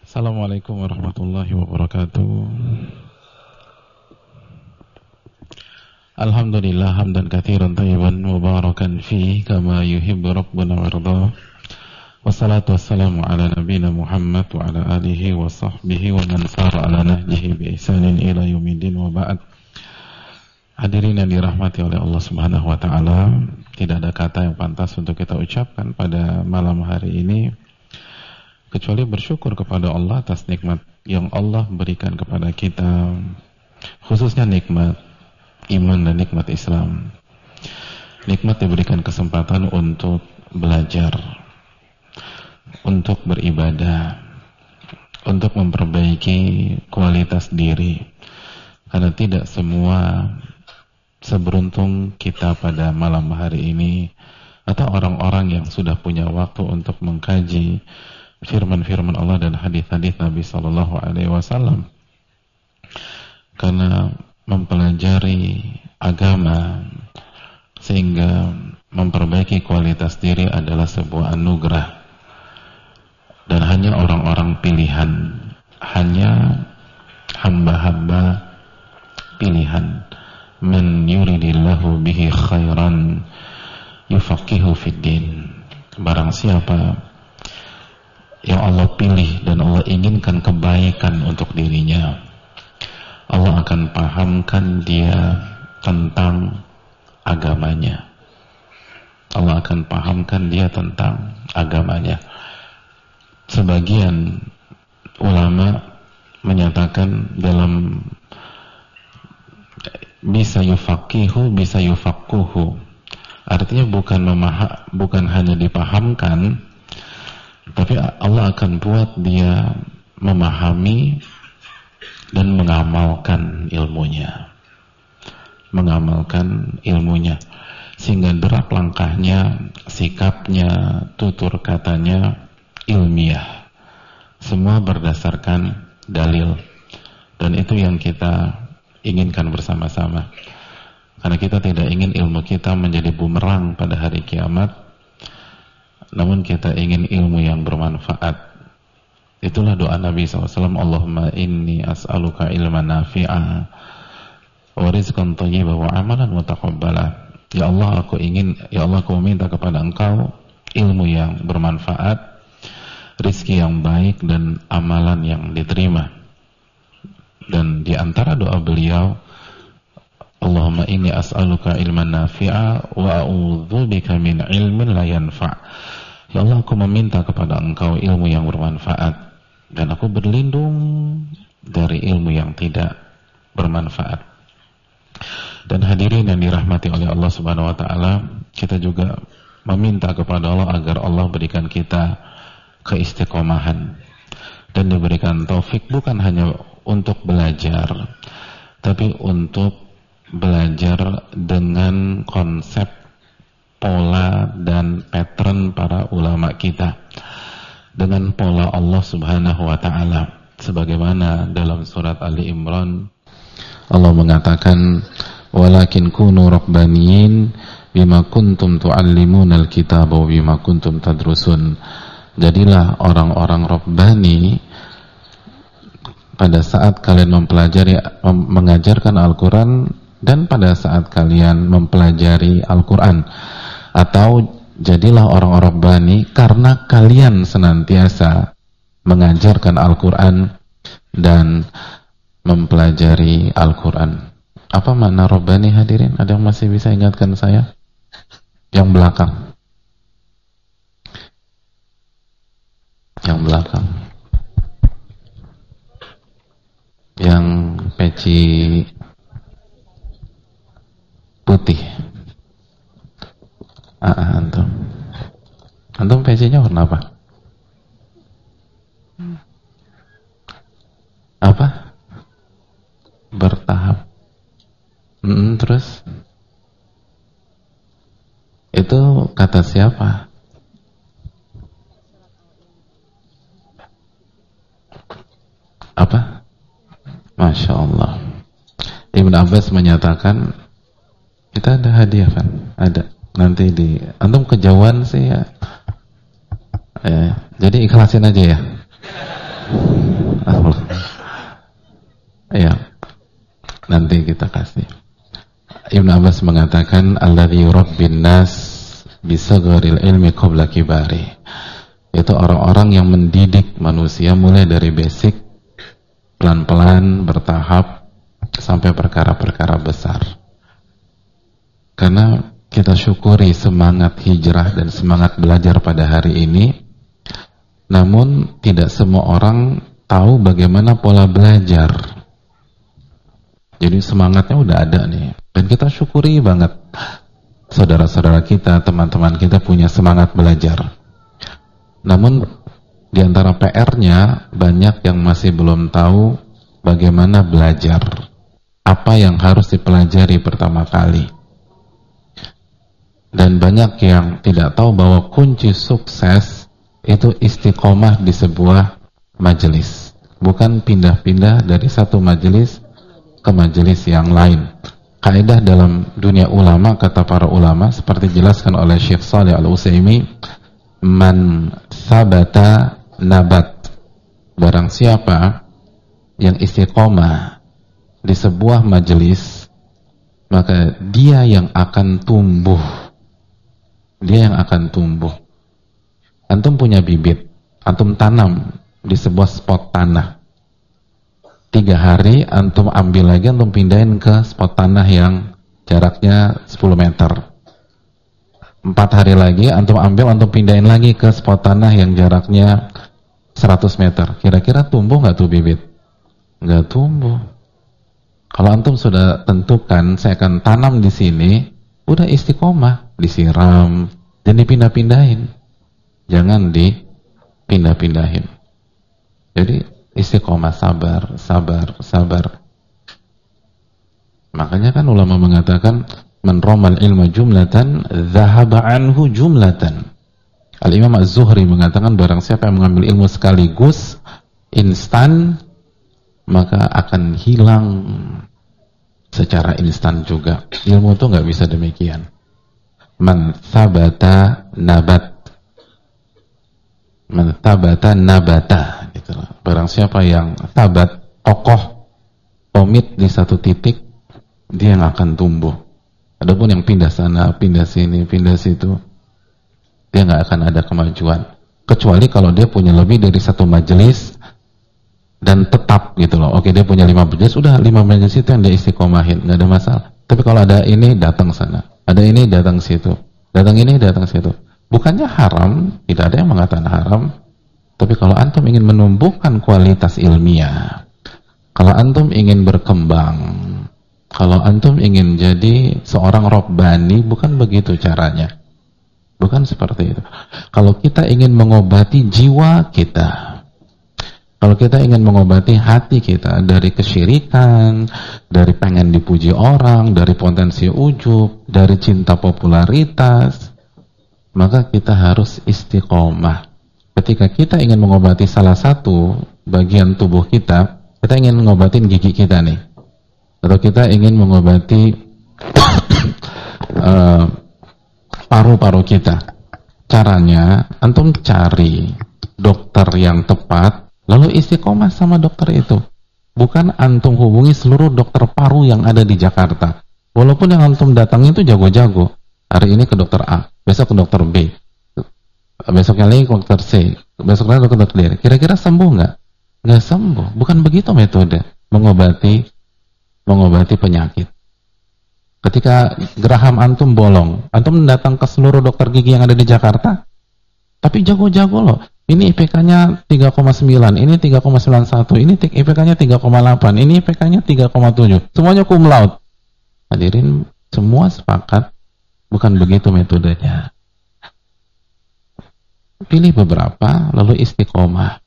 Assalamualaikum warahmatullahi wabarakatuh. Alhamdulillah hamdan katsiran thayyiban mubarakan fi kama yuhibbu rabbuna warda. Wassalatu wassalamu ala nabiyyina Muhammad wa ala alihi wa sahbihi wa man sara ala nahjihi bi ihsanin ila yaumiddin wa ba'd. Hadirin yang dirahmati oleh Allah Subhanahu wa taala, tidak ada kata yang pantas untuk kita ucapkan pada malam hari ini kecuali bersyukur kepada Allah atas nikmat yang Allah berikan kepada kita, khususnya nikmat iman dan nikmat Islam. Nikmat diberikan kesempatan untuk belajar, untuk beribadah, untuk memperbaiki kualitas diri. Karena tidak semua seberuntung kita pada malam hari ini, atau orang-orang yang sudah punya waktu untuk mengkaji firman-firman Allah dan hadis-hadis Nabi Sallallahu Alaihi Wasallam. Karena mempelajari agama sehingga memperbaiki kualitas diri adalah sebuah anugerah, dan hanya orang-orang pilihan, hanya hamba-hamba pilihan, man yuridillahu bihi khairan yufaqihu fid din. Barang siapa yang Allah pilih dan Allah inginkan kebaikan untuk dirinya, Allah akan pahamkan dia tentang agamanya. Allah akan pahamkan dia tentang agamanya. Sebagian ulama menyatakan dalam bisa yufaqihu, bisa yufaquhu, artinya bukan hanya dipahamkan, tapi Allah akan buat dia memahami dan mengamalkan ilmunya. Mengamalkan ilmunya. Sehingga gerak langkahnya, sikapnya, tutur katanya ilmiah. Semua berdasarkan dalil. Dan itu yang kita inginkan bersama-sama. Karena kita tidak ingin ilmu kita menjadi bumerang pada hari kiamat, namun kita ingin ilmu yang bermanfaat. Itulah doa Nabi SAW, Allahumma inni as'aluka ilman nafi'a wa rizqan thayyiban wa amalan mutaqabbala. Ya Allah, aku meminta kepada Engkau ilmu yang bermanfaat, rizki yang baik, dan amalan yang diterima. Dan di antara doa beliau, Allahumma inni as'aluka ilman nafi'a wa a'udzubika min ilmin la yanfa'. Ya Allah, aku meminta kepada Engkau ilmu yang bermanfaat, dan aku berlindung dari ilmu yang tidak bermanfaat. Dan hadirin yang dirahmati oleh Allah Subhanahu wa taala, kita juga meminta kepada Allah agar Allah berikan kita keistiqomahan dan diberikan taufik, bukan hanya untuk belajar, tapi untuk belajar dengan konsep, pola dan pattern para ulama kita, dengan pola Allah Subhanahu wa ta'ala. Sebagaimana dalam surat Ali Imran Allah mengatakan, walakin kunu rabbaniyin bima kuntum tu'allimuna al-kitaba wa bima kuntum tadrusun. Jadilah orang-orang rabbani pada saat kalian mempelajari, mengajarkan Al-Quran, dan pada saat kalian mempelajari Al-Quran. Atau jadilah orang-orang rabbani karena kalian senantiasa mengajarkan Al-Quran dan mempelajari Al-Quran. Apa makna rabbani, hadirin? Ada yang masih bisa ingatkan saya? Yang belakang. Yang belakang. Yang peci putih. Antum pecinya warna apa? Apa? Bertahap. Terus itu kata siapa? Apa? Masya Allah. Ibn Abbas menyatakan, kita ada hadiah kan? Ada. Nanti antum kejauhan sih ya. Jadi ikhlasin aja ya. Ya, nanti kita kasih. Ibnu Abbas mengatakan alladzi yurabbin nas bisagharil ilmi qabla kibari. Itu orang-orang yang mendidik manusia mulai dari basic, pelan-pelan, bertahap sampai perkara-perkara besar. Karena kita syukuri semangat hijrah dan semangat belajar pada hari ini, namun tidak semua orang tahu bagaimana pola belajar. Jadi semangatnya udah ada nih, dan kita syukuri banget saudara-saudara kita, teman-teman kita punya semangat belajar. Namun di antara PR-nya banyak yang masih belum tahu bagaimana belajar, apa yang harus dipelajari pertama kali. Dan banyak yang tidak tahu bahwa kunci sukses itu istiqomah di sebuah majelis, bukan pindah-pindah dari satu majelis ke majelis yang lain. Kaidah dalam dunia ulama, kata para ulama seperti dijelaskan oleh Syekh Shalih Al-Utsaimin, man sabata nabat, barang siapa yang istiqomah di sebuah majelis, maka dia yang akan tumbuh. Dia yang akan tumbuh. Antum punya bibit, antum tanam di sebuah spot tanah. 3 hari antum ambil lagi, antum pindahin ke spot tanah yang jaraknya 10 meter. 4 hari lagi antum ambil, antum pindahin lagi ke spot tanah yang jaraknya 100 meter. Kira-kira tumbuh nggak tuh bibit? Nggak tumbuh. Kalau antum sudah tentukan saya akan tanam di sini, udah istiqomah, disiram dan dipindah-pindahin. Jangan dipindah-pindahin. Jadi istiqomah, sabar. Makanya kan ulama mengatakan man ramal ilma jumlatan dhahaba anhu jumlatan. Al-Imam Az-Zuhri mengatakan barang siapa yang mengambil ilmu sekaligus instan, maka akan hilang secara instan juga. Ilmu itu nggak bisa demikian. Man thabata nabat, man thabata nabata, gitu. Barang siapa yang tabat, kokoh, komit di satu titik, dia yang akan tumbuh. Adapun yang pindah sana, pindah sini, pindah situ, dia nggak akan ada kemajuan. Kecuali kalau dia punya lebih dari satu majelis dan tetap gitu loh. Oke, dia punya 5 majelis, udah 5 majelis itu yang dia istiqomahin, nggak ada masalah. Tapi kalau ada ini datang sana, ada ini datang situ, datang ini datang situ. Bukannya haram, tidak ada yang mengatakan haram. Tapi kalau antum ingin menumbuhkan kualitas ilmiah, kalau antum ingin berkembang, kalau antum ingin jadi seorang Rabbani, bukan begitu caranya. Bukan seperti itu. Kalau kita ingin mengobati jiwa kita, kalau kita ingin mengobati hati kita dari kesyirikan, dari pengen dipuji orang, dari potensi ujub, dari cinta popularitas, maka kita harus istiqomah. Ketika kita ingin mengobati salah satu bagian tubuh kita, kita ingin mengobatin gigi kita nih, atau kita ingin mengobati paru-paru kita. Caranya, antum cari dokter yang tepat, lalu istiqomah sama dokter itu. Bukan antum hubungi seluruh dokter paru yang ada di Jakarta. Walaupun yang antum datangi itu jago-jago. Hari ini ke dokter A, besok ke dokter B, besoknya lagi ke dokter C, besok lagi ke dokter D. Kira-kira sembuh nggak? Nggak sembuh. Bukan begitu metode mengobati penyakit. Ketika geraham antum bolong, antum datang ke seluruh dokter gigi yang ada di Jakarta, tapi jago-jago loh. Ini IPK-nya 3,9, ini 3,91, ini IPK-nya 3,8, ini IPK-nya 3,7. Semuanya cum laude. Hadirin, semua sepakat bukan begitu metodenya. Pilih beberapa, lalu istiqomah.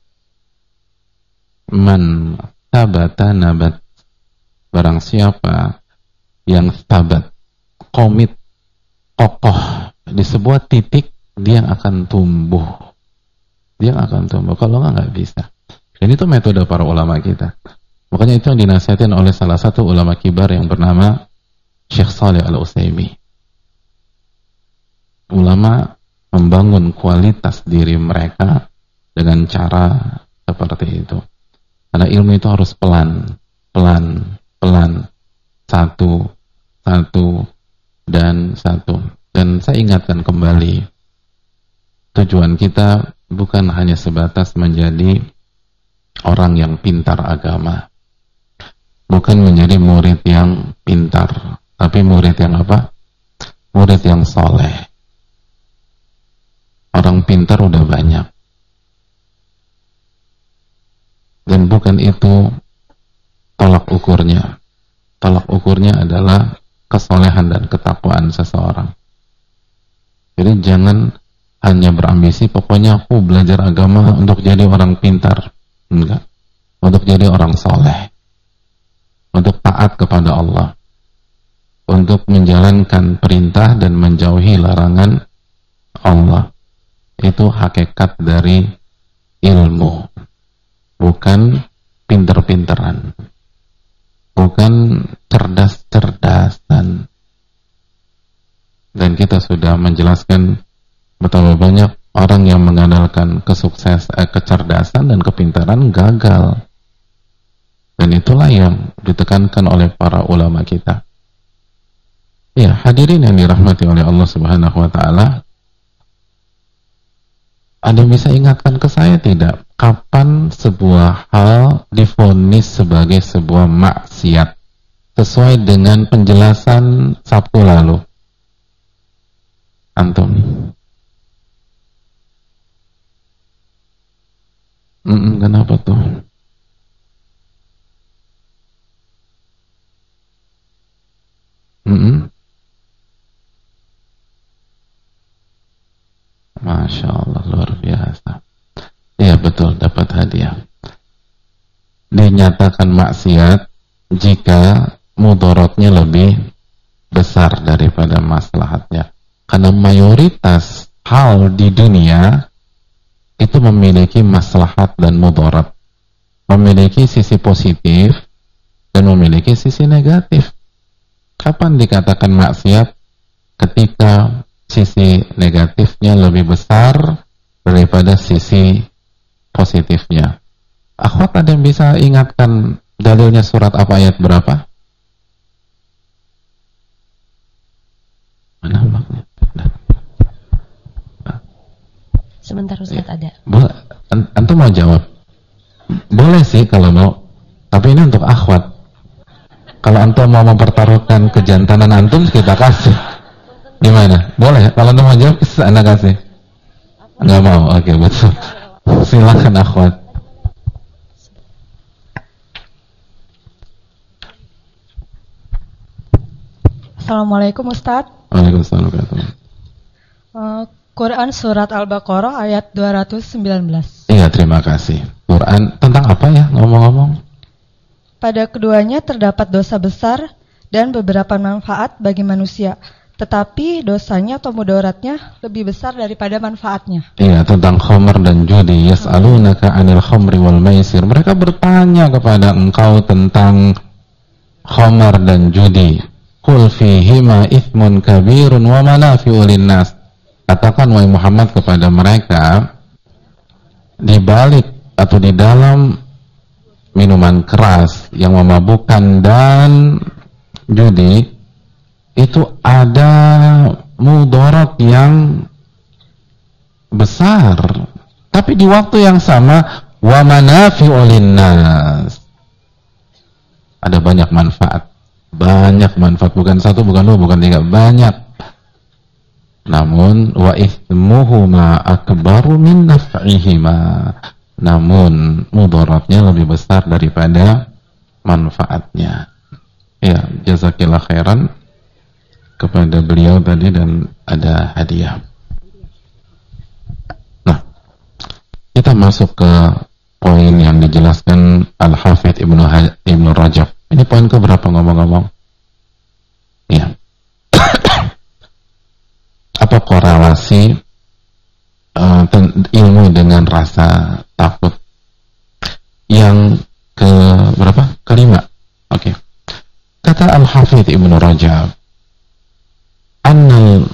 Man tabata nabat. Barang siapa yang tabat, komit, kokoh di sebuah titik, dia yang akan tumbuh. Dia yang akan tumbuh. Kalau nggak bisa. Dan itu metode para ulama kita. Makanya itu yang dinasihatin oleh salah satu ulama kibar yang bernama Syekh Shalih Al-Utsaimin. Ulama membangun kualitas diri mereka dengan cara seperti itu. Karena ilmu itu harus pelan. pelan-pelan, satu, dan satu. Dan saya ingatkan kembali, tujuan kita bukan hanya sebatas menjadi orang yang pintar agama, bukan menjadi murid yang pintar, tapi murid yang apa? Murid yang soleh. Orang pintar udah banyak, dan bukan itu tolak ukurnya. Tolak ukurnya adalah kesolehan dan ketakwaan seseorang. Jadi jangan hanya berambisi, pokoknya aku belajar agama untuk jadi orang pintar. Enggak. Untuk jadi orang soleh, untuk taat kepada Allah, untuk menjalankan perintah dan menjauhi larangan Allah. Itu hakikat dari ilmu, bukan pinter-pinteran, bukan cerdas-cerdasan. Dan kita sudah menjelaskan betapa banyak orang yang mengandalkan kecerdasan dan kepintaran gagal. Dan itulah yang ditekankan oleh para ulama kita. Ya, hadirin yang dirahmati oleh Allah Subhanahu wa taala, ada yang bisa ingatkan ke saya tidak? Kapan sebuah hal divonis sebagai sebuah maksiat sesuai dengan penjelasan Sabtu lalu? Antum? Kenapa tuh? Masya Allah, luar biasa. Iya betul, dapat hadiah. Dinyatakan maksiat jika mudaratnya lebih besar daripada maslahatnya. Karena mayoritas hal di dunia itu memiliki maslahat dan mudarat, memiliki sisi positif dan memiliki sisi negatif. Kapan dikatakan maksiat? Ketika sisi negatifnya lebih besar daripada sisi positifnya. Akhwat, ada yang bisa ingatkan dalilnya surat apa, ayat berapa? Mana maknya? Sebentar Ustaz, ada. Antum mau jawab? Boleh sih kalau mau, tapi ini untuk akhwat. Kalau antum mau mempertaruhkan kejantanan antum, kita kasih. Gimana? Boleh? Kalau antum mau jawab, anda kasih. Nggak mau? Oke, betul. Silakan akhwat. Assalamualaikum Ustaz. Waalaikumsalam. Quran Surat Al-Baqarah ayat 219. Iya, terima kasih. Quran tentang apa ya, ngomong-ngomong? Pada keduanya terdapat dosa besar dan beberapa manfaat bagi manusia, tetapi dosanya atau mudaratnya lebih besar daripada manfaatnya. Iya, tentang khamr dan judi. Yas'alunaka 'anil khamri wal maisir. Mereka bertanya kepada engkau tentang khamr dan judi. Qul fihima ithmun kabirun wa manafi'u linnas. Katakan wahai Muhammad kepada mereka, di balik atau di dalam minuman keras yang memabukkan dan judi itu ada mudarat yang besar, tapi di waktu yang sama wa manafi'u linnas, ada banyak manfaat, bukan satu, bukan dua, bukan tiga, banyak. Namun wa ithmuhuma akbaru min naf'ihima, namun mudaratnya lebih besar daripada manfaatnya. Ya, jazakillah khairan kepada beliau tadi, dan ada hadiah. Nah, kita masuk ke poin yang dijelaskan Al-Hafidz Ibnu Rajab. Ini poin ke berapa ngomong-ngomong? Ya. Apa korelasi ilmu dengan rasa takut? Yang ke berapa? Kelima. Oke. Kata Al-Hafidz Ibnu Rajab, annal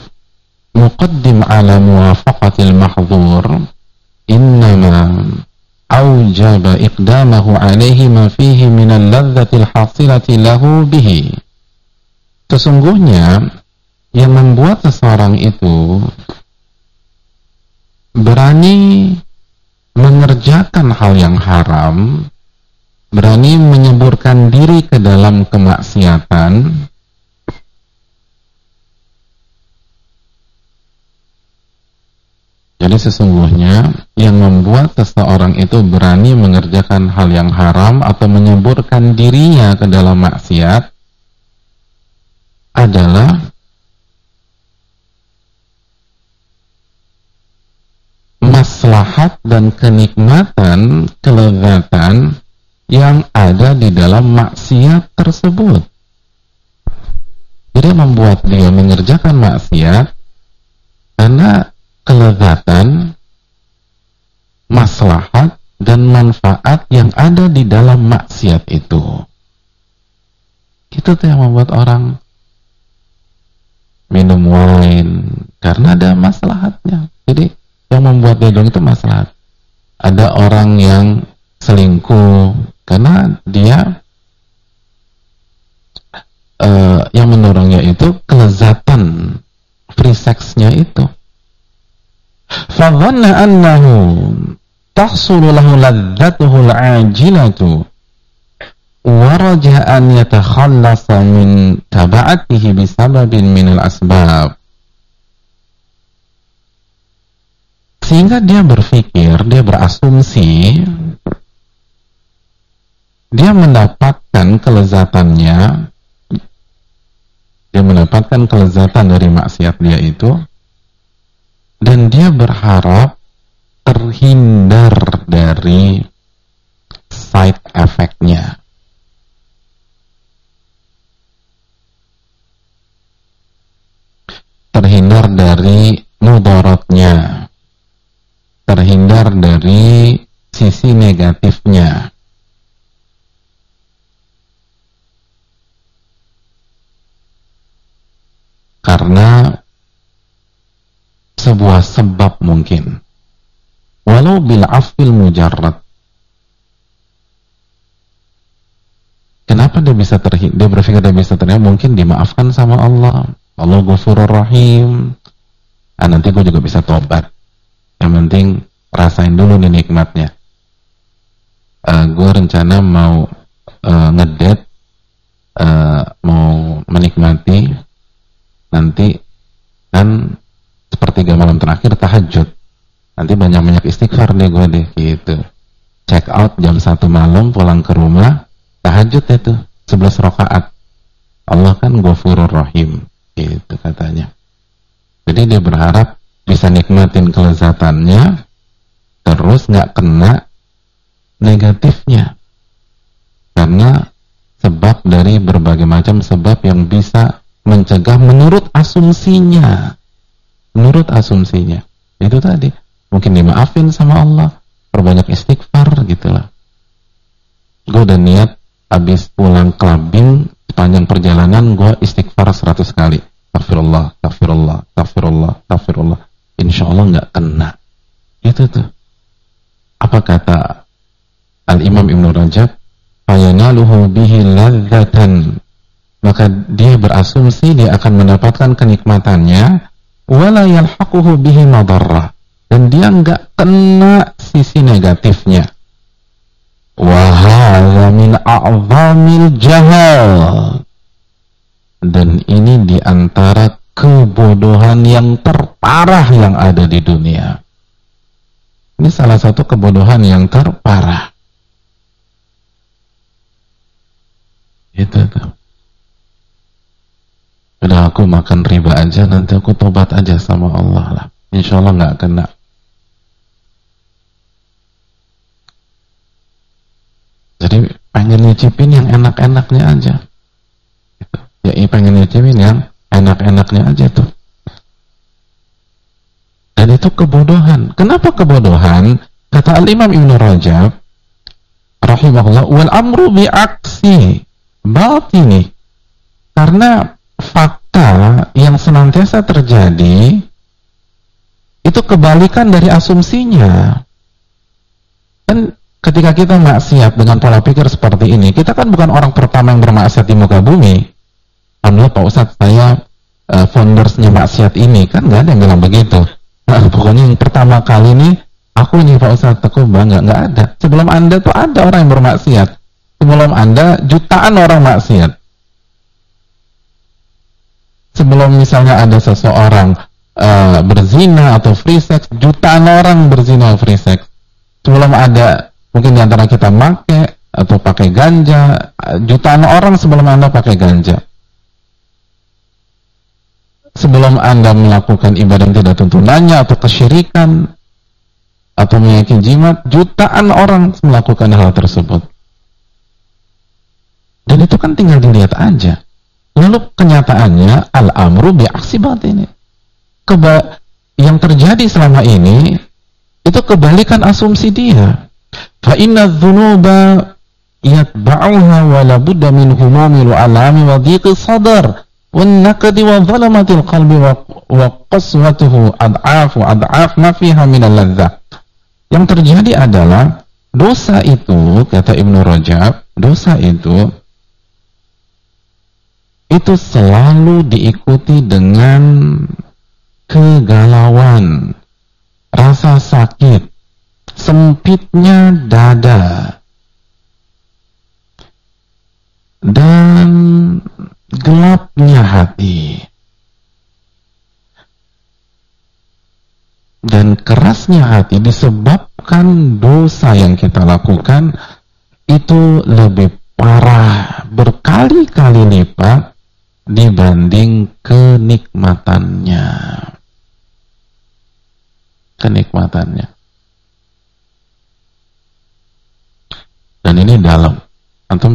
muqaddim ala muwafaqatil mahdhur innama awja awjaba iqdamahu alaihi ma fihi minal ladzatil hasilati lahu bihi. Sesungguhnya yang membuat seseorang itu berani mengerjakan hal yang haram, berani menyeburkan diri ke dalam kemaksiatan, jadi sesungguhnya yang membuat seseorang itu berani mengerjakan hal yang haram atau menyeburkan dirinya ke dalam maksiat adalah maslahat dan kenikmatan, kelezatan yang ada di dalam maksiat tersebut. Jadi membuat dia mengerjakan maksiat karena kelezatan, maslahat dan manfaat yang ada di dalam maksiat itu. Itu tuh yang membuat orang minum wine karena ada maslahatnya. Jadi yang membuat dia dong itu maslahat. Ada orang yang selingkuh karena dia yang mendorongnya itu kelezatan free sex-nya itu. فَظَنَّ أَنَّهُ تَحْصُلُ لَهُ لَذَّتُهُ الْعَاجِلَةُ وَرَجَاءً يَتَخَلَّصَ مِنْ تَبَعَتِهِ بِسَبَبٍ مِنَ الْأَسْبَابِ. Sehingga dia berpikir, dia berasumsi, dia mendapatkan kelezatannya, dia mendapatkan kelezatan dari maksiat dia itu, dan dia berharap terhindar dari side effect-nya. Terhindar dari mudaratnya, terhindar dari sisi negatifnya. Karena sebuah sebab mungkin, walau bil afil mujarrad. Kenapa dia bisa dia berpikir dia bisa terhindar? Mungkin dimaafkan sama Allah. Allah Ghafurur Rahim. Nanti gue juga bisa tobat. Yang penting rasain dulu nih nikmatnya. Gue rencana mau ngedate, mau menikmati, nanti kan sepertiga malam terakhir tahajud, nanti banyak-banyak istighfar deh gue deh gitu. Check out jam 1 malam, pulang ke rumah tahajud itu 11 rakaat. Allah kan Ghafurur Rahim gitu katanya. Jadi dia berharap bisa nikmatin kelezatannya terus nggak kena negatifnya, karena sebab dari berbagai macam sebab yang bisa mencegah menurut asumsinya. Menurut asumsinya itu tadi, mungkin dimaafin sama Allah, perbanyak istighfar gitulah. Gue udah niat habis pulang clubbing sepanjang perjalanan gue istighfar 100 kali, astagfirullah, astagfirullah, astagfirullah, astagfirullah, insya Allah nggak kena. Itu tuh apa kata Al-Imam Ibn Rajab, fayanaluhu bihi ladzatan, maka dia berasumsi dia akan mendapatkan kenikmatannya, wala yalhaquhu bihi madarrah, dan dia enggak kena sisi negatifnya. Wa hadza min a'zamil jahal, dan ini diantara kebodohan yang terparah yang ada di dunia. Ini salah satu kebodohan yang terparah. Itu tuh. Udah aku makan riba aja, nanti aku tobat aja sama Allah lah, insya Allah nggak kena. Jadi pengen nyicipin yang enak-enaknya aja gitu. Ya pengen nyicipin yang enak-enaknya aja tuh. Dan itu kebodohan. Kenapa kebodohan? Kata Al-Imam Ibn Rajab rahimahullah, wal amru bi'aksi batini, karena fakta yang senantiasa terjadi itu kebalikan dari asumsinya. Kan ketika kita maksiat dengan pola pikir seperti ini, kita kan bukan orang pertama yang bermaksiat di muka bumi. Alhamdulillah Pak Ustadz, saya foundersnya maksiat ini, kan nggak ada yang bilang begitu. Pokoknya yang pertama kali ini aku nih Pak Ustadz, aku bangga. Nggak ada. Sebelum Anda tuh ada orang yang bermaksiat. Sebelum Anda jutaan orang maksiat. Sebelum misalnya ada seseorang berzina atau free sex, jutaan orang berzina atau free sex. Sebelum ada, mungkin diantara kita make atau pakai ganja, jutaan orang sebelum Anda pakai ganja. Sebelum Anda melakukan ibadah yang tidak tuntunannya atau kesyirikan atau meyakini jimat, jutaan orang melakukan hal tersebut. Dan itu kan tinggal dilihat aja. Lalu kenyataannya al-amru bi'aksi batini. Yang terjadi selama ini itu kebalikan asumsi dia. Fa inna dzunuba yatba'uha wa la budda min humumil alami wa dhiqi sadar wan naqdi wa zalamatil qalbi wa qaswatuhu ad'af ma fiha min al-ladzah. Yang terjadi adalah dosa itu, kata Ibnu Rajab, dosa itu selalu diikuti dengan kegalauan, rasa sakit, sempitnya dada, dan gelapnya hati, dan kerasnya hati disebabkan dosa yang kita lakukan itu lebih parah berkali-kali lipat dibanding kenikmatannya. Dan ini dalam. Antum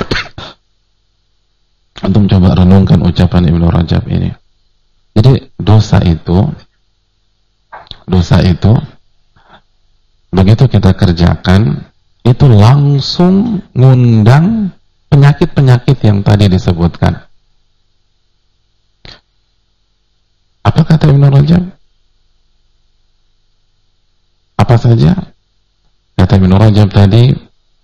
coba renungkan ucapan Ibnu Rajab ini. Jadi dosa itu begitu kita kerjakan itu langsung ngundang penyakit-penyakit yang tadi disebutkan. Apa kata Ibnu Rajab? Apa saja? Kata Ibnu Rajab tadi,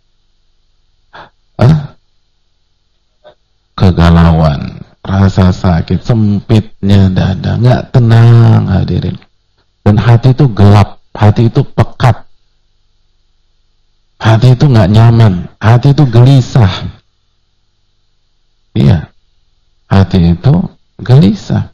kegalauan, rasa sakit, sempitnya dada, nggak tenang hadirin. Dan hati itu gelap, hati itu pekat, hati itu nggak nyaman, hati itu gelisah. Iya, hati itu gelisah.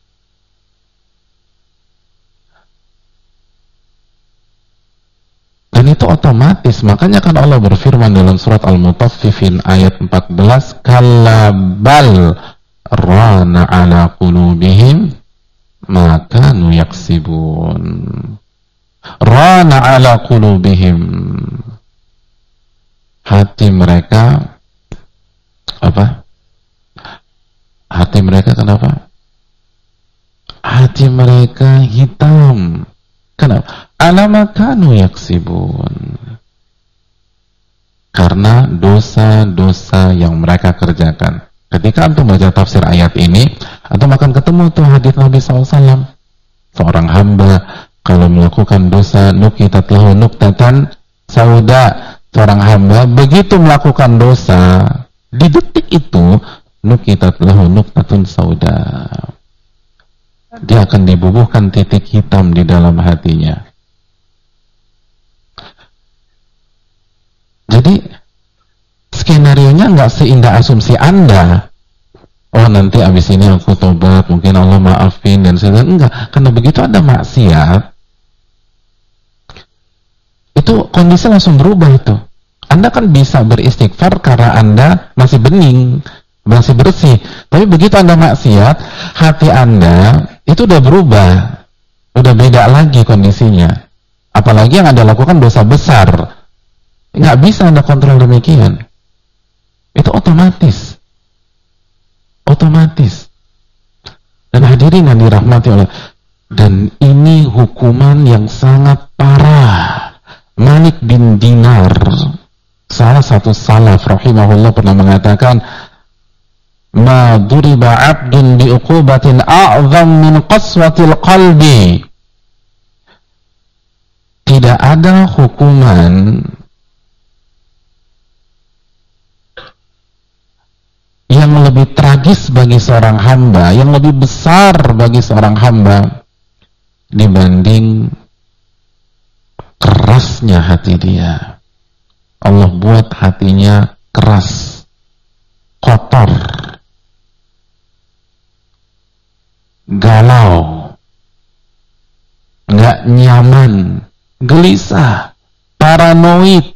Dan itu otomatis. Makanya kan Allah berfirman dalam surat Al-Mutaffifin ayat 14, kalla bal rana ala qulubihim ma kanu yaksibun. Rana ala qulubihim, hati mereka apa? Hati mereka kenapa? Hati mereka hitam. Kenapa? Alama kanu yaksibun, karena dosa-dosa yang mereka kerjakan. Ketika antum baca tafsir ayat ini, antum akan ketemu tuh hadis Nabi SAW. Seorang hamba kalau melakukan dosa, nukitat lahu nuktatan sauda. Seorang hamba begitu melakukan dosa, di detik itu nukitat lahu nuktatun sauda. Dia akan dibubuhkan titik hitam di dalam hatinya. Jadi skenarionya nggak seindah asumsi Anda. Oh nanti abis ini aku tobat, mungkin Allah maafin dan sebagainya. Enggak, karena begitu ada maksiat, itu kondisi langsung berubah itu. Anda kan bisa beristighfar karena Anda masih bening, masih bersih. Tapi begitu Anda maksiat, hati Anda itu udah berubah, udah beda lagi kondisinya. Apalagi yang Anda lakukan dosa besar. Nggak bisa Anda kontrol demikian. Itu otomatis. Dan hadirin yang dirahmati oleh, dan ini hukuman yang sangat parah. Malik bin Dinar, salah satu salaf rahimahullah, pernah mengatakan, ma duriba abdun bi uqubatin a'zam min qaswatil qalbi. Tidak ada hukuman yang lebih tragis bagi seorang hamba, yang lebih besar bagi seorang hamba dibanding kerasnya hati dia. Allah buat hatinya keras, kotor, galau, nggak nyaman, gelisah, paranoid.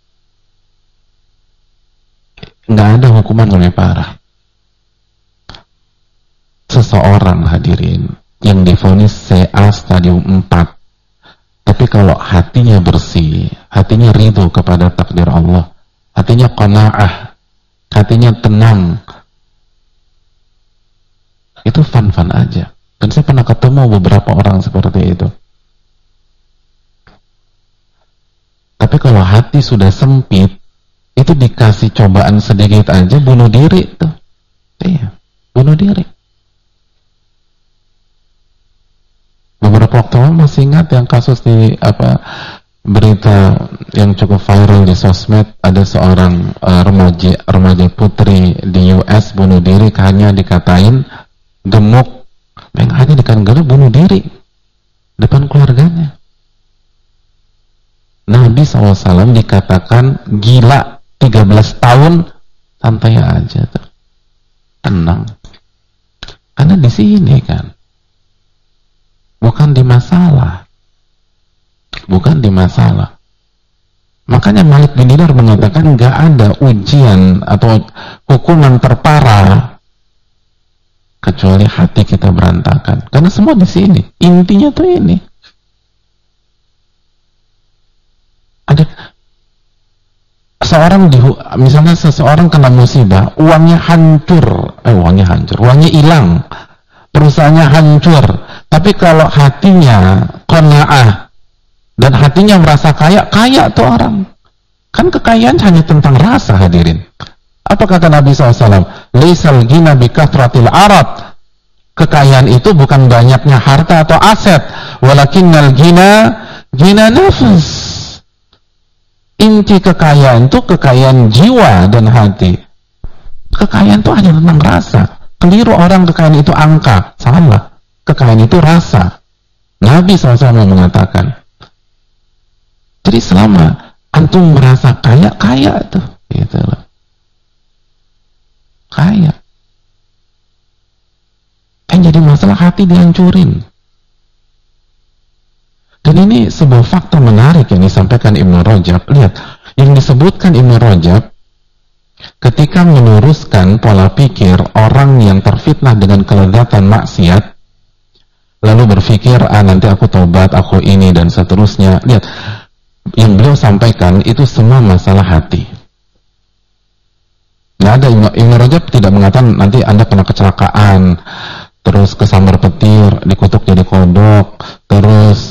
Nggak ada hukuman lebih parah. Seseorang, hadirin, yang divonis CA stadium 4, tapi kalau hatinya bersih, hatinya ridho kepada takdir Allah, hatinya qanaah, hatinya tenang, itu fun-fun aja. Dan saya pernah ketemu beberapa orang seperti itu. Tapi kalau hati sudah sempit, itu dikasih cobaan sedikit aja bunuh diri tuh. Iya, bunuh diri. Beberapa waktu lalu masih ingat yang kasus di berita yang cukup viral di sosmed, ada seorang remaja putri di US bunuh diri hanya dikatain gemuk, hanya dikatain bunuh diri depan keluarganya. Nabi SAW dikatakan gila 13 tahun, santai aja tuh, tenang, karena di sini kan bukan di masalah. Makanya Malik bin Dinar mengatakan nggak ada ujian atau hukuman terparah kecuali hati kita berantakan, karena semua di sini intinya tuh ini. Ada misalnya seseorang kena musibah, uangnya hilang, perusahaannya hancur, tapi kalau hatinya qanaah dan hatinya merasa kaya tuh orang. Kan kekayaan hanya tentang rasa, hadirin. Apa kata Nabi SAW? Laisal ghina bi kathratil arad. Kekayaan itu bukan banyaknya harta atau aset, walakinnal ghina nafs. Inti kekayaan itu kekayaan jiwa dan hati. Kekayaan itu hanya tentang rasa. Keliru orang kekayaan itu angka. Salah. Kekayaan itu rasa. Nabi SAW mengatakan. Jadi selama antum merasa kaya tuh, gitu loh. Kaya. Yang jadi masalah hati dihancurin. Dan ini sebuah fakta menarik yang disampaikan Ibnu Rajab. Lihat, yang disebutkan Ibnu Rajab ketika meluruskan pola pikir orang yang terfitnah dengan kelezatan maksiat, lalu berpikir, nanti aku tobat, aku ini, dan seterusnya. Lihat, yang beliau sampaikan itu semua masalah hati. Nggak ada, Ibnu Rajab tidak mengatakan nanti Anda kena kecelakaan, terus kesambar petir, dikutuk jadi kodok, terus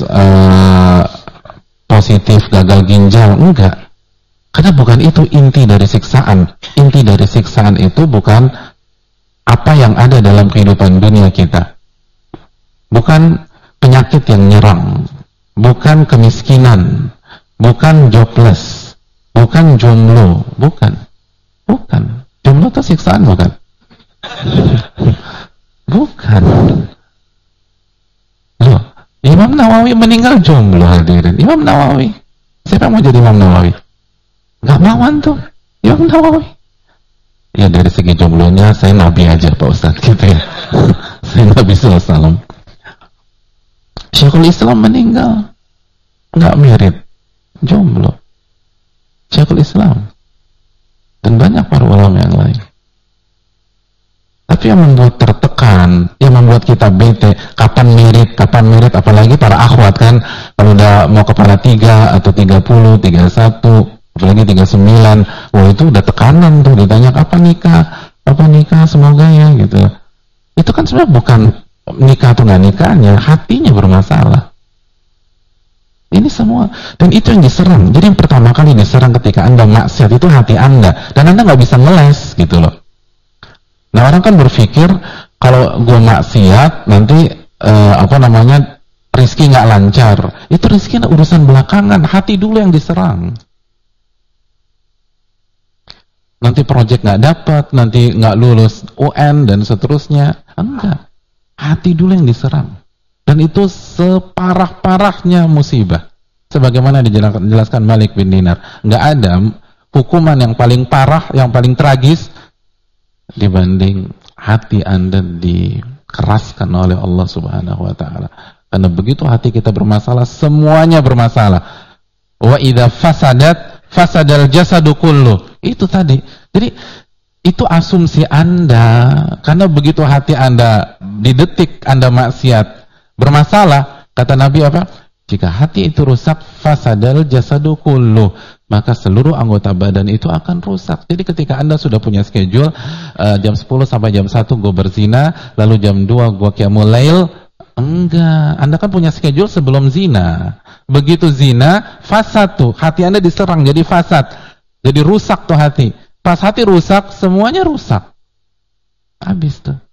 positif gagal ginjal. Enggak, karena bukan itu inti dari siksaan. Inti dari siksaan itu bukan apa yang ada dalam kehidupan dunia kita, bukan penyakit yang nyerang, bukan kemiskinan, bukan jobless, bukan jomblo, bukan jomblo itu siksaan, bukan. Loh, Imam Nawawi meninggal jomblo, hadirin. Imam Nawawi, siapa yang mau jadi Imam Nawawi? Gak mau antum Imam Nawawi. Ya dari segi jomblonya saya Nabi aja Pak Ustadz, gitu ya. Saya Nabi SAW. Syekhul Islam meninggal gak mirip, jomblo. Syekhul Islam dan banyak para ulama yang lain. Tapi yang membuat tertekan, yang membuat kita bete, kapan merit, apalagi para akhwat kan, kalau udah mau kepala 3 atau 30, 31, apalagi 39, wah itu udah tekanan tuh, ditanya kapan nikah, semoga ya, gitu. Itu kan sebenarnya bukan nikah atau nggak nikahnya, hatinya bermasalah. Ini semua, dan itu yang diserang. Jadi yang pertama kali diserang ketika Anda maksiat itu hati Anda, dan Anda nggak bisa ngeles, gitu loh. Nah orang kan berpikir kalau gue maksiat nanti rezeki nggak lancar. Itu rezeki urusan belakangan, hati dulu yang diserang. nanti project nggak dapat, nanti nggak lulus UN dan seterusnya. Enggak, hati dulu yang diserang, dan itu separah-parahnya musibah. Sebagaimana dijelaskan Malik bin Dinar, nggak ada hukuman yang paling parah, yang paling tragis dibanding hati Anda dikeraskan oleh Allah Subhanahu wa taala. Karena begitu hati kita bermasalah, semuanya bermasalah. Wa idza fasadal jasadu kullu. Itu tadi. Jadi itu asumsi Anda, karena begitu hati Anda di detik Anda maksiat bermasalah, kata Nabi apa? Jika hati itu rusak, fasadal jasadu kullu, maka seluruh anggota badan itu akan rusak. Jadi ketika Anda sudah punya schedule, jam 10 sampai jam 1 gue berzina, lalu jam 2 gue qiyamul lail, enggak. Anda kan punya schedule sebelum zina. Begitu zina, fasad tuh, hati Anda diserang jadi fasad. Jadi rusak tuh hati. Pas hati rusak, semuanya rusak. Habis tuh.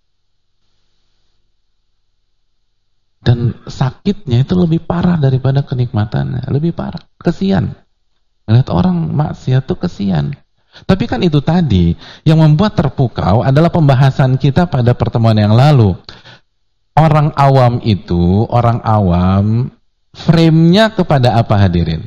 Dan sakitnya itu lebih parah daripada kenikmatannya, lebih parah, kesian. Lihat orang maksiat tuh kesian. Tapi kan itu tadi yang membuat terpukau adalah pembahasan kita pada pertemuan yang lalu. Orang awam itu, orang awam frame-nya kepada apa hadirin?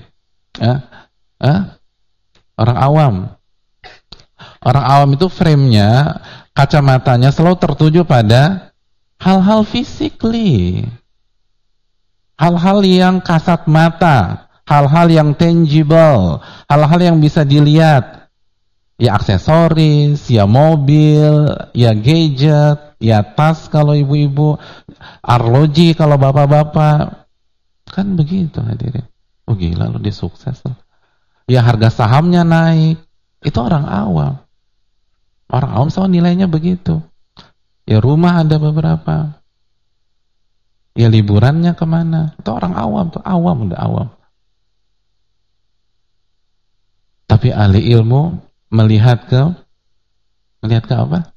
Orang awam. Orang awam itu frame-nya, kacamatanya selalu tertuju pada hal-hal physically. Hal-hal yang kasat mata, hal-hal yang tangible, hal-hal yang bisa dilihat. Ya aksesoris, ya mobil, ya gadget, ya tas kalau ibu-ibu, arloji kalau bapak-bapak. Kan begitu hadirin. Oh gila loh, dia sukses loh. Ya harga sahamnya naik. Itu orang awam. Orang awam sama nilainya begitu. Ya rumah ada beberapa. Ya liburannya kemana? Itu orang awam tuh, awam udah awam. Tapi ahli ilmu melihat ke apa?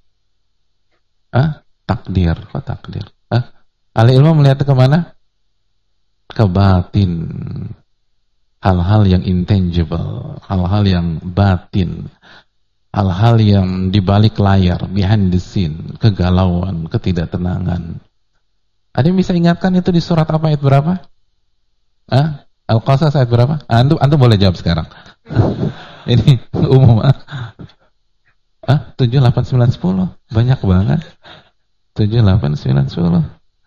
Takdir. Kok takdir? Ahli ilmu melihat ke mana? Ke batin. Hal-hal yang intangible, hal-hal yang batin, hal-hal yang di balik layar, behind the scene, kegalauan, ketidaktenangan. Ada yang bisa ingatkan itu di surat apa, ayat berapa? Al-Qasas ayat berapa? Antum boleh jawab sekarang. Ini umum. 7, 8, 9, 10. Banyak banget. 7, 8, 9, 10.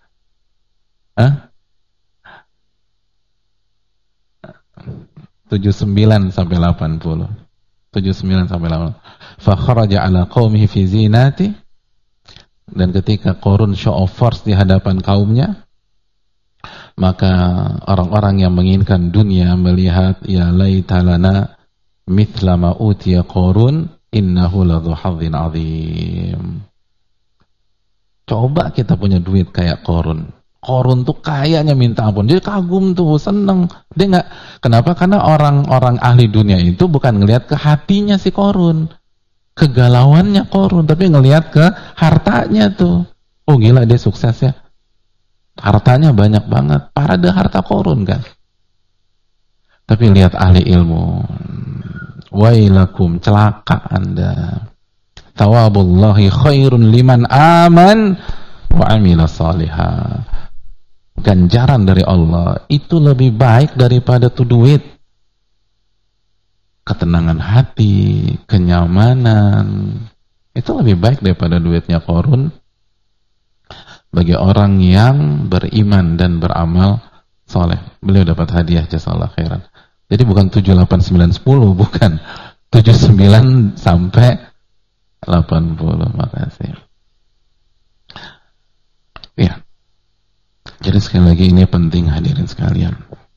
79 sampai 80. 79 sampai 80. Fa kharaja ala qaumihi fi zinati. Dan ketika Qarun show of force di hadapan kaumnya, maka orang-orang yang menginginkan dunia melihat, ya laitalana mithla ma utiya Qarun innahu ladzu hadzin azim. Coba kita punya duit kayak Qarun. Qarun tuh kayanya minta ampun. Dia kagum tuh, seneng. Dia enggak. Kenapa? Karena orang-orang ahli dunia itu bukan ngelihat ke hatinya si Qarun, kegalauannya Qarun, tapi ngelihat ke hartanya tuh. Oh gila, dia sukses ya. Hartanya banyak banget. Parade harta Qarun kan. Tapi lihat ahli ilmu. Wailakum, celaka Anda. Tawabullahi khairun liman aman wa amila salihah. Ganjaran dari Allah itu lebih baik daripada tuh duit. Ketenangan hati, kenyamanan, itu lebih baik daripada duitnya Qarun bagi orang yang beriman dan beramal soleh. Beliau dapat hadiah, jazakallahu khairan. Jadi bukan 7, 8, 9, 10, bukan 79 sampai 80. Makasih. Ya. Jadi sekali lagi ini penting hadirin sekalian.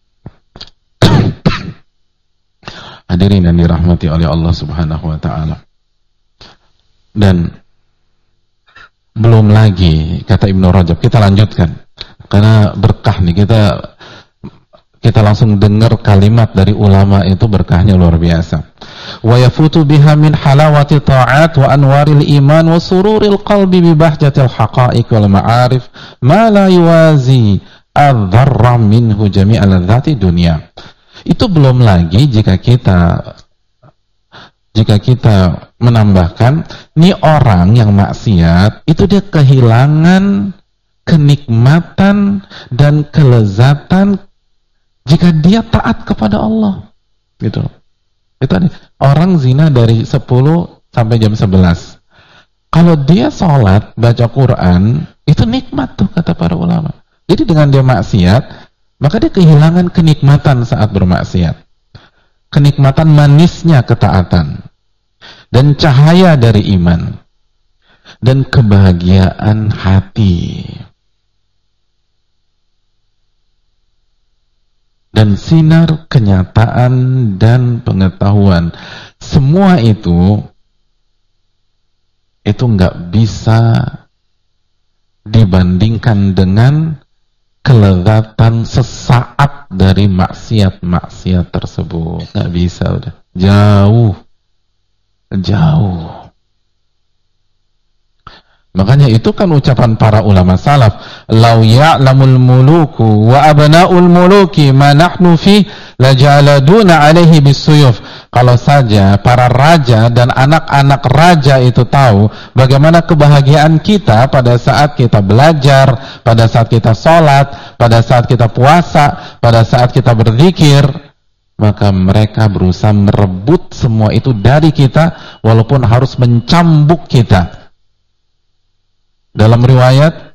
Hadirin yang dirahmati oleh Allah Subhanahu wa taala. Dan belum lagi kata Ibnu Rajab, kita lanjutkan karena berkah nih, kita langsung dengar kalimat dari ulama itu berkahnya luar biasa. Wa yafutu biha min halawati ta'at wa anwaril iman wa sururil qalbi bi bahjatil haqa'iq wal ma'arif ma la yuwazi adzarra minhu jami'al dzati dunya. Itu belum lagi jika jika kita menambahkan, nih orang yang maksiat itu dia kehilangan kenikmatan dan kelezatan jika dia taat kepada Allah. Gitu. Itu orang zina dari 10 sampai jam 11. Kalau dia sholat, baca Quran, itu nikmat tuh kata para ulama. Jadi dengan dia maksiat, maka dia kehilangan kenikmatan saat bermaksiat. Kenikmatan manisnya ketaatan. Dan cahaya dari iman. Dan kebahagiaan hati. Dan sinar kenyataan dan pengetahuan. Semua itu nggak bisa dibandingkan dengan kelezatan sesaat dari maksiat-maksiat tersebut. Nggak bisa, udah jauh. Makanya itu kan ucapan para ulama salaf, "Lau ya'lamul muluku wa abna'ul muluki ma nahnu fi lajaladuna alaihi bisuyuf." Kalau saja para raja dan anak-anak raja itu tahu bagaimana kebahagiaan kita pada saat kita belajar, pada saat kita sholat, pada saat kita puasa, pada saat kita berzikir, maka mereka berusaha merebut semua itu dari kita walaupun harus mencambuk kita. Dalam riwayat,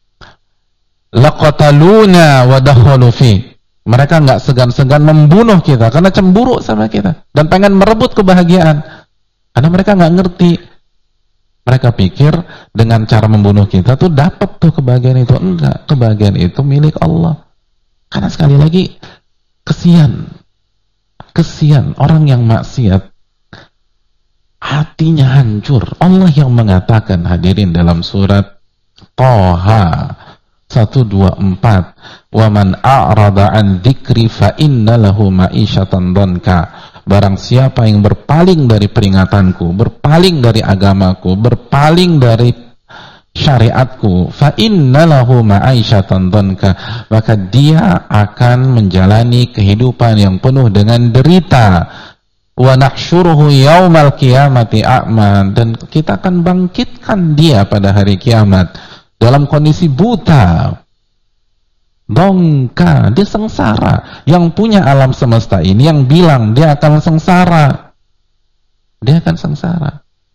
laqataluna wa dakhalu fi. Mereka nggak segan-segan membunuh kita karena cemburu sama kita dan pengen merebut kebahagiaan. Karena mereka nggak ngerti. Mereka pikir dengan cara membunuh kita tuh dapat tuh kebahagiaan itu. Enggak, kebahagiaan itu milik Allah. Karena sekali lagi kesian orang yang maksiat, hatinya hancur. Allah yang mengatakan, hadirin, dalam surat Thaha 124, "Wa man a'rada an dzikri fa inna lahu ma'isyatan dhanka." Barang siapa yang berpaling dari peringatanku, berpaling dari agamaku, berpaling dari syariatku, fa inna lahu ma'isyatan dhanka, maka dia akan menjalani kehidupan yang penuh dengan derita. Wa nahsyuruhu yaumal qiyamati a'ma, dan kita akan bangkitkan dia pada hari kiamat dalam kondisi buta. Dongka, dia sengsara. Yang punya alam semesta ini yang bilang dia akan sengsara. Dia akan sengsara.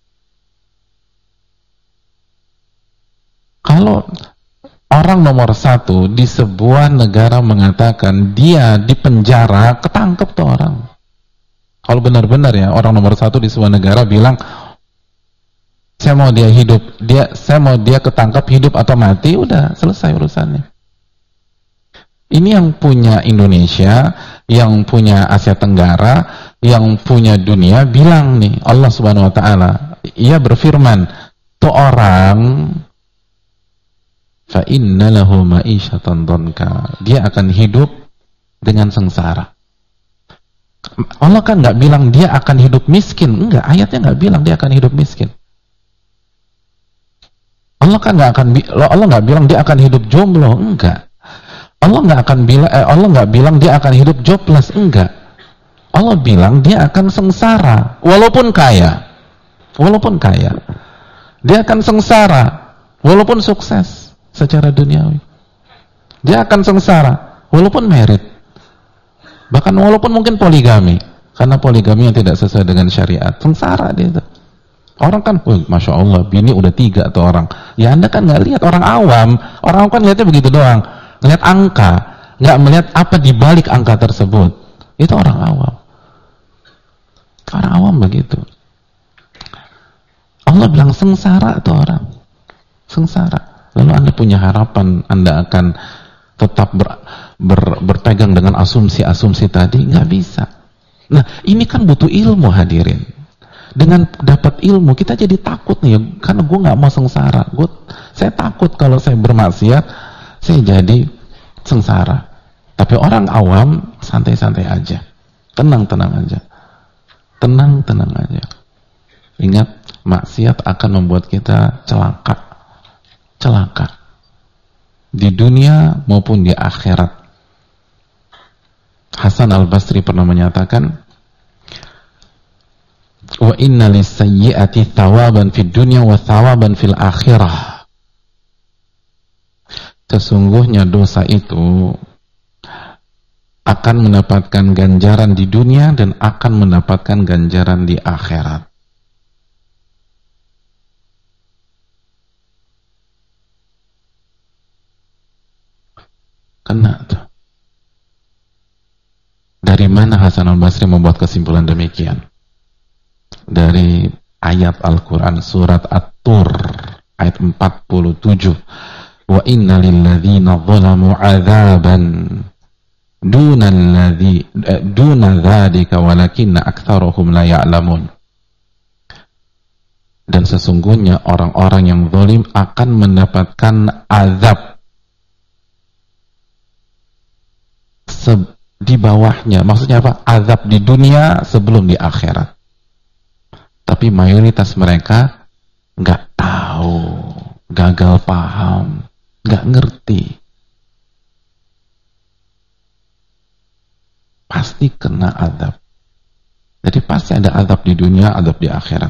Kalau orang nomor 1 di sebuah negara mengatakan dia di penjara, ketangkep tuh orang. Kalau benar-benar ya orang nomor 1 di sebuah negara bilang, saya mau dia hidup, saya mau dia ketangkap hidup atau mati, udah selesai urusannya. Ini yang punya Indonesia, yang punya Asia Tenggara, yang punya dunia bilang nih, Allah Subhanahu wa taala, ia berfirman, tuh orang fa inna lahu ma'isyatan dhanka, dia akan hidup dengan sengsara. Allah kan nggak bilang dia akan hidup miskin, enggak, ayatnya nggak bilang dia akan hidup miskin. Allah kan Allah nggak bilang dia akan hidup jomblo, enggak. Allah nggak bilang dia akan hidup jobless, enggak. Allah bilang dia akan sengsara walaupun kaya. Dia akan sengsara walaupun sukses secara duniawi. Dia akan sengsara walaupun married. Bahkan walaupun mungkin poligami, karena poligami yang tidak sesuai dengan syariat, sengsara dia itu. Orang kan, masya Allah, bini udah 3 atau orang. Ya Anda kan nggak lihat, orang awam kan lihatnya begitu doang, lihat angka, nggak melihat apa di balik angka tersebut. Itu orang awam. Orang awam begitu. Allah bilang sengsara atau orang, sengsara. Lalu Anda punya harapan Anda akan tetap berpegang dengan asumsi-asumsi tadi? Nggak bisa. Nah, ini kan butuh ilmu, hadirin. Dengan dapat ilmu kita jadi takut nih, karena gue nggak mau sengsara. Saya takut kalau saya bermaksiat saya jadi sengsara. Tapi orang awam santai-santai aja, tenang-tenang aja, tenang-tenang aja. Ingat, maksiat akan membuat kita celaka di dunia maupun di akhirat. Hasan Al-Basri pernah menyatakan, Wa inna lis-sayyi'ati thawaban fid dunya wa thawaban fil akhirah. Sesungguhnya dosa itu akan mendapatkan ganjaran di dunia dan akan mendapatkan ganjaran di akhirat. Kena tuh. Dari mana Hasan al-Basri membuat kesimpulan demikian? Dari ayat Al-Quran surat At-Tur ayat 47. Wa inna lilladzina zalamu adzaban duna dzalika walakinna aktsarahum la ya'lamun. Dan sesungguhnya orang-orang yang zalim akan mendapatkan azab di bawahnya. Maksudnya apa? Azab di dunia sebelum di akhirat. Tapi mayoritas mereka nggak tahu, gagal paham, nggak ngerti. Pasti kena azab. Jadi pasti ada azab di dunia, azab di akhirat.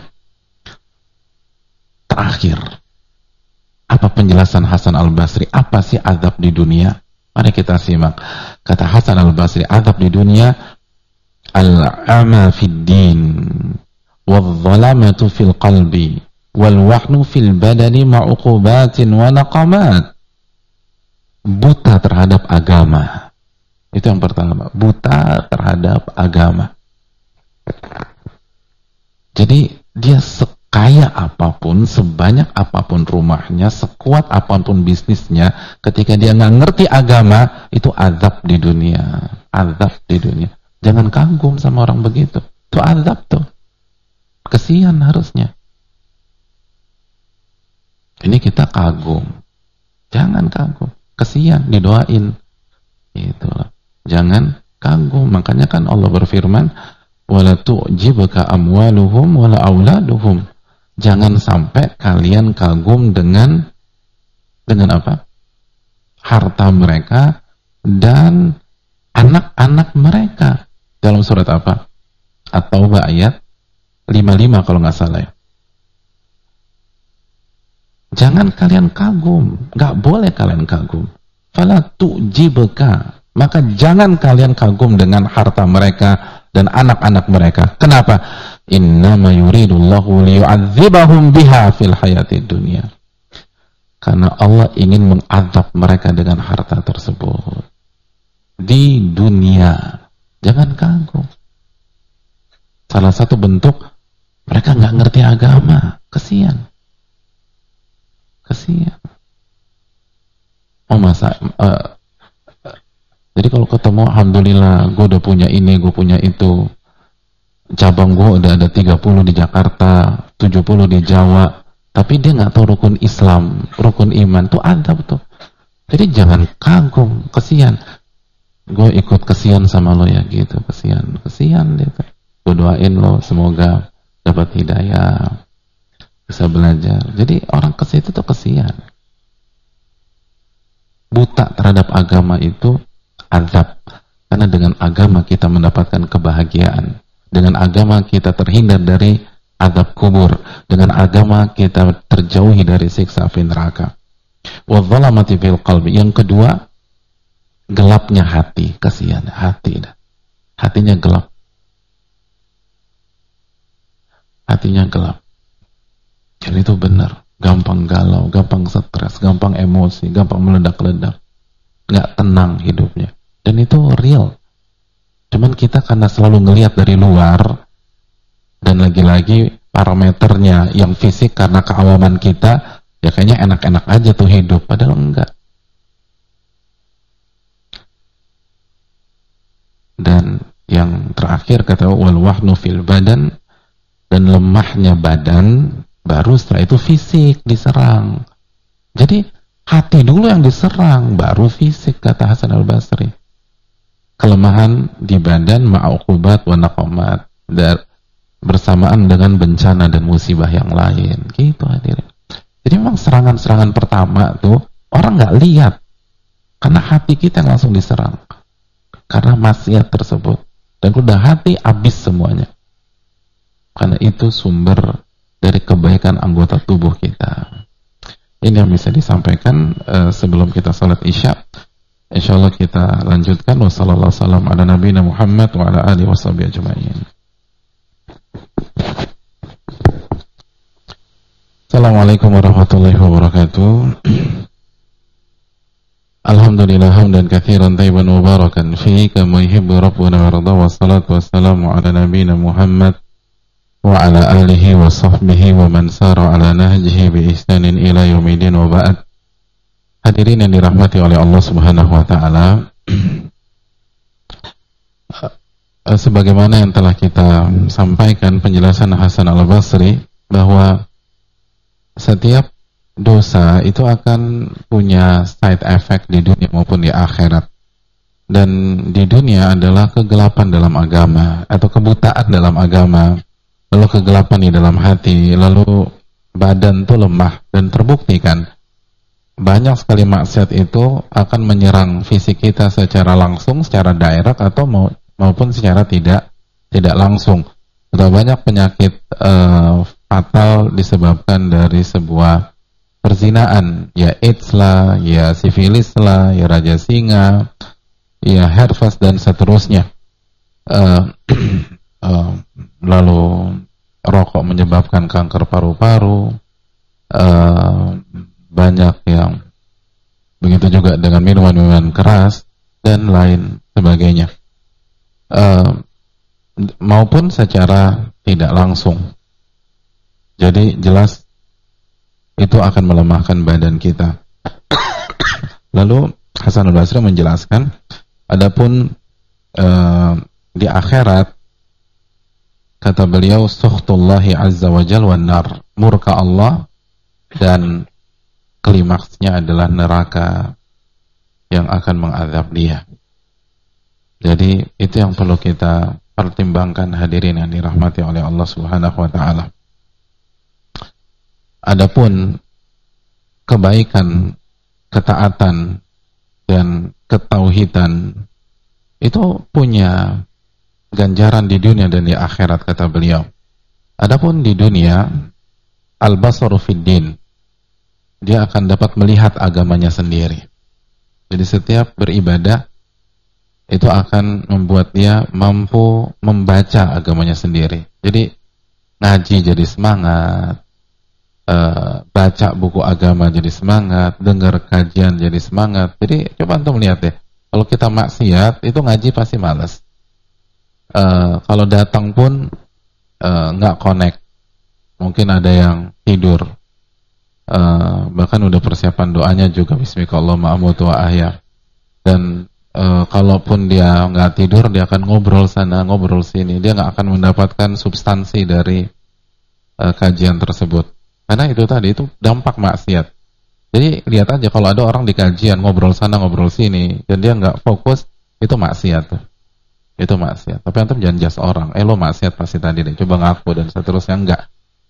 Terakhir, apa penjelasan Hasan al-Basri? Apa sih azab di dunia? Mari kita simak. Kata Hasan al-Basri, azab di dunia al-ama fid din wal-zalamatu fil qalbi wal-wahnu fil badani ma'uqubatin wa naqamat. Buta terhadap agama. Itu yang pertama, buta terhadap agama. Jadi dia sekaya apapun, sebanyak apapun rumahnya, sekuat apapun bisnisnya, ketika dia nggak ngerti agama, itu azab di dunia. Azab di dunia. Jangan kagum sama orang begitu. Itu azab tuh. Kesian harusnya. Ini kita kagum. Jangan kagum. Kesian, didoain. Itulah. Jangan kagum. Makanya kan Allah berfirman, wala tu'jibuka amwaluhum wala auladuhum. Jangan sampai kalian kagum dengan apa? Harta mereka dan anak-anak mereka. Dalam surat apa? At-Taubah ayat 55 kalau nggak salah ya. Jangan kalian kagum, nggak boleh kalian kagum. Fala tu'jibuka, maka jangan kalian kagum dengan harta mereka dan anak-anak mereka. Kenapa? Innama yuridullahu liyu'adzibahum biha fil hayatid dunya. Karena Allah ingin mengadab mereka dengan harta tersebut di dunia. Jangan kagum. Salah satu bentuk mereka nggak ngerti agama. Kesian. Jadi kalau ketemu, alhamdulillah, gue udah punya ini, gue punya itu. Cabang gue udah ada 30 di Jakarta, 70 di Jawa. Tapi dia nggak tahu rukun Islam, rukun iman. Tuh adab tuh. Jadi jangan kagum, kesian. Gue ikut kesian sama lo ya gitu, kesian gitu. Gue doain lo semoga dapat hidayah, bisa belajar. Jadi orang ke situ tuh kesian. Buta terhadap agama itu azab. Karena dengan agama kita mendapatkan kebahagiaan. Dengan agama kita terhindar dari azab kubur. Dengan agama kita terjauhi dari siksa api neraka. Wa dhalamati fil qalbi. Yang kedua, gelapnya hati. Kasihan hati. Hatinya gelap. Hatinya gelap. Dan itu benar. Gampang galau, gampang stres, gampang emosi, gampang meledak-ledak. Nggak tenang hidupnya. Dan itu real. Cuman kita karena selalu ngelihat dari luar, dan lagi-lagi parameternya yang fisik karena keawaman kita, ya kayaknya enak-enak aja tuh hidup. Padahal enggak. Dan yang terakhir kata wal wahnu fil badan, dan lemahnya badan, baru setelah itu fisik diserang. Jadi hati dulu yang diserang, baru fisik, kata Hasan al-Basri. Kelemahan di badan ma'uqubat wa naqamat, bersamaan dengan bencana dan musibah yang lain. Gitu hadirin. Jadi memang serangan-serangan pertama tuh orang nggak lihat, karena hati kita yang langsung diserang karena maksiat tersebut. Dan udah hati habis semuanya. karena itu sumber dari kebaikan anggota tubuh kita. Ini yang bisa disampaikan sebelum kita salat Isya. Insyaallah kita lanjutkan. Wassallallahu wasallam ala nabiyina Muhammad wa ala alihi washabihi ajma'in. Assalamualaikum warahmatullahi wabarakatuh. Alhamdulillah hamdan katsiran thayyiban mubarakan fihi kama yuhibbu rabbuna wa yarda, wassalatu wassalamu ala nabiyina Muhammad wa ala alihi wa sahbihi wa man sara ala nahjihi bi ihsanin ila yaumidin wa ba'd. Hadirin yang dirahmati oleh Allah Subhanahu wa taala, sebagaimana yang telah kita sampaikan penjelasan Hasan Al-Basri bahwa setiap dosa itu akan punya side effect di dunia maupun di akhirat. Dan di dunia adalah kegelapan dalam agama atau kebutaan dalam agama, lalu kegelapan di dalam hati, lalu badan itu lemah, dan terbukti kan banyak sekali maksiat itu akan menyerang fisik kita secara langsung, secara direct, atau maupun secara tidak langsung. Atau banyak penyakit fatal disebabkan dari sebuah perzinaan, ya AIDS lah, ya sifilis lah, ya raja singa, ya herpes dan seterusnya. Lalu rokok menyebabkan kanker paru-paru, banyak yang begitu juga dengan minuman-minuman keras dan lain sebagainya, maupun secara tidak langsung. Jadi jelas itu akan melemahkan badan kita. Lalu Hasan Al-Basri menjelaskan, adapun di akhirat, kata beliau, sukhtullahi azza wa jal wan nar, murka Allah, dan klimaksnya adalah neraka yang akan mengazab dia. Jadi itu yang perlu kita pertimbangkan, hadirin yang dirahmati oleh Allah Subhanahu wa taala. Adapun kebaikan, ketaatan dan ketauhidan itu punya ganjaran di dunia dan di akhirat, kata beliau. Adapun di dunia, al-basaru fid din, dia akan dapat melihat agamanya sendiri. Jadi setiap beribadah itu akan membuat dia mampu membaca agamanya sendiri. Jadi ngaji jadi semangat, baca buku agama jadi semangat, dengar kajian jadi semangat. Jadi coba antum lihat deh, kalau kita maksiat itu ngaji pasti malas. Kalau datang pun nggak connect, mungkin ada yang tidur, bahkan udah persiapan doanya juga bismillahirrahmanirrahim amutu wa ahya. Dan kalaupun dia nggak tidur, dia akan ngobrol sana ngobrol sini, dia nggak akan mendapatkan substansi dari kajian tersebut. Karena itu tadi, itu dampak maksiat. Jadi lihat aja kalau ada orang di kajian ngobrol sana ngobrol sini dan dia nggak fokus, itu maksiat tuh. Itu maksiat. Tapi antum jangan jas orang, lo maksiat pasti tadi deh, coba ngaku dan seterusnya. Enggak.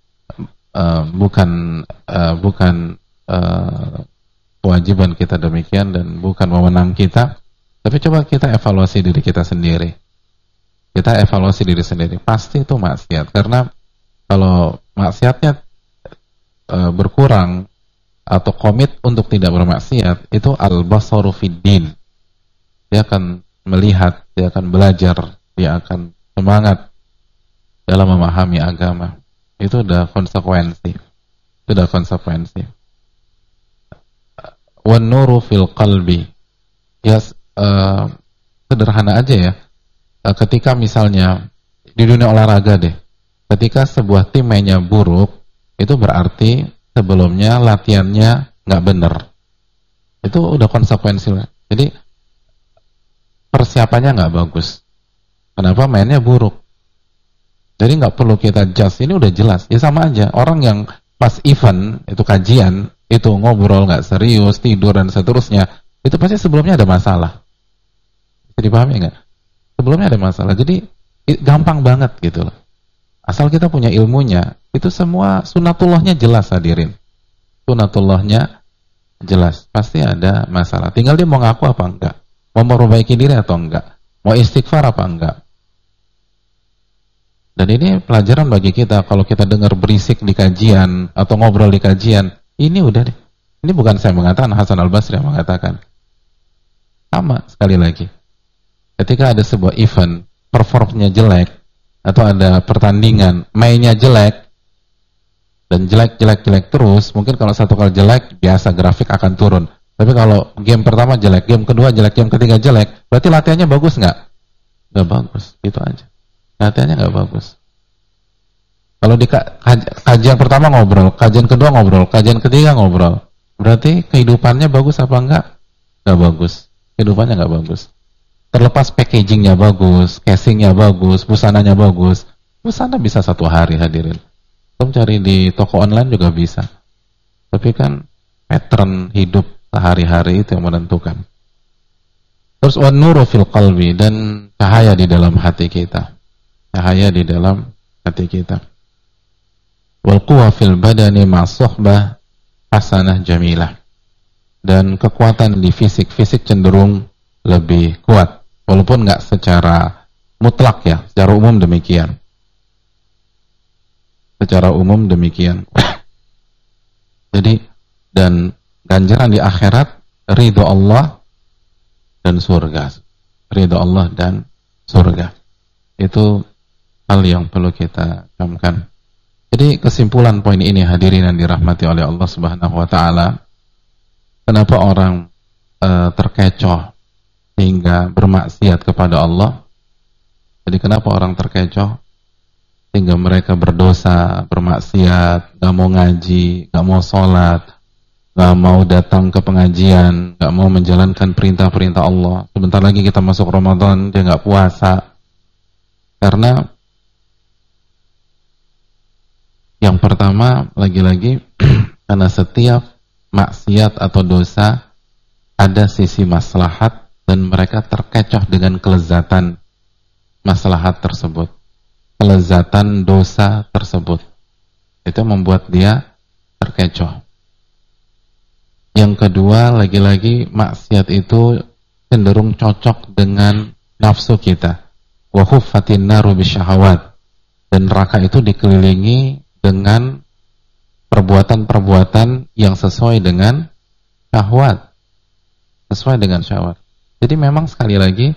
Bukan kewajiban kita demikian dan bukan wewenang kita. Tapi coba kita evaluasi diri kita sendiri. Kita evaluasi diri sendiri. Pasti itu maksiat. Karena kalau maksiatnya berkurang atau komit untuk tidak bermaksiat, itu al-basaru fid din. Dia akan melihat, dia akan belajar, dia akan semangat dalam memahami agama. Itu udah konsekuensi. Itu udah konsekuensi. Wan nuru fil qalbi. Ya, sederhana aja ya. Ketika misalnya di dunia olahraga deh, ketika sebuah tim mainnya buruk, itu berarti sebelumnya latihannya nggak benar. Itu udah konsekuensi. Jadi persiapannya nggak bagus. Kenapa? Mainnya buruk. Jadi nggak perlu kita judge, ini udah jelas. Ya sama aja, orang yang pas event itu kajian, itu ngobrol nggak serius, tidur dan seterusnya, itu pasti sebelumnya ada masalah. Jadi dipahami nggak? Sebelumnya ada masalah. Jadi gampang banget gitu loh. Asal kita punya ilmunya, itu semua sunatullahnya jelas, hadirin. Sunatullahnya jelas, pasti ada masalah. Tinggal dia mau ngaku apa enggak, mau memperbaiki diri atau enggak, mau istighfar apa enggak. Dan ini pelajaran bagi kita. Kalau kita dengar berisik di kajian atau ngobrol di kajian, ini udah deh. Ini bukan saya mengatakan, Hasan Al-Basri yang mengatakan. Sama sekali lagi. Ketika ada sebuah event, performnya jelek, atau ada pertandingan, mainnya jelek, dan jelek terus, mungkin kalau satu kali jelek, biasa grafik akan turun. Tapi kalau game pertama jelek, game kedua jelek, game ketiga jelek, berarti latihannya bagus nggak? Nggak bagus, gitu aja. Latihannya nggak bagus. Kalau di kajian pertama ngobrol, kajian kedua ngobrol, kajian ketiga ngobrol, berarti kehidupannya bagus apa enggak? Nggak bagus. Kehidupannya nggak bagus. Terlepas packagingnya bagus, casingnya bagus, busananya bagus, busana bisa 1 hari hadirin. Kamu cari di toko online juga bisa. Tapi kan pattern hidup sehari-hari itu yang menentukan. Terus wan nuru fil qalbi, dan cahaya di dalam hati kita. Cahaya di dalam hati kita. Wal quwa fil badani ma suhbah hasanah jamilah. Dan kekuatan di fisik cenderung lebih kuat, walaupun nggak secara mutlak ya, secara umum demikian. Secara umum demikian. Jadi, dan ganjaran di akhirat ridho Allah dan surga. Ridho Allah dan surga. Itu hal yang perlu kita camkan. Jadi kesimpulan poin ini hadirin yang dirahmati oleh Allah Subhanahu wa taala, kenapa orang terkecoh sehingga bermaksiat kepada Allah? Jadi kenapa orang terkecoh sehingga mereka berdosa, bermaksiat, gak mau ngaji, gak mau sholat, gak mau datang ke pengajian, gak mau menjalankan perintah-perintah Allah. Sebentar lagi kita masuk Ramadan, dia gak puasa. Karena yang pertama, lagi-lagi karena setiap maksiat atau dosa ada sisi maslahat, dan mereka terkecoh dengan kelezatan maslahat tersebut, kelezatan dosa tersebut. Itu membuat dia terkecoh. Yang kedua, lagi-lagi maksiat itu cenderung cocok dengan nafsu kita. Wa huffatin naru bisyahawat. Dan neraka itu dikelilingi dengan perbuatan-perbuatan yang sesuai dengan syahwat. Sesuai dengan syahwat. Jadi memang sekali lagi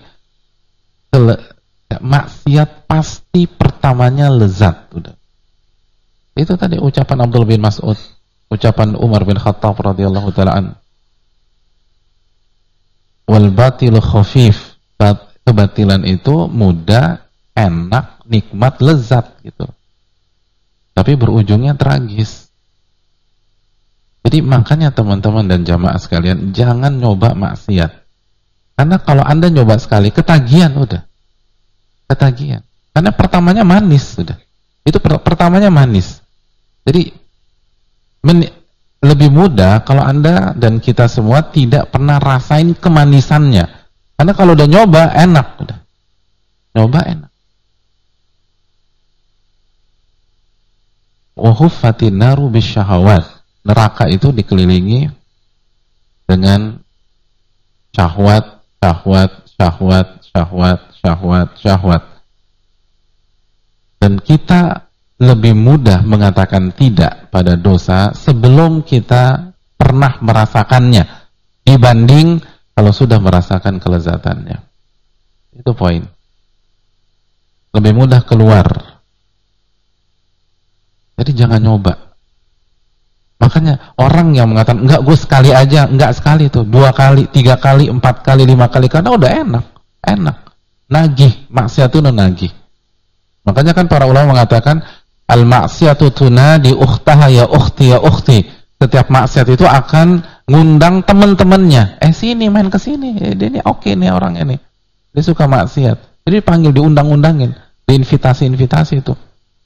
maksiat pasti pertamanya lezat. Udah. Itu tadi ucapan Abdul bin Mas'ud, ucapan Umar bin Khattab radhiyallahu taala an. Wal batilu khafif. Kebatilan itu mudah, enak, nikmat, lezat gitu. Tapi berujungnya tragis. Jadi makanya teman-teman dan jamaah sekalian, jangan nyoba maksiat. Karena kalau Anda nyoba sekali, ketagihan udah. Ketagihan. Karena pertamanya manis sudah. Itu pertamanya manis. Jadi lebih mudah kalau Anda dan kita semua tidak pernah rasain kemanisannya. Karena kalau udah nyoba enak udah. Nyoba enak. Wa huffatin naru bisyahawat. Neraka itu dikelilingi dengan syahwat, syahwat. Dan kita lebih mudah mengatakan tidak pada dosa sebelum kita pernah merasakannya dibanding kalau sudah merasakan kelezatannya. Itu poin. Lebih mudah keluar. Jadi jangan nyoba. Makanya orang yang mengatakan enggak, gue sekali aja, enggak sekali tuh, 2 kali, 3 kali, 4 kali, 5 kali, karena udah enak, nagih, maksiat itu nagih. Makanya kan para ulama mengatakan al maksiatu tunadi ukhtaha ya ukhti. Setiap maksiat itu akan ngundang teman-temannya. Sini main ke sini. Dia ini oke nih orang ini. Dia suka maksiat. Jadi dipanggil, diundang-undangin, diinvitasi itu.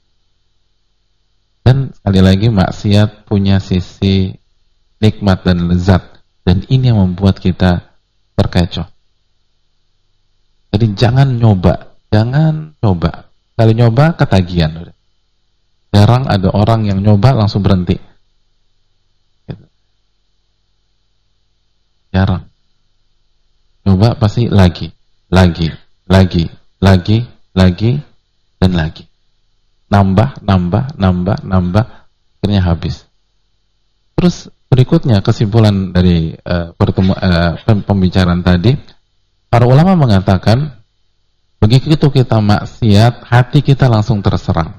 Dan sekali lagi maksiat punya sisi nikmat dan lezat, dan ini yang membuat kita terkecoh. Jadi jangan nyoba. Kali nyoba ketagihan. Jarang ada orang yang nyoba langsung berhenti. Gitu. Jarang. Nyoba pasti lagi, dan lagi. nambah, akhirnya habis. Terus berikutnya kesimpulan dari pembicaraan tadi, para ulama mengatakan begitu kita maksiat, hati kita langsung terserang.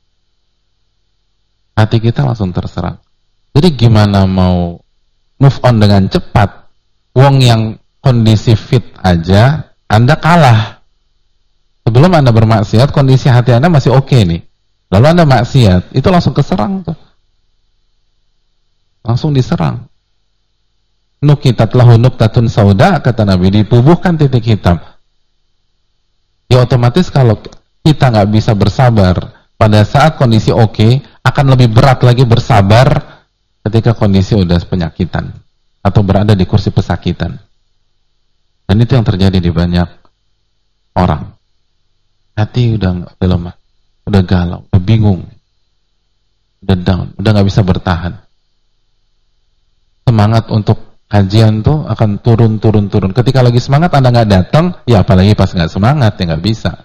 Hati kita langsung terserang. Jadi gimana mau move on dengan cepat? Wong yang kondisi fit aja Anda kalah. Sebelum Anda bermaksiat, kondisi hati Anda masih oke nih. Lalu Anda maksiat, itu langsung keserang tuh. Langsung diserang. Nukitat lahu nuktatun sauda, kata Nabi, dipubuhkan titik hitam. Ya otomatis kalau kita nggak bisa bersabar pada saat kondisi oke, akan lebih berat lagi bersabar ketika kondisi udah penyakitan atau berada di kursi pesakitan. Dan itu yang terjadi di banyak orang. Hati udah lemah, udah galau, udah bingung, udah down, udah nggak bisa bertahan. Semangat untuk kajian tuh akan turun. Ketika lagi semangat Anda nggak datang, ya apalagi pas nggak semangat ya nggak bisa.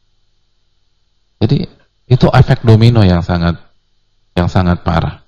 Jadi itu efek domino yang sangat parah.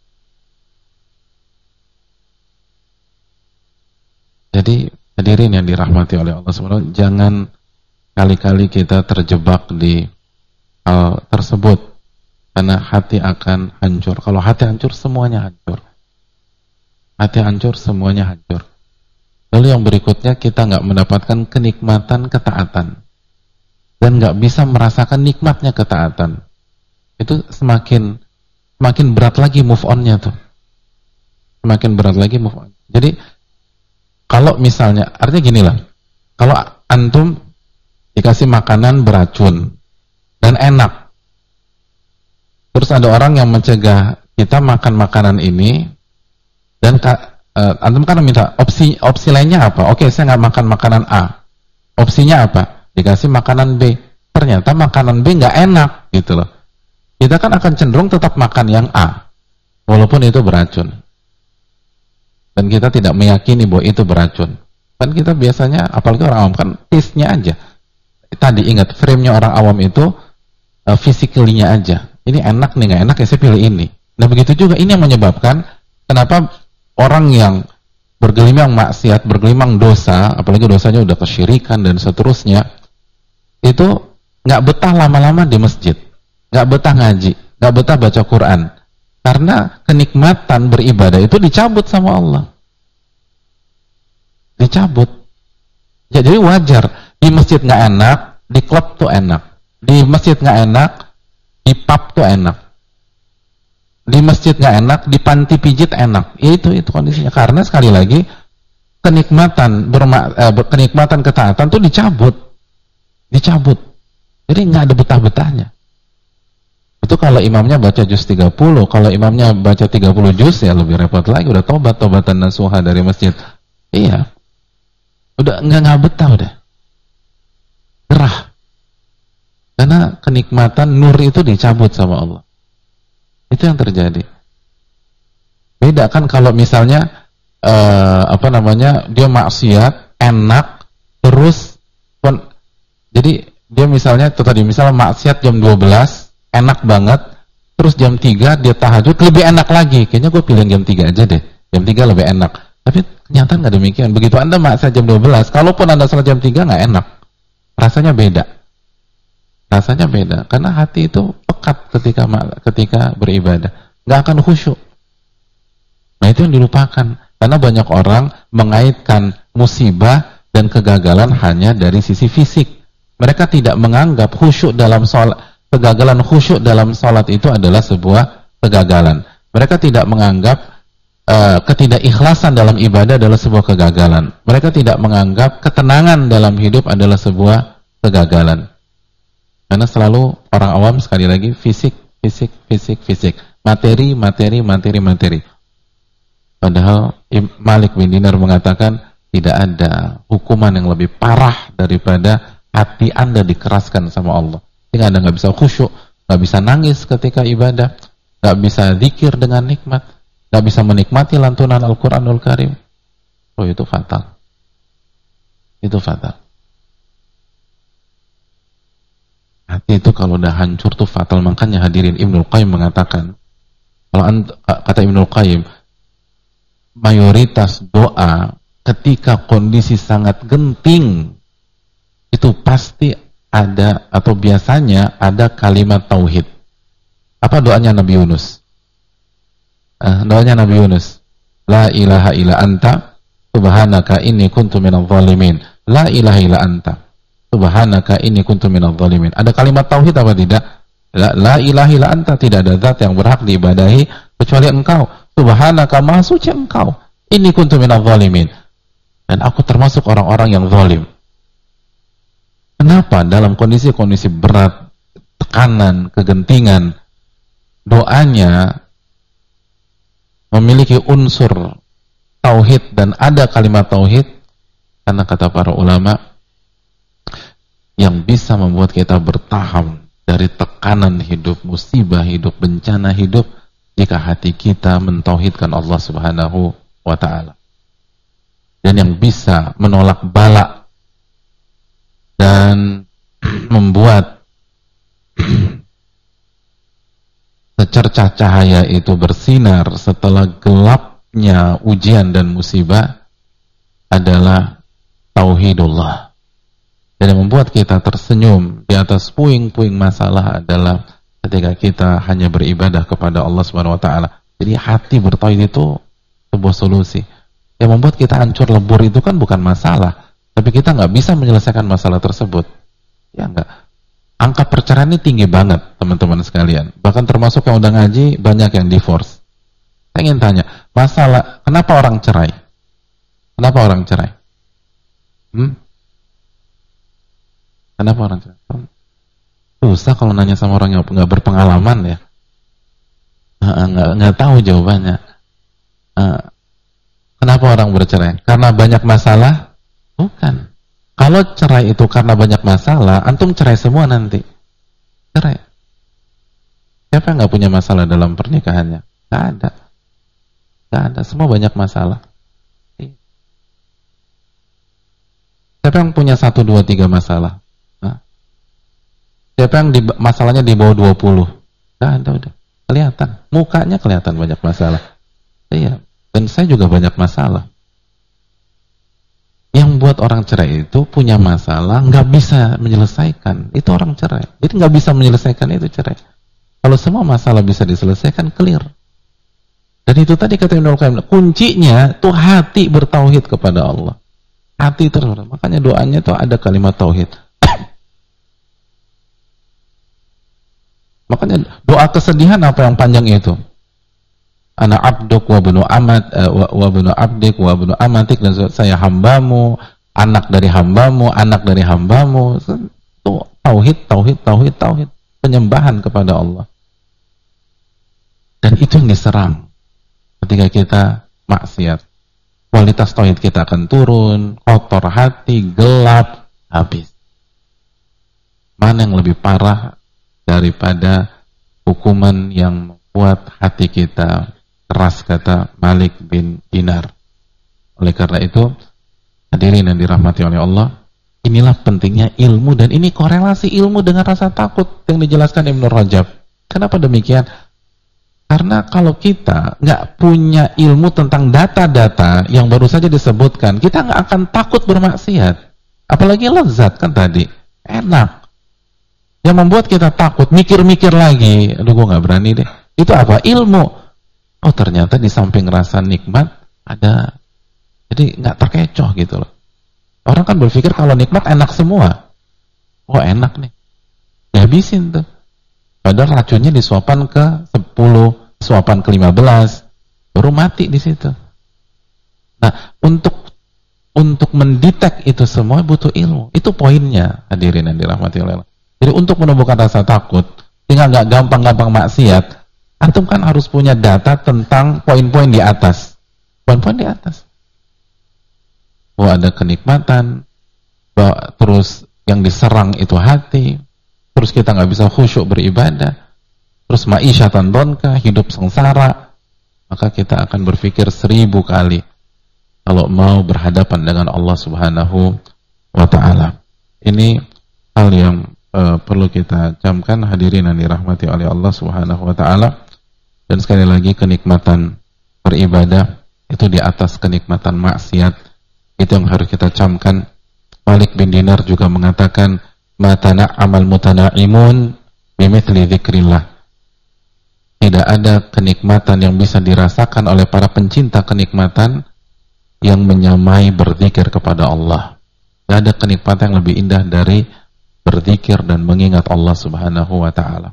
Jadi hadirin yang dirahmati oleh Allah SWT, jangan kali-kali kita terjebak di hal tersebut, karena hati akan hancur. Kalau hati hancur, semuanya hancur. Hati hancur, semuanya hancur. Lalu yang berikutnya, kita nggak mendapatkan kenikmatan ketaatan dan nggak bisa merasakan nikmatnya ketaatan. Itu semakin berat lagi move on-nya tuh. Semakin berat lagi move on. Jadi kalau misalnya, artinya gini lah, kalau antum dikasih makanan beracun dan enak, terus ada orang yang mencegah kita makan makanan ini, dan antum kan minta opsi lainnya apa? Oke, saya nggak makan makanan A. Opsinya apa? Dikasih makanan B. Ternyata makanan B nggak enak, gitu loh. Kita kan akan cenderung tetap makan yang A, walaupun itu beracun. Dan kita tidak meyakini bahwa itu beracun. Kan kita biasanya, apalagi orang awam, kan taste-nya aja. Tadi ingat, frame-nya orang awam itu physically-nya aja. Ini enak nih, nggak enak ya saya pilih ini. Nah begitu juga, ini yang menyebabkan kenapa orang yang bergelimang maksiat, bergelimang dosa, apalagi dosanya udah kesyirikan dan seterusnya, itu nggak betah lama-lama di masjid, nggak betah ngaji, nggak betah baca Quran, karena kenikmatan beribadah itu dicabut sama Allah. Dicabut. Ya, jadi wajar, di masjid nggak enak, di klub tuh enak. Di masjid nggak enak, di pub tuh enak. Di masjid nggak enak, di panti pijit enak. Itu kondisinya. Karena sekali lagi kenikmatan ketaatan tuh dicabut. Jadi nggak ada betah-betahnya. Itu kalau imamnya baca juz 30, kalau imamnya baca 30 juz ya lebih repot lagi, udah tobatan nasuha dari masjid. Iya. Udah nggak betah udah. Gerah. Karena kenikmatan nur itu dicabut sama Allah. Itu yang terjadi. Beda kan kalau misalnya dia maksiat enak terus jadi dia misalnya maksiat jam 12 enak banget, terus jam 3 dia tahajud lebih enak lagi. Kayaknya gue pilih jam 3 aja deh. Jam 3 lebih enak. Tapi kenyataan nggak demikian. Begitu Anda maksiat jam 12, kalaupun Anda salat jam 3 nggak enak. Rasanya beda. Karena hati itu pekat ketika beribadah, nggak akan khusyuk. Nah itu yang dilupakan, karena banyak orang mengaitkan musibah dan kegagalan hanya dari sisi fisik. Mereka tidak menganggap kegagalan khusyuk dalam salat itu adalah sebuah kegagalan. Mereka tidak menganggap ketidakikhlasan dalam ibadah adalah sebuah kegagalan. Mereka tidak menganggap ketenangan dalam hidup adalah sebuah kegagalan. Karena selalu orang awam sekali lagi fisik, materi. Padahal Malik bin Dinar mengatakan tidak ada hukuman yang lebih parah daripada hati Anda dikeraskan sama Allah. Sehingga Anda nggak bisa khusyuk, nggak bisa nangis ketika ibadah, nggak bisa zikir dengan nikmat, nggak bisa menikmati lantunan Al-Quranul Karim. Oh itu fatal. Itu fatal. Hati itu kalau udah hancur tuh fatal. Makanya hadirin, Ibnul Qayyim mengatakan, kata Ibnul Qayyim, mayoritas doa ketika kondisi sangat genting itu pasti ada atau biasanya ada kalimat tauhid. Apa doanya Nabi Yunus? Doanya Nabi Yunus, la ilaha illa anta subhanaka inni kuntu minadh dhalimin. La ilaha illa anta subhanaka inni kuntu minadh dhalimin. Ada kalimat tauhid apa tidak? La ilaha illa anta, tidak ada zat yang berhak diibadahi kecuali engkau. Subhanaka, maha suci engkau. Inni kuntu minadh dhalimin. Dan aku termasuk orang-orang yang zalim. Kenapa? Dalam kondisi-kondisi berat, tekanan, kegentingan, doanya memiliki unsur tauhid dan ada kalimat tauhid, karena kata para ulama, yang bisa membuat kita bertahan dari tekanan hidup, musibah hidup, bencana hidup, jika hati kita mentauhidkan Allah Subhanahu wa ta'ala. Dan yang bisa menolak bala dan membuat secercah cahaya itu bersinar setelah gelapnya ujian dan musibah adalah tauhidullah. Dan yang membuat kita tersenyum di atas puing-puing masalah adalah ketika kita hanya beribadah kepada Allah Subhanahu wa ta'ala. Jadi hati bertauhid itu sebuah solusi. Yang membuat kita hancur lebur itu kan bukan masalah, tapi kita nggak bisa menyelesaikan masalah tersebut. Ya enggak. Angka perceraian ini tinggi banget, teman-teman sekalian. Bahkan termasuk yang udah ngaji, banyak yang divorce. Saya ingin tanya, masalah, kenapa orang cerai? Kenapa orang cerai? Kenapa orang cerai? Susah kalau nanya sama orang yang nggak berpengalaman ya. Nggak tahu jawabannya. Kenapa orang bercerai? Karena banyak masalah? Bukan. Kalau cerai itu karena banyak masalah, antum cerai semua nanti. Cerai. Siapa yang nggak punya masalah dalam pernikahannya? Nggak ada. Nggak ada. Semua banyak masalah. Siapa yang punya 1, 2, 3 masalah? Siapa yang masalahnya di bawah 20? Nggak ada, udah. Kelihatan. Mukanya kelihatan banyak masalah. Iya. Dan saya juga banyak masalah. Yang buat orang cerai itu punya masalah, nggak bisa menyelesaikan. Itu orang cerai. Jadi nggak bisa menyelesaikan, itu cerai. Kalau semua masalah bisa diselesaikan, clear. Dan itu tadi kata Ibnu Qayyim, kuncinya tuh hati bertauhid kepada Allah. Hati terus. Makanya doanya tuh ada kalimat tauhid. Makanya doa kesedihan apa yang panjang itu? Ana abduk wa bunu amat wa bunu abdik wa bunu amatik, dan saya hambamu, anak dari hambamu, anak dari hambamu. Itu tauhid, penyembahan kepada Allah. Dan itu yang diserang ketika kita maksiat. Kualitas tauhid kita akan turun, kotor hati, gelap, habis. Mana yang lebih parah daripada hukuman yang membuat hati kita keras, kata Malik bin Dinar. Oleh karena itu, hadirin yang dirahmati oleh Allah, inilah pentingnya ilmu, dan ini korelasi ilmu dengan rasa takut yang dijelaskan Ibnu Rajab. Kenapa demikian? Karena kalau kita nggak punya ilmu tentang data-data yang baru saja disebutkan, kita nggak akan takut bermaksiat. Apalagi lezat kan tadi, enak. Yang membuat kita takut, mikir-mikir lagi, aduh gue nggak berani deh. Itu apa? Ilmu. Oh ternyata di samping rasa nikmat ada, jadi nggak terkecoh gitu loh. Orang kan berpikir kalau nikmat enak semua. Oh enak nih, dihabisin tuh. Padahal racunnya disuapan ke 10, suapan ke 15, baru mati di situ. Nah untuk mendetek itu semua butuh ilmu. Itu poinnya, hadirin yang dirahmati oleh Allah. Jadi untuk menumbuhkan rasa takut, tinggal nggak gampang-gampang maksiat. Antum kan harus punya data tentang poin-poin di atas. Poin-poin di atas. Bahwa ada kenikmatan, bahwa terus yang diserang itu hati, terus kita nggak bisa khusyuk beribadah, terus ma'isyatan donka, hidup sengsara, maka kita akan berpikir 1000 kali kalau mau berhadapan dengan Allah Subhanahu wa ta'ala. Ini hal yang perlu kita camkan, hadirin yang dirahmati oleh Allah Subhanahu wa taala. Dan sekali lagi, kenikmatan beribadah itu di atas kenikmatan maksiat. Itu yang harus kita camkan. Malik bin Dinar juga mengatakan, "Ma tana'amal mutana'imun bimithli dzikrillah." Tidak ada kenikmatan yang bisa dirasakan oleh para pencinta kenikmatan yang menyamai berzikir kepada Allah. Tidak ada kenikmatan yang lebih indah dari berzikir dan mengingat Allah Subhanahu wa taala.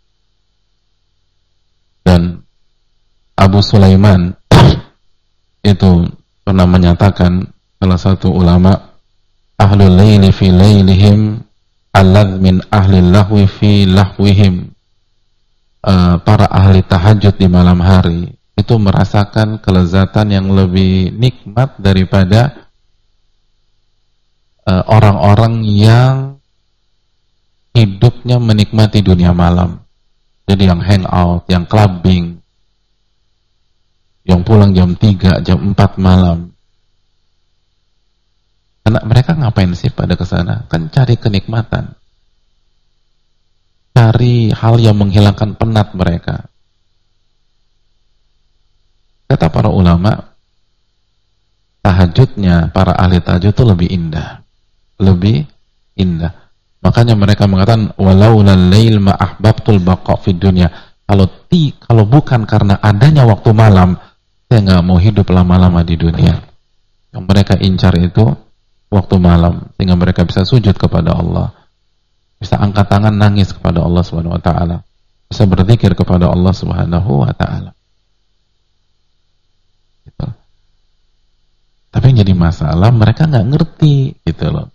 Dan Abu Sulaiman itu pernah menyatakan, salah satu ulama, ahlul laili fi lailihim alladh min ahli lahwi fi lahwihim. Para ahli tahajud di malam hari itu merasakan kelezatan yang lebih nikmat daripada orang-orang yang hidupnya menikmati dunia malam. Jadi yang hangout, yang clubbing, yang pulang jam 3, jam 4 malam. Karena mereka ngapain sih pada kesana? Kan cari kenikmatan, cari hal yang menghilangkan penat mereka. Kata para ulama, tahajudnya para ahli tahajud itu lebih indah, lebih indah. Makanya mereka mengatakan, walaulal lail ma ahbabtul baqa fid dunya. Kalau bukan karena adanya waktu malam, saya nggak mau hidup lama-lama di dunia. Yang mereka incar itu waktu malam, sehingga mereka bisa sujud kepada Allah, bisa angkat tangan nangis kepada Allah Subhanahu wa taala, bisa berzikir kepada Allah Subhanahu wa taala. Gitu. Tapi yang jadi masalah, mereka nggak ngerti gitu loh.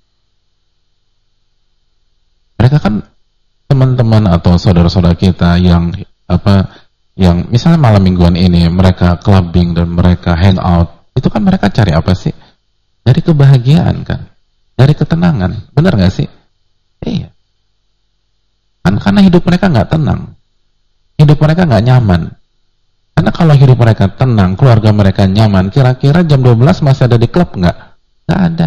Mereka kan teman-teman atau saudara-saudara kita yang yang misalnya malam mingguan ini mereka clubbing dan mereka hangout, itu kan mereka cari apa sih? Dari kebahagiaan kan, dari ketenangan, benar nggak sih? Iya. Kan karena hidup mereka nggak tenang, hidup mereka nggak nyaman. Karena kalau hidup mereka tenang, keluarga mereka nyaman, kira-kira jam 12 masih ada di klub nggak? Nggak ada.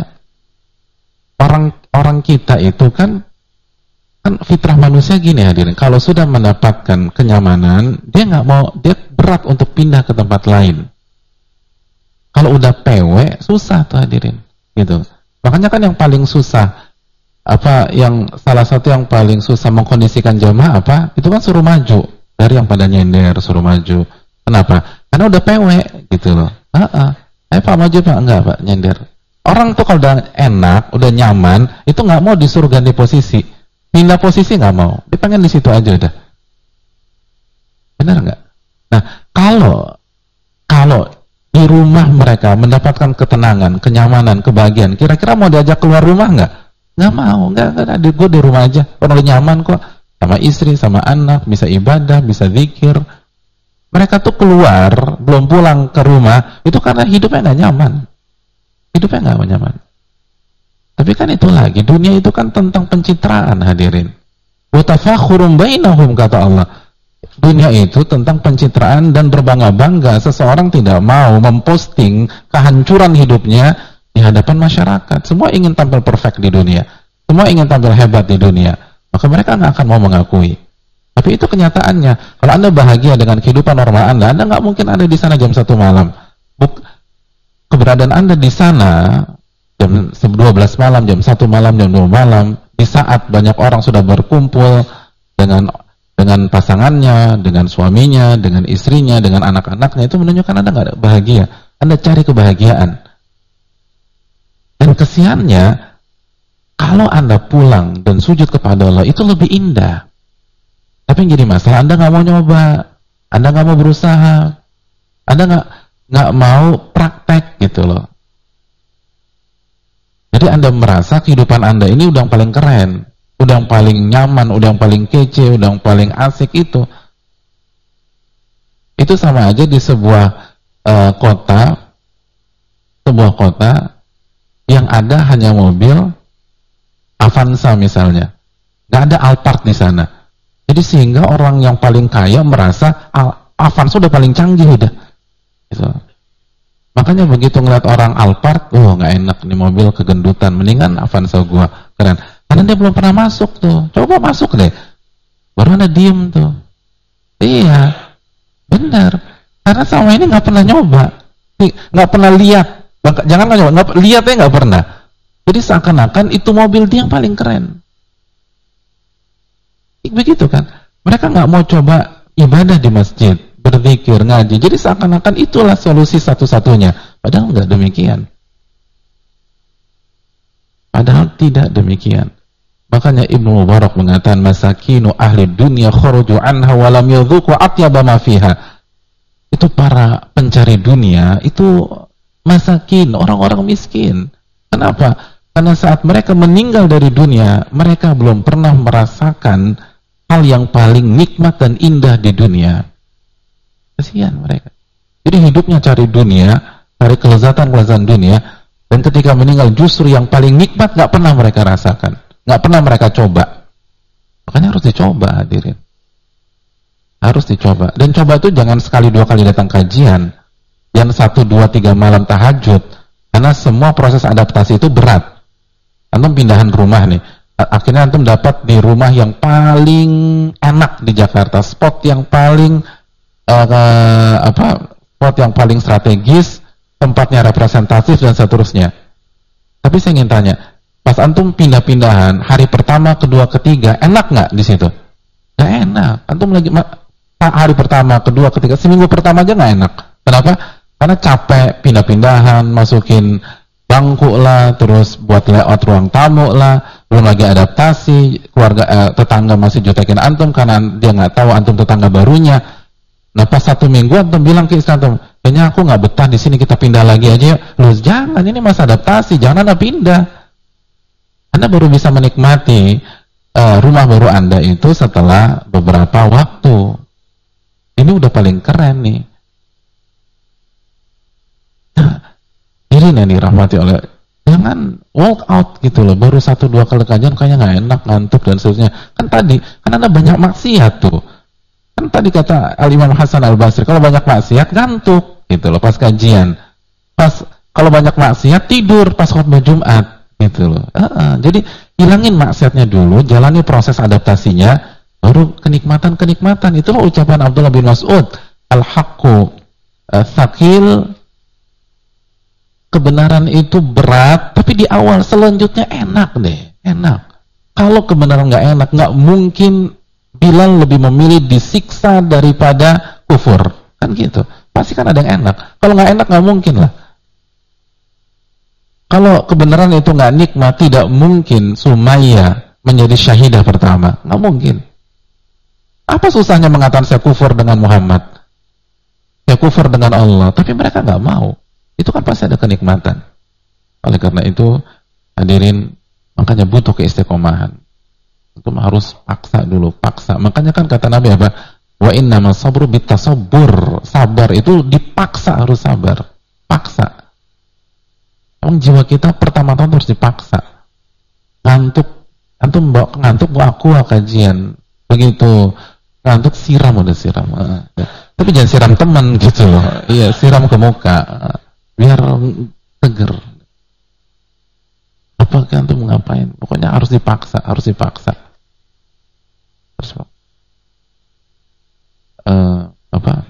Orang kita itu kan fitrah manusia gini hadirin, kalau sudah mendapatkan kenyamanan, dia nggak mau, dia berat untuk pindah ke tempat lain. Kalau udah PW, susah tuh hadirin, gitu. Makanya kan yang paling susah, yang salah satu yang paling susah mengkondisikan jamaah itu kan suruh maju, dari yang pada nyender suruh maju. Kenapa? Karena udah PW, gitu loh. Pak maju Pak, enggak Pak, nyender. Orang tuh kalau udah enak, udah nyaman, itu nggak mau disuruh ganti posisi. Pindah posisi nggak mau, dia pengen di situ aja udah. Benar nggak? Nah, kalau di rumah mereka mendapatkan ketenangan, kenyamanan, kebahagiaan, kira-kira mau diajak keluar rumah nggak? Nggak mau, nggak. Gue di rumah aja, orang udah nyaman kok, sama istri, sama anak, bisa ibadah, bisa zikir. Mereka tuh keluar, belum pulang ke rumah, itu karena hidupnya nggak nyaman, hidupnya nggak nyaman. Tapi kan itu lagi, dunia itu kan tentang pencitraan hadirin. Wa tafakhurum bainahum, kata Allah. Dunia itu tentang pencitraan dan berbangga-bangga. Seseorang tidak mau memposting kehancuran hidupnya di hadapan masyarakat. Semua ingin tampil perfect di dunia, semua ingin tampil hebat di dunia. Maka mereka nggak akan mau mengakui. Tapi itu kenyataannya. Kalau Anda bahagia dengan kehidupan normal Anda nggak mungkin ada di sana jam 1 malam. Keberadaan Anda di sana jam 12 malam, jam 1 malam, jam 2 malam, di saat banyak orang sudah berkumpul dengan pasangannya, dengan suaminya, dengan istrinya, dengan anak-anaknya, itu menunjukkan Anda nggak bahagia. Anda cari kebahagiaan. Dan kesiannya, kalau Anda pulang dan sujud kepada Allah, itu lebih indah. Tapi yang jadi masalah, Anda nggak mau nyoba, Anda nggak mau berusaha, Anda nggak mau praktek gitu loh. Jadi Anda merasa kehidupan Anda ini udah yang paling keren, udah yang paling nyaman, udah yang paling kece, udah yang paling asik itu. Itu sama aja di sebuah kota yang ada hanya mobil Avanza misalnya, nggak ada Alphard di sana. Jadi sehingga orang yang paling kaya merasa Avanza udah paling canggih udah. Gitu. Makanya begitu ngeliat orang Alphard, nggak enak nih mobil kegendutan, mendingan Avanza gua keren. Karena dia belum pernah masuk tuh. Coba masuk deh. Baru Anda diem tuh. Iya, benar. Karena selama ini nggak pernah nyoba, nggak pernah lihat. Jangan nggak nyoba, lihatnya nggak pernah. Jadi seakan-akan itu mobil dia yang paling keren. Begitu kan? Mereka nggak mau coba ibadah di masjid, berzikir, ngaji. Jadi seakan-akan itulah solusi satu-satunya. Padahal nggak demikian. Padahal tidak demikian. Makanya Ibnu Mubarak mengatakan masakinu ahli dunia khuruju anha wa lam yadhuqu atyaba ma fiha. Itu para pencari dunia, itu masakin, orang-orang miskin. Kenapa? Karena saat mereka meninggal dari dunia, mereka belum pernah merasakan hal yang paling nikmat dan indah di dunia. Kasihan mereka. Jadi hidupnya cari dunia, cari kelezatan-kelezatan dunia, dan ketika meninggal justru yang paling nikmat gak pernah mereka rasakan, gak pernah mereka coba. Makanya harus dicoba, hadirin. Harus dicoba. Dan coba itu jangan sekali dua kali datang kajian, jangan 1, 2, 3 malam tahajud, karena semua proses adaptasi itu berat. Antum pindahan rumah nih, akhirnya antum dapat di rumah yang paling enak di Jakarta, spot yang paling spot yang paling strategis, tempatnya representatif dan seterusnya. Tapi saya ingin tanya, pas antum pindah-pindahan hari pertama, kedua, ketiga, enak nggak di situ? Nggak enak. Antum lagi hari pertama, kedua, ketiga, seminggu pertama aja nggak enak. Kenapa? Karena capek pindah-pindahan, masukin bangku lah, terus buat layout ruang tamu lah, belum lagi adaptasi, keluarga tetangga masih jutekin antum karena dia nggak tahu antum tetangga barunya. Nah pas 1 minggu antum bilang ke istri antum, kayaknya aku nggak betah di sini, kita pindah lagi aja ya. Loh jangan, ini masa adaptasi, jangan Anda pindah. Anda baru bisa menikmati rumah baru Anda itu setelah beberapa waktu. Ini udah paling keren nih. Ini nih dirahmati oleh, jangan walk out gitu loh, baru 1-2 kali kajian kayaknya nggak enak, ngantuk dan seterusnya. Kan tadi, kan Anda banyak maksiat tuh. Kan tadi kata Al-Imam Hasan Al-Basri, kalau banyak maksiat ngantuk gitu loh pas kajian. Kalau banyak maksiat tidur pas khutbah Jumat gitu loh. Jadi hilangin maksiatnya dulu, jalani proses adaptasinya, baru kenikmatan-kenikmatan. Itulah ucapan Abdullah bin Mas'ud, al-haqqu thaqil, kebenaran itu berat, tapi di awal, selanjutnya enak deh, enak. Kalau kebenaran nggak enak, nggak mungkin Bilal lebih memilih disiksa daripada kufur, kan gitu. Pasti kan ada yang enak. Kalau nggak enak nggak mungkin lah. Kalau kebenaran itu nggak nikmat, tidak mungkin Sumayyah menjadi syahidah pertama, nggak mungkin. Apa susahnya mengatakan saya kufur dengan Muhammad, saya kufur dengan Allah, tapi mereka nggak mau. Itu kan pasti ada kenikmatan. Oleh karena itu, hadirin, makanya butuh keistiqomahan. Itu harus paksa dulu, paksa. Makanya kan kata Nabi apa? Wa innamas sabru bitasabbur. Sabar itu dipaksa, harus sabar. Paksa. Emang jiwa kita pertama-tama harus dipaksa. Ngantuk, antum ngantuk aku kajian. Begitu ngantuk siram, udah siram. Tapi jangan siram teman gitu loh. Iya, siram ke muka. Biar seger. Apa antum ngapain? Pokoknya harus dipaksa, harus dipaksa. Terus apa?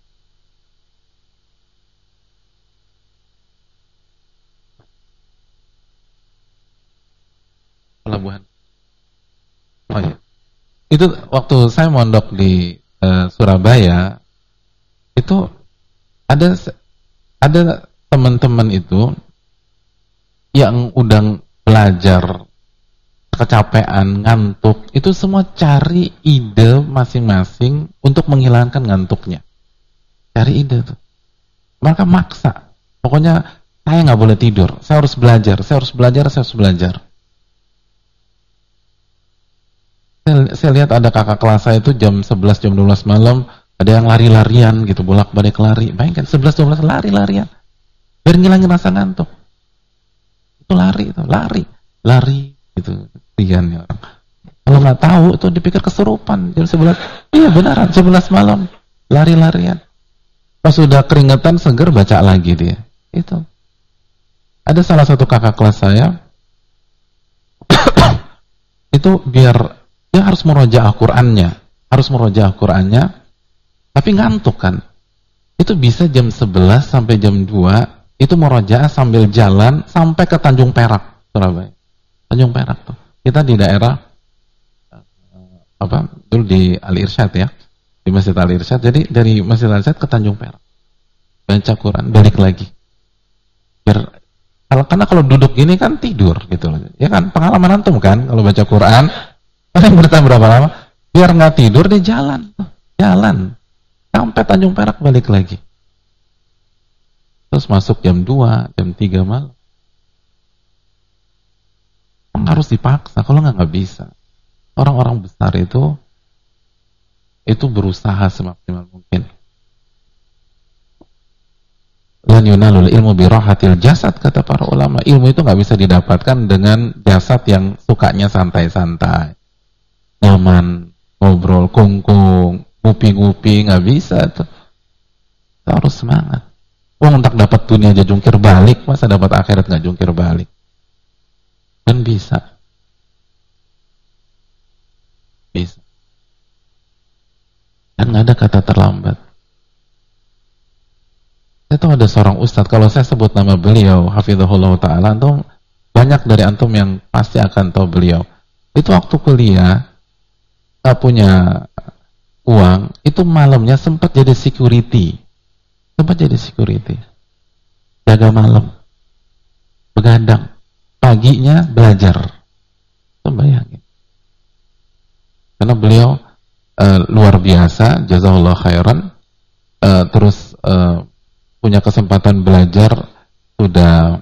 Pelabuhan. Oh iya. Itu waktu saya mondok di Surabaya, itu ada teman-teman itu yang udah belajar, kecapean, ngantuk, itu semua cari ide masing-masing untuk menghilangkan ngantuknya. Cari ide tuh. Mereka maksa. Pokoknya saya nggak boleh tidur, saya harus belajar, saya harus belajar, saya harus belajar. Saya lihat ada kakak kelas saya itu jam 11, jam 12 malam, ada yang lari-larian gitu, bolak-balik lari. Bayangkan 11-12 lari-larian. Biar ngilangin rasa ngantuk. Itu lari gitu. Tiannya orang. Kalau nggak tahu itu dipikir kesurupan. Jam 11, iya benaran 11 malam lari-larian. Pas sudah keringetan seger baca lagi dia. Itu. Ada salah satu kakak kelas saya itu biar dia harus murojaah Qur'annya, tapi ngantuk kan. Itu bisa jam 11 sampai jam 2 itu murojaah sambil jalan sampai ke Tanjung Perak, Surabaya. Tanjung Perak tuh. Kita di daerah dulu di Al-Irsyad ya. Di Masjid Al-Irsyad. Jadi dari Masjid Al-Irsyad ke Tanjung Perak. Baca Quran, balik lagi. Karena kalau duduk gini kan tidur gitu loh. Ya kan, pengalaman antum kan kalau baca Quran, kalian bertahan berapa lama? Biar nggak tidur di jalan sampai Tanjung Perak balik lagi. Terus masuk jam 2, jam 3 malam. Harus dipaksa, kalau nggak bisa. Orang-orang besar itu berusaha semaksimal mungkin. Lan yunalul ilmu birahatil jasad, kata para ulama. Ilmu itu nggak bisa didapatkan dengan jasad yang sukanya santai-santai, nyaman, ngobrol, kungkung, ngupi-ngupi, nggak bisa tuh. Kita harus semangat. Untuk dapat dunia aja jungkir balik, masa dapat akhirat nggak jungkir balik? Dan bisa. Dan nggak ada kata terlambat. Saya tahu ada seorang ustadz, kalau saya sebut nama beliau, hafizahullah ta'ala, antum, banyak dari antum yang pasti akan tahu beliau. Itu waktu kuliah, gak punya uang, itu malamnya sempat jadi security. Jaga malam. Begadang. Paginya belajar. Bayangin. Karena beliau luar biasa, jazahullah khairan, terus punya kesempatan belajar, sudah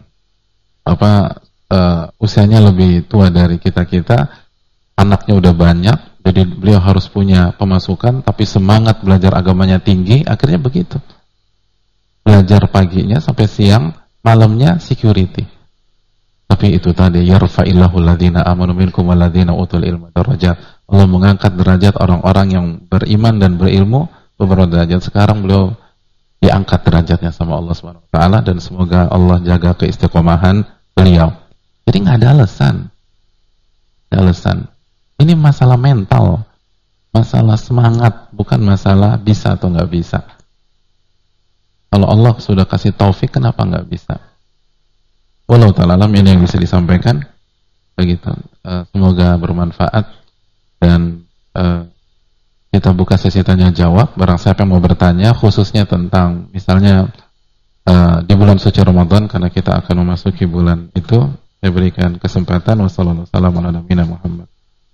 usianya lebih tua dari kita, anaknya udah banyak, jadi beliau harus punya pemasukan, tapi semangat belajar agamanya tinggi, akhirnya begitu. Belajar paginya sampai siang, malamnya security. Tapi itu tadi, yarfa'illahu alladhina amanu minkum walladhina utul ilma darajat. Allah mengangkat derajat orang-orang yang beriman dan berilmu beberapa derajat. Sekarang beliau diangkat derajatnya sama Allah Subhanahu wa taala, dan semoga Allah jaga keistiqomahan beliau. Jadi nggak ada alasan. Ini masalah mental, masalah semangat, bukan masalah bisa atau nggak bisa. Kalau Allah sudah kasih taufik, kenapa nggak bisa? Wallahu ta'ala alam, ini yang bisa disampaikan. Begitu. Semoga bermanfaat, dan kita buka sesi tanya jawab. Barang siapa yang mau bertanya khususnya tentang misalnya di bulan suci Ramadan, karena kita akan memasuki bulan itu, saya berikan kesempatan. Wassalamualaikum warahmatullahi wabarakatuh.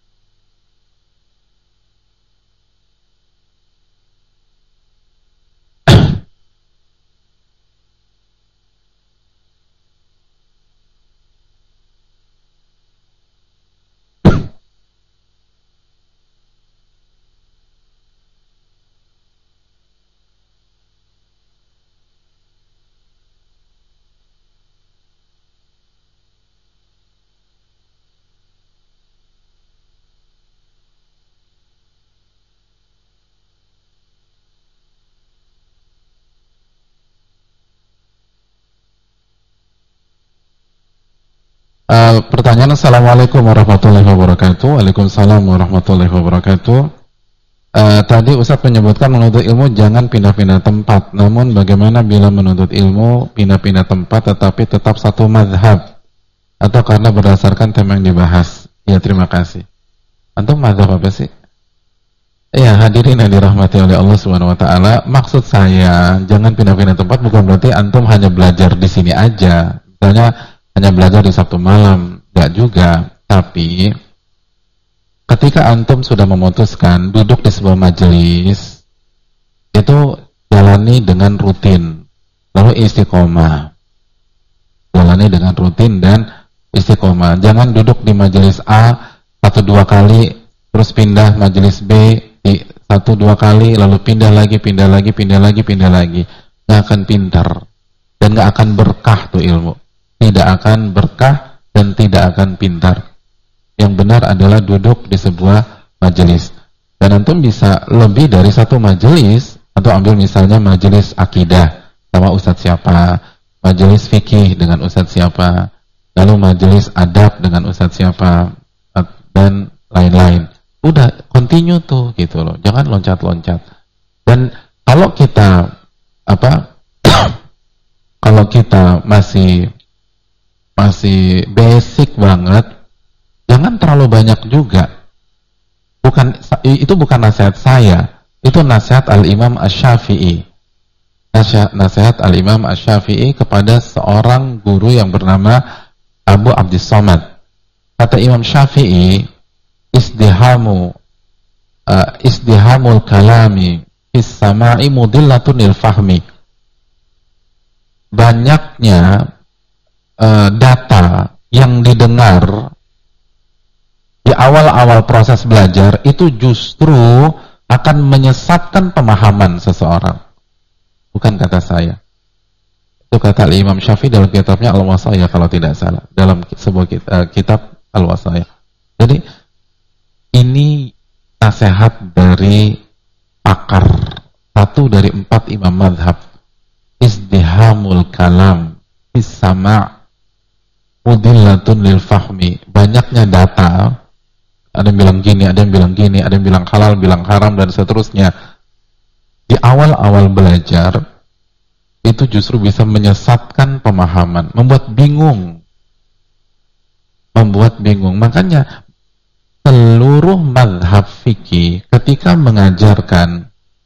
Pertanyaan, Assalamualaikum warahmatullahi wabarakatuh. Waalaikumsalam warahmatullahi wabarakatuh. Tadi Ustaz menyebutkan menuntut ilmu jangan pindah-pindah tempat. Namun bagaimana bila menuntut ilmu pindah-pindah tempat tetapi tetap satu mazhab? Atau karena berdasarkan tema yang dibahas? Ya, terima kasih. Antum mazhab apa sih? Ya, hadirin yang dirahmati oleh Allah Subhanahu wa taala, maksud saya jangan pindah-pindah tempat bukan berarti antum hanya belajar di sini aja. Misalnya hanya belajar di Sabtu malam, enggak juga. Tapi ketika antum sudah memutuskan duduk di sebuah majelis, itu jalani dengan rutin, lalu istiqomah. Jalani dengan rutin dan istiqomah. Jangan duduk di majelis A 1-2 kali, terus pindah majelis B 1-2 kali, lalu pindah lagi. Nggak akan pintar dan nggak akan berkah tuh ilmu. Tidak akan berkah dan tidak akan pintar. Yang benar adalah duduk di sebuah majelis. Dan antum bisa lebih dari satu majelis, atau ambil misalnya majelis akidah sama ustadz siapa, majelis fikih dengan ustadz siapa, lalu majelis adab dengan ustadz siapa, dan lain-lain. Udah continue tuh gitu loh. Jangan loncat-loncat. Dan kalau kita kalau kita masih basic banget, jangan terlalu banyak juga. Itu bukan nasihat saya, itu nasihat Al-Imam Asy-Syafi'i. Nasihat Al-Imam Asy-Syafi'i kepada seorang guru yang bernama Abu Abdis Somad. Kata Imam Syafi'i, isdihamul kalami fis sama'i mudillatun lil fahmi. Banyaknya data yang didengar di awal-awal proses belajar itu justru akan menyesatkan pemahaman seseorang. Bukan kata saya. Itu kata Imam Syafi'i dalam kitabnya Al-Wasaya kalau tidak salah, dalam sebuah kitab Al-Wasaya. Jadi ini nasihat dari pakar, satu dari 4 imam madhab. Izdihamul kalam fis sama' mudillatun lil fahmi. Banyaknya data, ada yang bilang gini, ada yang bilang gini, ada yang bilang halal, bilang haram, dan seterusnya. Di awal-awal belajar itu justru bisa menyesatkan pemahaman, membuat bingung. Makanya seluruh mazhab fikih ketika mengajarkan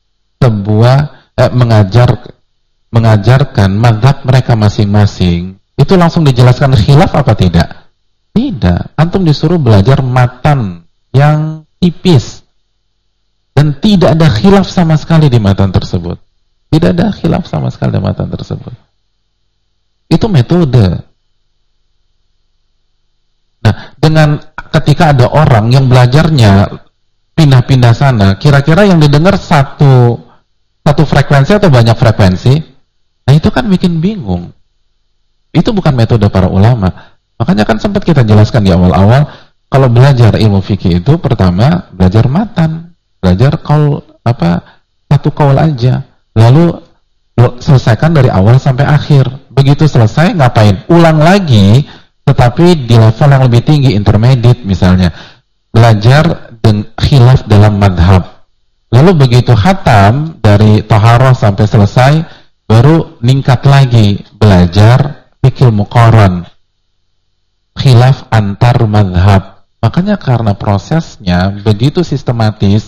mengajarkan mazhab mereka masing-masing, itu langsung dijelaskan khilaf apa tidak? Tidak. Antum disuruh belajar matan yang tipis dan tidak ada khilaf sama sekali di matan tersebut. Tidak ada khilaf sama sekali di matan tersebut. Itu metode. Nah, dengan ketika ada orang yang belajarnya pindah-pindah sana, kira-kira yang didengar satu frekuensi atau banyak frekuensi? Nah, itu kan bikin bingung. Itu bukan metode para ulama. Makanya kan sempat kita jelaskan di awal-awal, kalau belajar ilmu fikih itu pertama belajar matan, belajar satu qaul aja, lalu selesaikan dari awal sampai akhir. Begitu selesai ngapain? Ulang lagi, tetapi di level yang lebih tinggi, intermediate misalnya. Belajar dan khilaf dalam madhab. Lalu begitu khatam dari taharah sampai selesai, baru ningkat lagi belajar fikih muqaran, khilaf antar madhab. Makanya karena prosesnya begitu sistematis,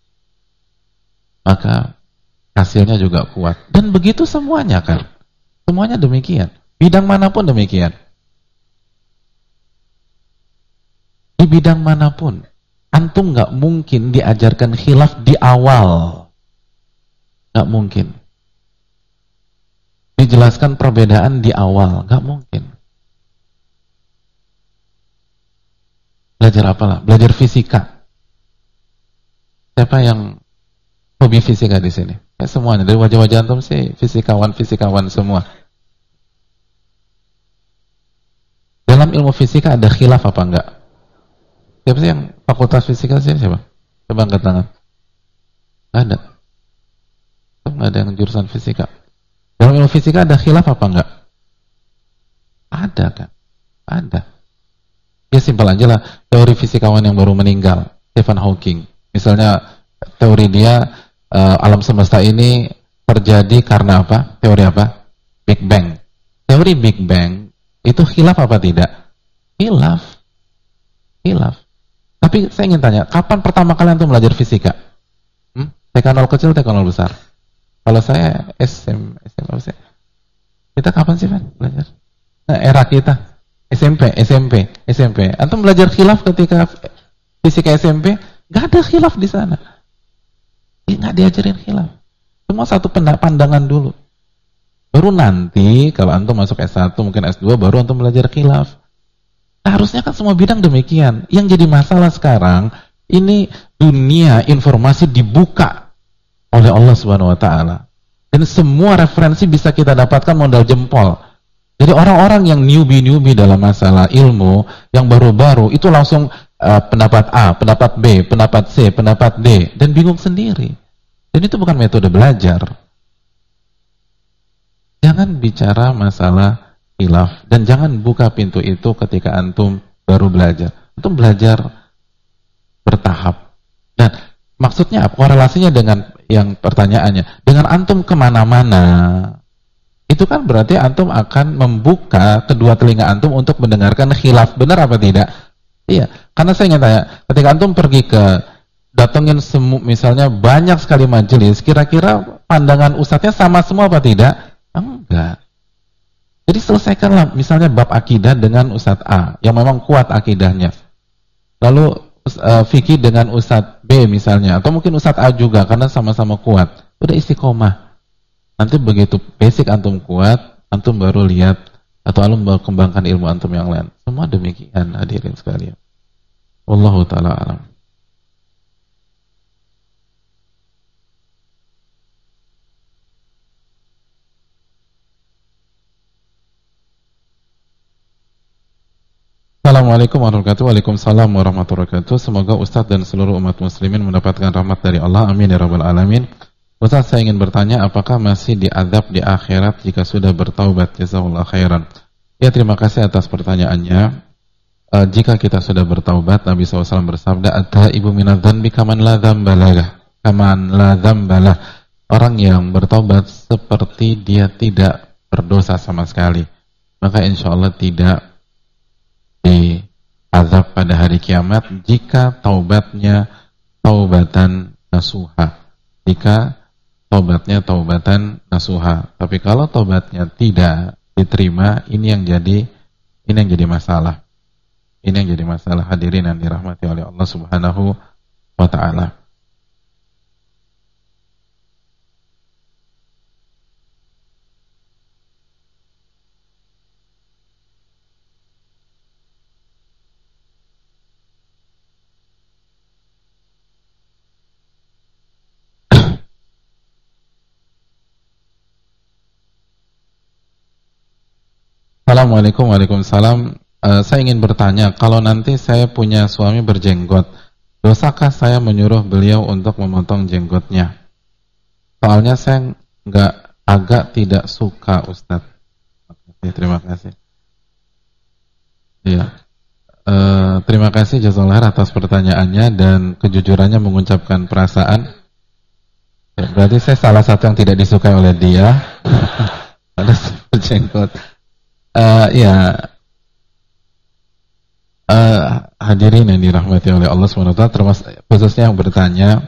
maka hasilnya juga kuat. Dan begitu semuanya kan, semuanya demikian, bidang manapun demikian. Di bidang manapun antum nggak mungkin diajarkan khilaf di awal, nggak mungkin dijelaskan perbedaan di awal, nggak mungkin. Belajar apalah? Belajar fisika. Siapa yang hobi fisika di sini? Semuanya dari wajah-wajah antum sih fisikawan semua. Dalam ilmu fisika ada khilaf apa enggak? Siapa sih yang fakultas fisika sih? Siapa? Coba angkat tangan. Nggak ada. Nggak ada yang jurusan fisika. Dalam ilmu fisika ada khilaf apa enggak? Ada kan? Ada. Ya simpel aja lah. Teori fisikawan yang baru meninggal, Stephen Hawking. Misalnya teori dia alam semesta ini terjadi karena apa? Teori apa? Big Bang. Teori Big Bang itu khilaf apa tidak? Khilaf. Tapi saya ingin tanya, kapan pertama kali antum belajar fisika? TK0 kecil, TK0 besar? Kalau saya SMA. Kita kapan sih Pak belajar? Nah, era kita SMP. Antum belajar khilaf ketika fisika SMP? Gak ada khilaf di sana. Nggak diajarin khilaf. Semua satu pandangan dulu. Baru nanti kalau antum masuk S1 mungkin S2 baru antum belajar khilaf. Harusnya kan semua bidang demikian. Yang jadi masalah sekarang ini dunia informasi dibuka oleh Allah Subhanahu wa taala. Dan semua referensi bisa kita dapatkan modal jempol. Jadi orang-orang yang newbie dalam masalah ilmu, yang baru-baru itu langsung pendapat A, pendapat B, pendapat C, pendapat D, dan bingung sendiri. Dan itu bukan metode belajar. Jangan bicara masalah khilaf dan jangan buka pintu itu ketika antum baru belajar. Antum belajar bertahap. Dan maksudnya apa? Korelasinya dengan yang pertanyaannya, dengan antum kemana-mana, itu kan berarti antum akan membuka kedua telinga antum untuk mendengarkan khilaf, benar apa tidak? Iya, karena saya ingin tanya, ketika antum pergi ke datengin misalnya banyak sekali majelis, kira-kira pandangan ustadznya sama semua apa tidak? Enggak. Jadi selesaikanlah misalnya bab akidah dengan ustadz A yang memang kuat akidahnya, lalu fikih dengan ustadz B misalnya, atau mungkin ustadz A juga karena sama-sama kuat, udah istiqomah. Nanti begitu basic antum kuat, antum baru lihat atau antum kembangkan ilmu antum yang lain. Semua demikian hadirin sekalian. Wallahu ta'ala alam. Assalamualaikum warahmatullahi wabarakatuh. Waalaikumsalam warahmatullahi wabarakatuh. Semoga Ustaz dan seluruh umat muslimin mendapatkan rahmat dari Allah. Amin ya rabbal alamin. Ustaz, saya ingin bertanya, apakah masih diazab di akhirat jika sudah bertaubat? Jazakallahu khairan. Ya, terima kasih atas pertanyaannya. Jika kita sudah bertaubat, Nabi SAW bersabda, "At-taibu minadz-dzanbi kaman la dzambalah." Kaman la dzambalah. Orang yang bertaubat seperti dia tidak berdosa sama sekali. Maka insya Allah tidak diazab pada hari kiamat jika taubatnya taubatan nasuha. Jika taubatnya taubatan nasuha. Tapi kalau taubatnya tidak diterima, ini yang jadi masalah. Ini yang jadi masalah, hadirin yang dirahmati oleh Allah Subhanahu wa taala. Assalamualaikum warahmatullahi wabarakatuh. Saya ingin bertanya, kalau nanti saya punya suami berjenggot, dosakah saya menyuruh beliau untuk memotong jenggotnya? Soalnya saya agak tidak suka, Ustadz. Terima kasih. Ya, terima kasih jazakallahu atas pertanyaannya dan kejujurannya mengucapkan perasaan. Ya, berarti saya salah satu yang tidak disukai oleh dia. Ada berjenggot. Hadirin yang dirahmati oleh Allah SWT, termasuk khususnya yang bertanya,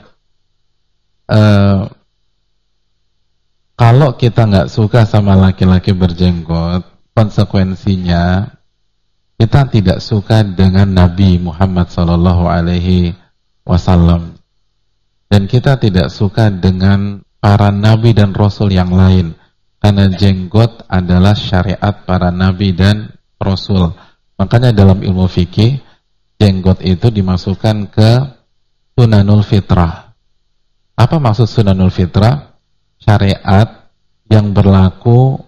kalau kita nggak suka sama laki-laki berjenggot, konsekuensinya kita tidak suka dengan Nabi Muhammad SAW, dan kita tidak suka dengan para nabi dan rasul yang lain. Karena jenggot adalah syariat para nabi dan rasul. Makanya dalam ilmu fikih, jenggot itu dimasukkan ke sunanul fitrah. Apa maksud sunanul fitrah? Syariat yang berlaku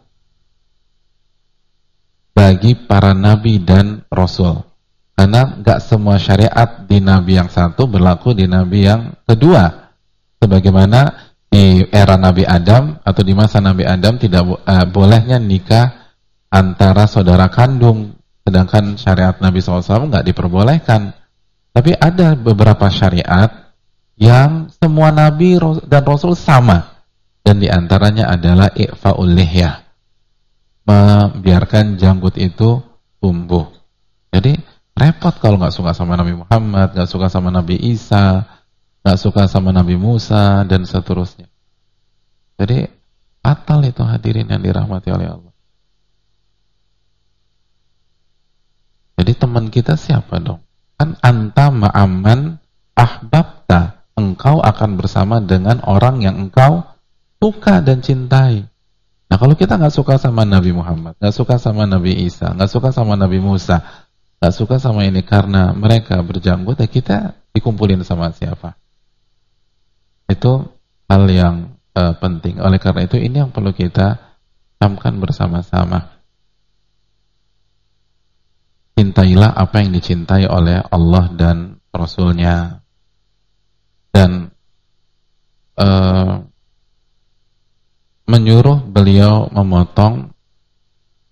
bagi para nabi dan rasul. Karena gak semua syariat di nabi yang satu berlaku di nabi yang kedua. Sebagaimana di era Nabi Adam atau di masa Nabi Adam tidak bolehnya nikah antara saudara kandung, sedangkan syariat Nabi SAW nggak diperbolehkan. Tapi ada beberapa syariat yang semua Nabi dan Rasul sama, dan diantaranya adalah i'fa'ul lihyah, membiarkan janggut itu tumbuh. Jadi repot kalau nggak suka sama Nabi Muhammad, nggak suka sama Nabi Isa, nggak suka sama Nabi Musa, dan seterusnya. Jadi fatal itu, hadirin yang dirahmati oleh Allah. Jadi teman kita siapa dong? Kan anta ma'aman ahbabta, engkau akan bersama dengan orang yang engkau suka dan cintai. Nah, kalau kita nggak suka sama Nabi Muhammad, nggak suka sama Nabi Isa, nggak suka sama Nabi Musa, nggak suka sama ini karena mereka berjanggut, ya kita dikumpulin sama siapa? Itu hal yang penting. Oleh karena itu, ini yang perlu kita camkan bersama-sama. Cintailah apa yang dicintai oleh Allah dan Rasulnya, dan menyuruh beliau memotong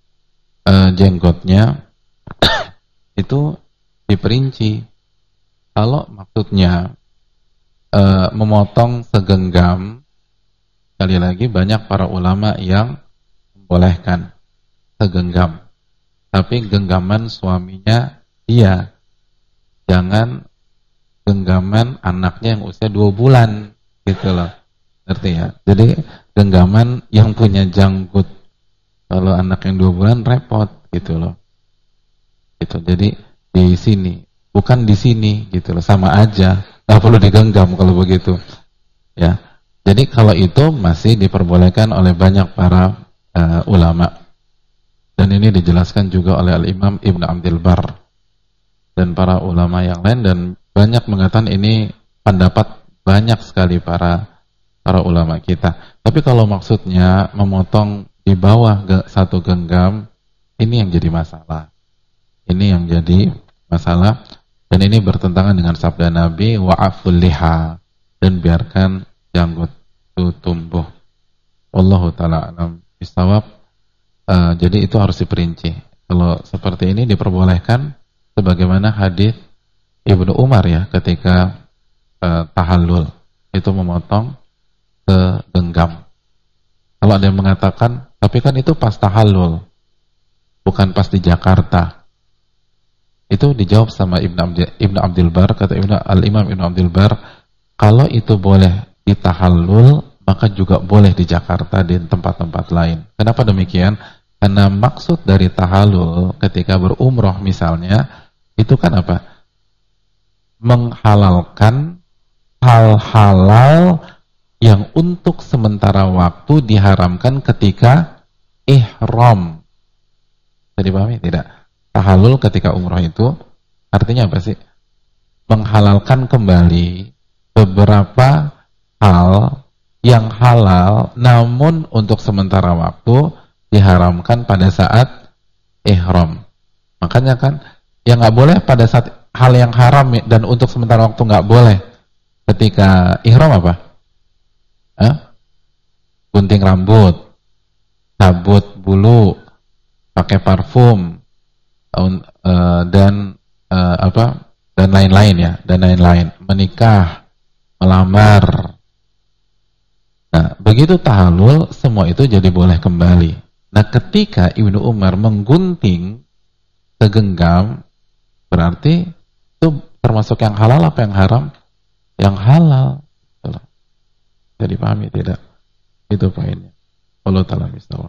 jenggotnya itu diperinci. Kalau maksudnya memotong segenggam, sekali lagi banyak para ulama yang membolehkan segenggam, tapi genggaman suaminya dia, jangan genggaman anaknya yang usia 2 bulan gitu loh, ngerti ya? Jadi genggaman yang punya janggut, kalau anak yang 2 bulan repot gitu loh, gitu. Jadi di sini bukan di sini gitu loh, sama aja, nggak perlu digenggam kalau begitu ya. Jadi kalau itu masih diperbolehkan oleh banyak para ulama, dan ini dijelaskan juga oleh Al-Imam Ibn Abdul Bar dan para ulama yang lain, dan banyak mengatakan ini pendapat banyak sekali para ulama kita. Tapi kalau maksudnya memotong di bawah 1 genggam, ini yang jadi masalah. Ini yang jadi masalah, dan ini bertentangan dengan sabda Nabi, wa'aful liha, dan biarkan janggut itu tumbuh. Wallahu ta'ala alam bisawab. Jadi itu harus diperinci. Kalau seperti ini diperbolehkan, sebagaimana hadis Ibnu Umar ya, ketika tahallul itu memotong segenggam. Kalau ada yang mengatakan, tapi kan itu pas tahallul, bukan pas di Jakarta. Itu dijawab sama Ibnu Abdul Bar, kata Al-Imam Ibnu Abdul Bar, kalau itu boleh di tahallul, maka juga boleh di Jakarta, di tempat-tempat lain. Kenapa demikian? Karena maksud dari tahallul ketika berumroh misalnya, itu kan apa? Menghalalkan hal halal yang untuk sementara waktu diharamkan ketika ihram. Bisa dipahami tidak? Tahallul ketika umroh itu artinya apa sih? Menghalalkan kembali beberapa hal yang halal namun untuk sementara waktu diharamkan pada saat ihram. Makanya kan yang nggak boleh pada saat hal yang haram dan untuk sementara waktu nggak boleh ketika ihram apa? Gunting rambut, cabut bulu, pakai parfum, dan lain-lain ya, dan lain-lain, menikah, melamar. Nah, begitu tahallul, semua itu jadi boleh kembali. Nah, ketika Ibnu Umar menggunting segenggam, berarti itu termasuk yang halal apa yang haram? Yang halal. Jadi pahami tidak? Itu poinnya. Allah ta'ala misal.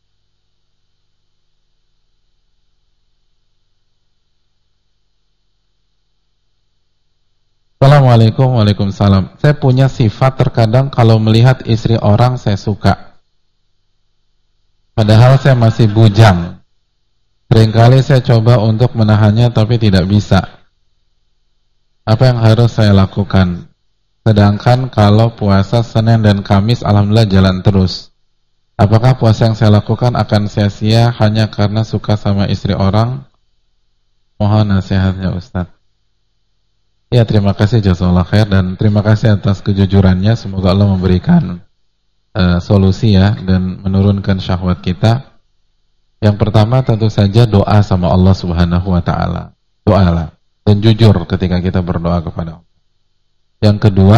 Assalamualaikum. Waalaikumsalam. Saya punya sifat terkadang kalau melihat istri orang saya suka, padahal saya masih bujang. Seringkali saya coba untuk menahannya tapi tidak bisa. Apa yang harus saya lakukan? Sedangkan kalau puasa Senin dan Kamis alhamdulillah jalan terus. Apakah puasa yang saya lakukan akan sia-sia hanya karena suka sama istri orang? Mohon nasihatnya Ustaz. Ya, terima kasih jazakallahu khair, dan terima kasih atas kejujurannya. Semoga Allah memberikan solusi ya, dan menurunkan syahwat kita. Yang pertama tentu saja doa sama Allah Subhanahu wa taala. Doalah dan jujur ketika kita berdoa kepada Allah. Yang kedua,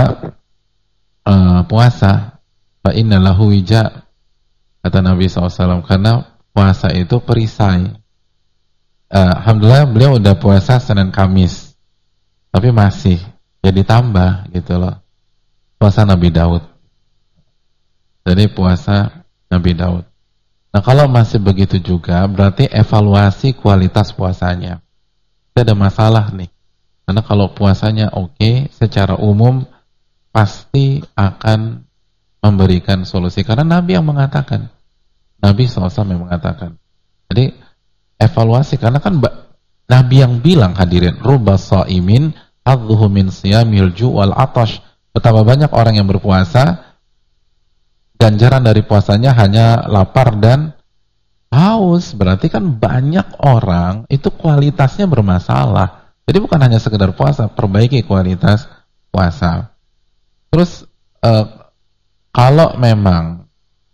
puasa. Fa inna lahu wija, kata Nabi SAW, karena puasa itu perisai. Alhamdulillah beliau udah puasa Senin Kamis, tapi masih jadi tambah gitu loh. Puasa Nabi Daud. Jadi puasa Nabi Daud. Nah, kalau masih begitu juga, berarti evaluasi kualitas puasanya. Tidak ada masalah nih. Karena kalau puasanya oke, secara umum pasti akan memberikan solusi. Karena Nabi yang mengatakan. Nabi SAW yang mengatakan. Jadi evaluasi, karena kan Nabi yang bilang, hadirin, rubba sha'imin adzuhu min siyamil ju' wal atash. Betapa banyak orang yang berpuasa, ganjaran dari puasanya hanya lapar dan haus. Berarti kan banyak orang itu kualitasnya bermasalah. Jadi bukan hanya sekedar puasa, perbaiki kualitas puasa. Terus kalau memang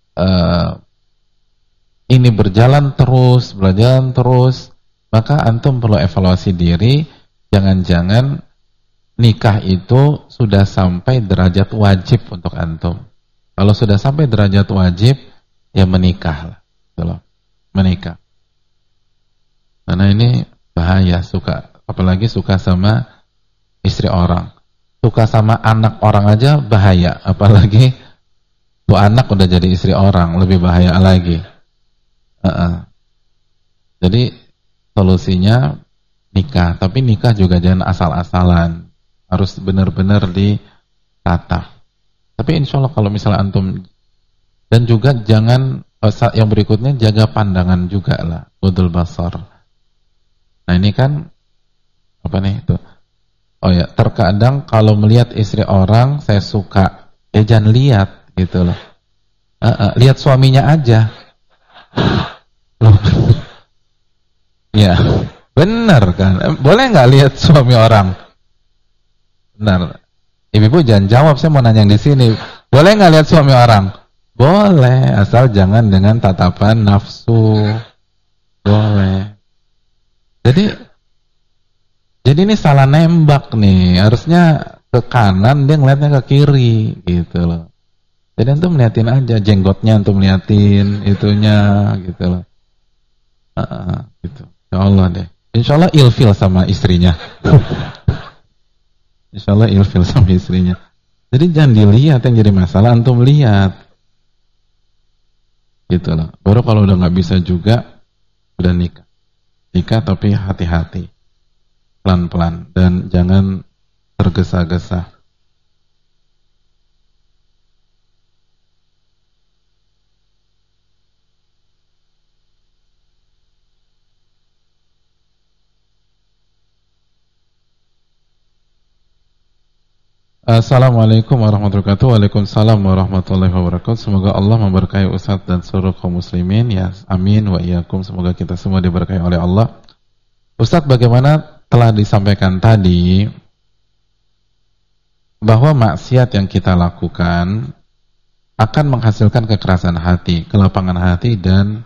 ini berjalan terus, maka antum perlu evaluasi diri. Jangan-jangan nikah itu sudah sampai derajat wajib untuk antum. Kalau sudah sampai derajat wajib, ya menikah lah, gitu loh. Menikah. Karena ini bahaya, apalagi suka sama istri orang. Suka sama anak orang aja bahaya, apalagi tuh anak udah jadi istri orang, lebih bahaya lagi. Jadi solusinya nikah, tapi nikah juga jangan asal-asalan, harus benar-benar ditata. Tapi insya Allah kalau misalnya antum, dan juga jangan, yang berikutnya jaga pandangan juga lah, ghudul basar. Nah ini kan apa nih itu? Oh ya, terkadang kalau melihat istri orang saya suka, jangan lihat gitu loh. Lihat suaminya aja. Loh. Ya, benar kan? Boleh nggak lihat suami orang? Benar. Ibu jangan jawab, saya mau nanya yang di sini. Boleh nggak lihat suami orang? Boleh, asal jangan dengan tatapan nafsu. Boleh. Jadi ini salah nembak nih. Harusnya ke kanan, dia ngeliatnya ke kiri gitu loh. Jadi antum liatin aja jenggotnya, antum liatin itunya gitu loh. Gitu. Insyaallah deh. Insyaallah ilfil sama istrinya. Insyaallah ilfil sama istrinya. Jadi jangan dilihat yang jadi masalah, antum lihat. Gitu loh. Baru kalau udah nggak bisa juga, udah nikah. Nikah tapi hati-hati. Pelan-pelan dan jangan tergesa-gesa. Assalamualaikum warahmatullahi wabarakatuh. Waalaikumsalam warahmatullahi wabarakatuh. Semoga Allah memberkahi Ustadz dan seluruh kaum muslimin. Ya, amin wa iyyakum. Semoga kita semua diberkahi oleh Allah. Ustadz, bagaimana telah disampaikan tadi bahwa maksiat yang kita lakukan akan menghasilkan kekerasan hati, kelapangan hati, dan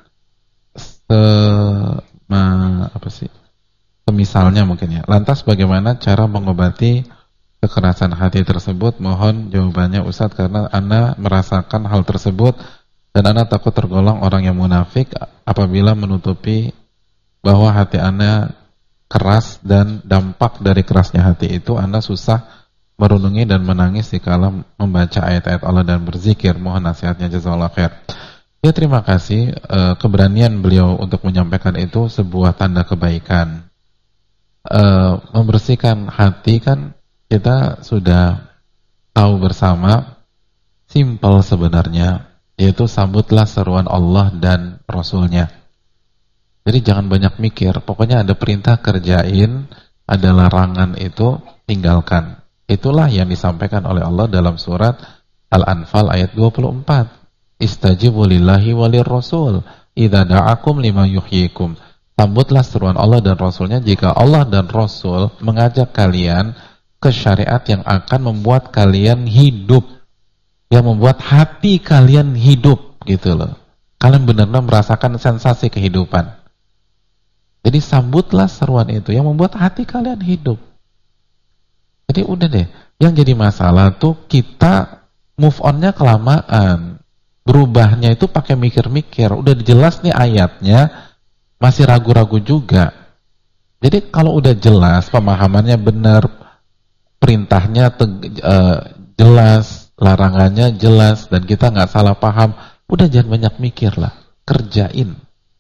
semisalnya mungkin ya. Lantas bagaimana cara mengobati kekerasan hati tersebut? Mohon jawabannya Ustadz, karena Ana merasakan hal tersebut dan Ana takut tergolong orang yang munafik apabila menutupi bahwa hati Ana keras, dan dampak dari kerasnya hati itu Ana susah merenungi dan menangis dikala membaca ayat-ayat Allah dan berzikir. Mohon nasihatnya, jazakallahu khair. Ya, terima kasih. Keberanian beliau untuk menyampaikan itu sebuah tanda kebaikan. Membersihkan hati kan kita sudah tahu bersama, simpel sebenarnya, yaitu sambutlah seruan Allah dan Rasulnya. Jadi jangan banyak mikir, pokoknya ada perintah kerjain, ada larangan itu tinggalkan. Itulah yang disampaikan oleh Allah dalam surat Al-Anfal ayat 24. Istajibu lillahi walir rasul idza da'akum lima yuhyikum. Sambutlah seruan Allah dan Rasulnya jika Allah dan Rasul mengajak kalian ke syariat yang akan membuat kalian hidup, yang membuat hati kalian hidup gitu loh. Kalian benar-benar merasakan sensasi kehidupan. Jadi sambutlah seruan itu yang membuat hati kalian hidup. Jadi udah deh, yang jadi masalah tuh kita move on-nya kelamaan. Berubahnya itu pakai mikir-mikir. Udah jelas nih ayatnya, masih ragu-ragu juga. Jadi kalau udah jelas, pemahamannya benar, perintahnya jelas, larangannya jelas, dan kita nggak salah paham, udah jangan banyak mikir lah, kerjain.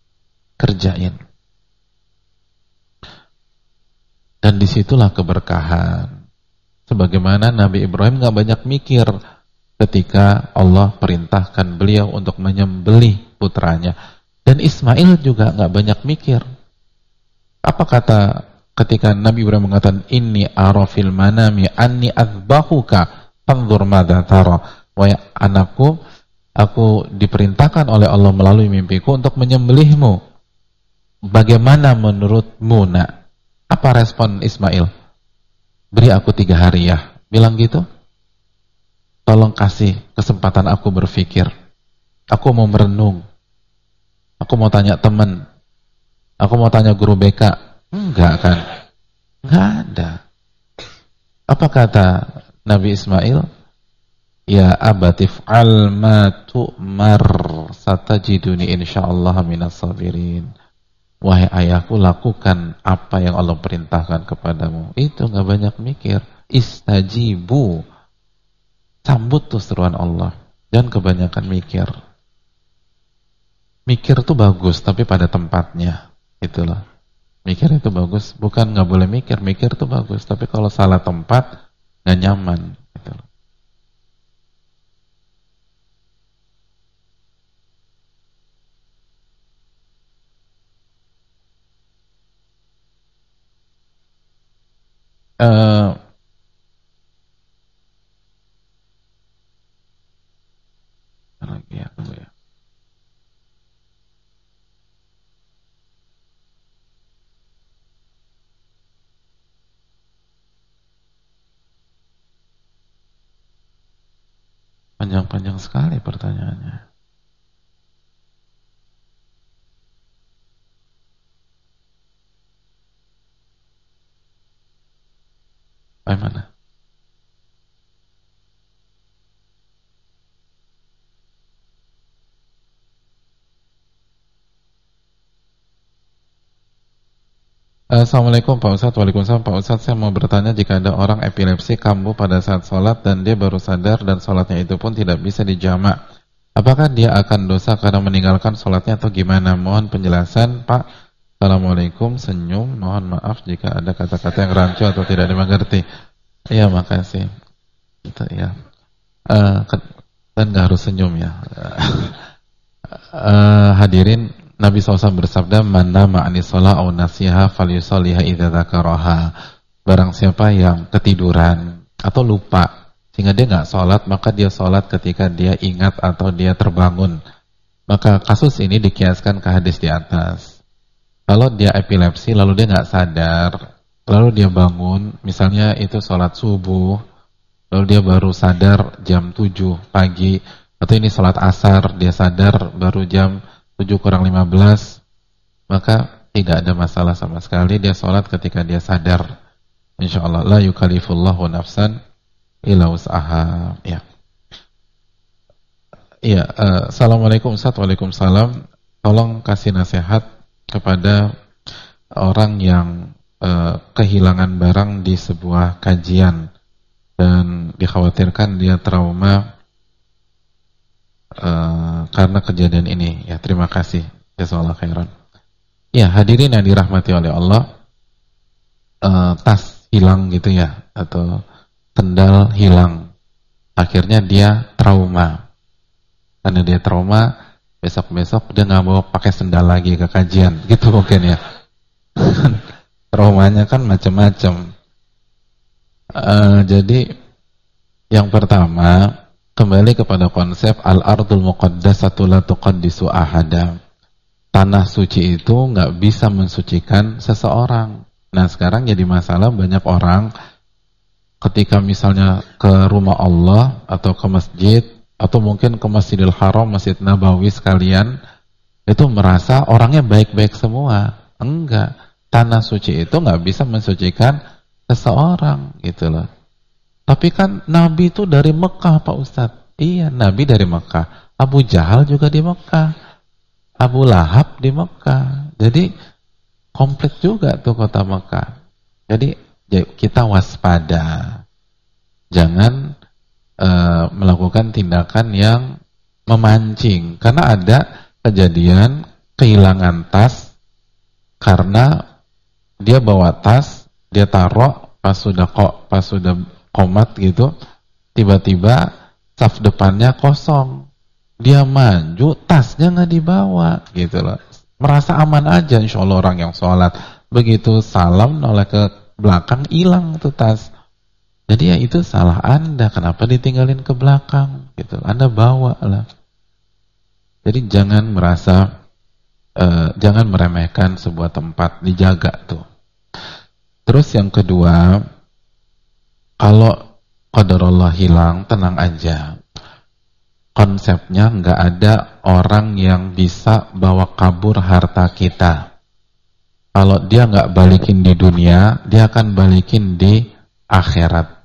Dan disitulah keberkahan. Sebagaimana Nabi Ibrahim nggak banyak mikir ketika Allah perintahkan beliau untuk menyembelih putranya, dan Ismail juga nggak banyak mikir. Apa kata ketika Nabi Ibrahim mengatakan inni ara fil manami anni adzbahuka fanzur madza tara, wahai anakku, aku diperintahkan oleh Allah melalui mimpiku untuk menyembelihmu, bagaimana menurutmu nak? Apa respon Ismail? Beri aku 3 hari ya, bilang gitu. Tolong kasih kesempatan aku berpikir, aku mau merenung, aku mau tanya teman, aku mau tanya guru BK. Enggak kan? Enggak ada. Apa kata Nabi Ismail? Ya abatif al ma tu'mar satajiduni insyaallah minas sabirin. Wahai ayahku, lakukan apa yang Allah perintahkan kepadamu. Itu gak banyak mikir. Istajibu, sambut tuh seruan Allah. Jangan kebanyakan mikir. Mikir tuh bagus, tapi pada tempatnya. Itulah. Mikir itu bagus, bukan gak boleh mikir. Mikir tuh bagus, tapi kalau salah tempat gak nyaman. Itulah. Lagi ya, tunggu ya. Panjang-panjang sekali pertanyaannya. Bagaimana? Assalamualaikum Pak Ustadz. Waalaikumsalam Pak Ustadz. Saya mau bertanya, jika ada orang epilepsi kambuh pada saat sholat dan dia baru sadar dan sholatnya itu pun tidak bisa dijamak, apakah dia akan dosa karena meninggalkan sholatnya atau gimana? Mohon penjelasan Pak. Assalamualaikum. Senyum. Mohon maaf jika ada kata-kata yang rancu atau tidak dimengerti. Iya, makasih. Itu ya. Dan nggak harus senyum ya. Hadirin, Nabi SAW bersabda, "Man nama anis shalah aw nasiha falyusalliha idza dzakaraha." Barang siapa yang ketiduran atau lupa sehingga dia nggak sholat, maka dia sholat ketika dia ingat atau dia terbangun. Maka kasus ini dikiaskan ke hadis di atas. Kalau dia epilepsi lalu dia nggak sadar, lalu dia bangun, misalnya itu sholat subuh, lalu dia baru sadar jam 7 pagi, atau ini sholat asar, dia sadar baru jam 7 kurang 15, maka tidak ada masalah sama sekali. Dia sholat ketika dia sadar. InsyaAllah. La yukallifullahu nafsan illa wus'aha. Ya. Iya. Assalamualaikum Ustaz. Waalaikumsalam. Tolong kasih nasihat kepada orang yang kehilangan barang di sebuah kajian dan dikhawatirkan dia trauma karena kejadian ini. Ya, terima kasih. Jazakallahu khairan. Ya, hadirin yang dirahmati oleh Allah, tas hilang gitu ya, atau sendal hilang. Akhirnya dia trauma. Karena dia trauma, besok-besok dia nggak mau pakai sendal lagi ke kajian. Gitu mungkin ya. Traumanya kan macam-macam. Jadi yang pertama, kembali kepada konsep al-ardul muqaddasatu la tuqaddisu ahada. Tanah suci itu nggak bisa mensucikan seseorang. Nah, sekarang jadi masalah, banyak orang ketika misalnya ke rumah Allah atau ke masjid atau mungkin ke Masjidil Haram, Masjid Nabawi sekalian, itu merasa orangnya baik-baik semua. Enggak. Tanah suci itu nggak bisa mensucikan seseorang, gitu loh. Tapi kan Nabi itu dari Mekah Pak Ustadz. Iya, Nabi dari Mekah. Abu Jahal juga di Mekah. Abu Lahab di Mekah. Jadi komplit juga tuh kota Mekah. Jadi kita waspada. Jangan melakukan tindakan yang memancing. Karena ada kejadian kehilangan tas karena dia bawa tas, dia taruh pas sudah komat gitu, tiba-tiba saf depannya kosong, dia maju, tasnya nggak dibawa gitu loh, merasa aman aja insya Allah orang yang sholat, begitu salam noleh ke belakang hilang tuh tas. Jadi ya itu salah Anda, kenapa ditinggalin ke belakang gitu, Anda bawa lah. Jadi jangan merasa jangan meremehkan sebuah tempat, dijaga tuh. Terus yang kedua, kalau qadarullah hilang, tenang aja. Konsepnya nggak ada orang yang bisa bawa kabur harta kita. Kalau dia nggak balikin di dunia, dia akan balikin di akhirat.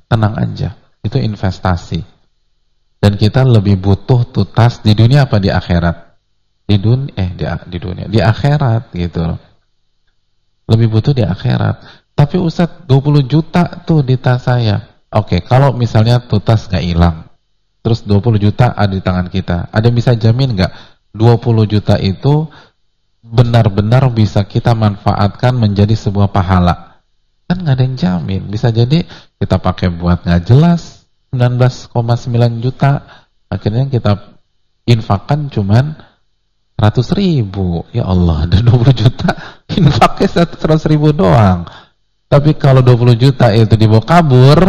tenang aja. Itu investasi. Dan kita lebih butuh tutas di dunia apa di akhirat? Di dunia, di akhirat gitu loh. Lebih butuh di akhirat. Tapi Ustadz 20 juta tuh di tas saya. Oke, kalau misalnya tutas nggak hilang, terus 20 juta ada di tangan kita, ada yang bisa jamin nggak 20 juta itu benar-benar bisa kita manfaatkan menjadi sebuah pahala? Kan nggak ada yang jamin. Bisa jadi kita pakai buat nggak jelas 19,9 juta, akhirnya kita infakkan cuman 100.000. Ya Allah, ada 20 juta infaknya 100.000 doang. Tapi kalau 20 juta itu dibawa kabur,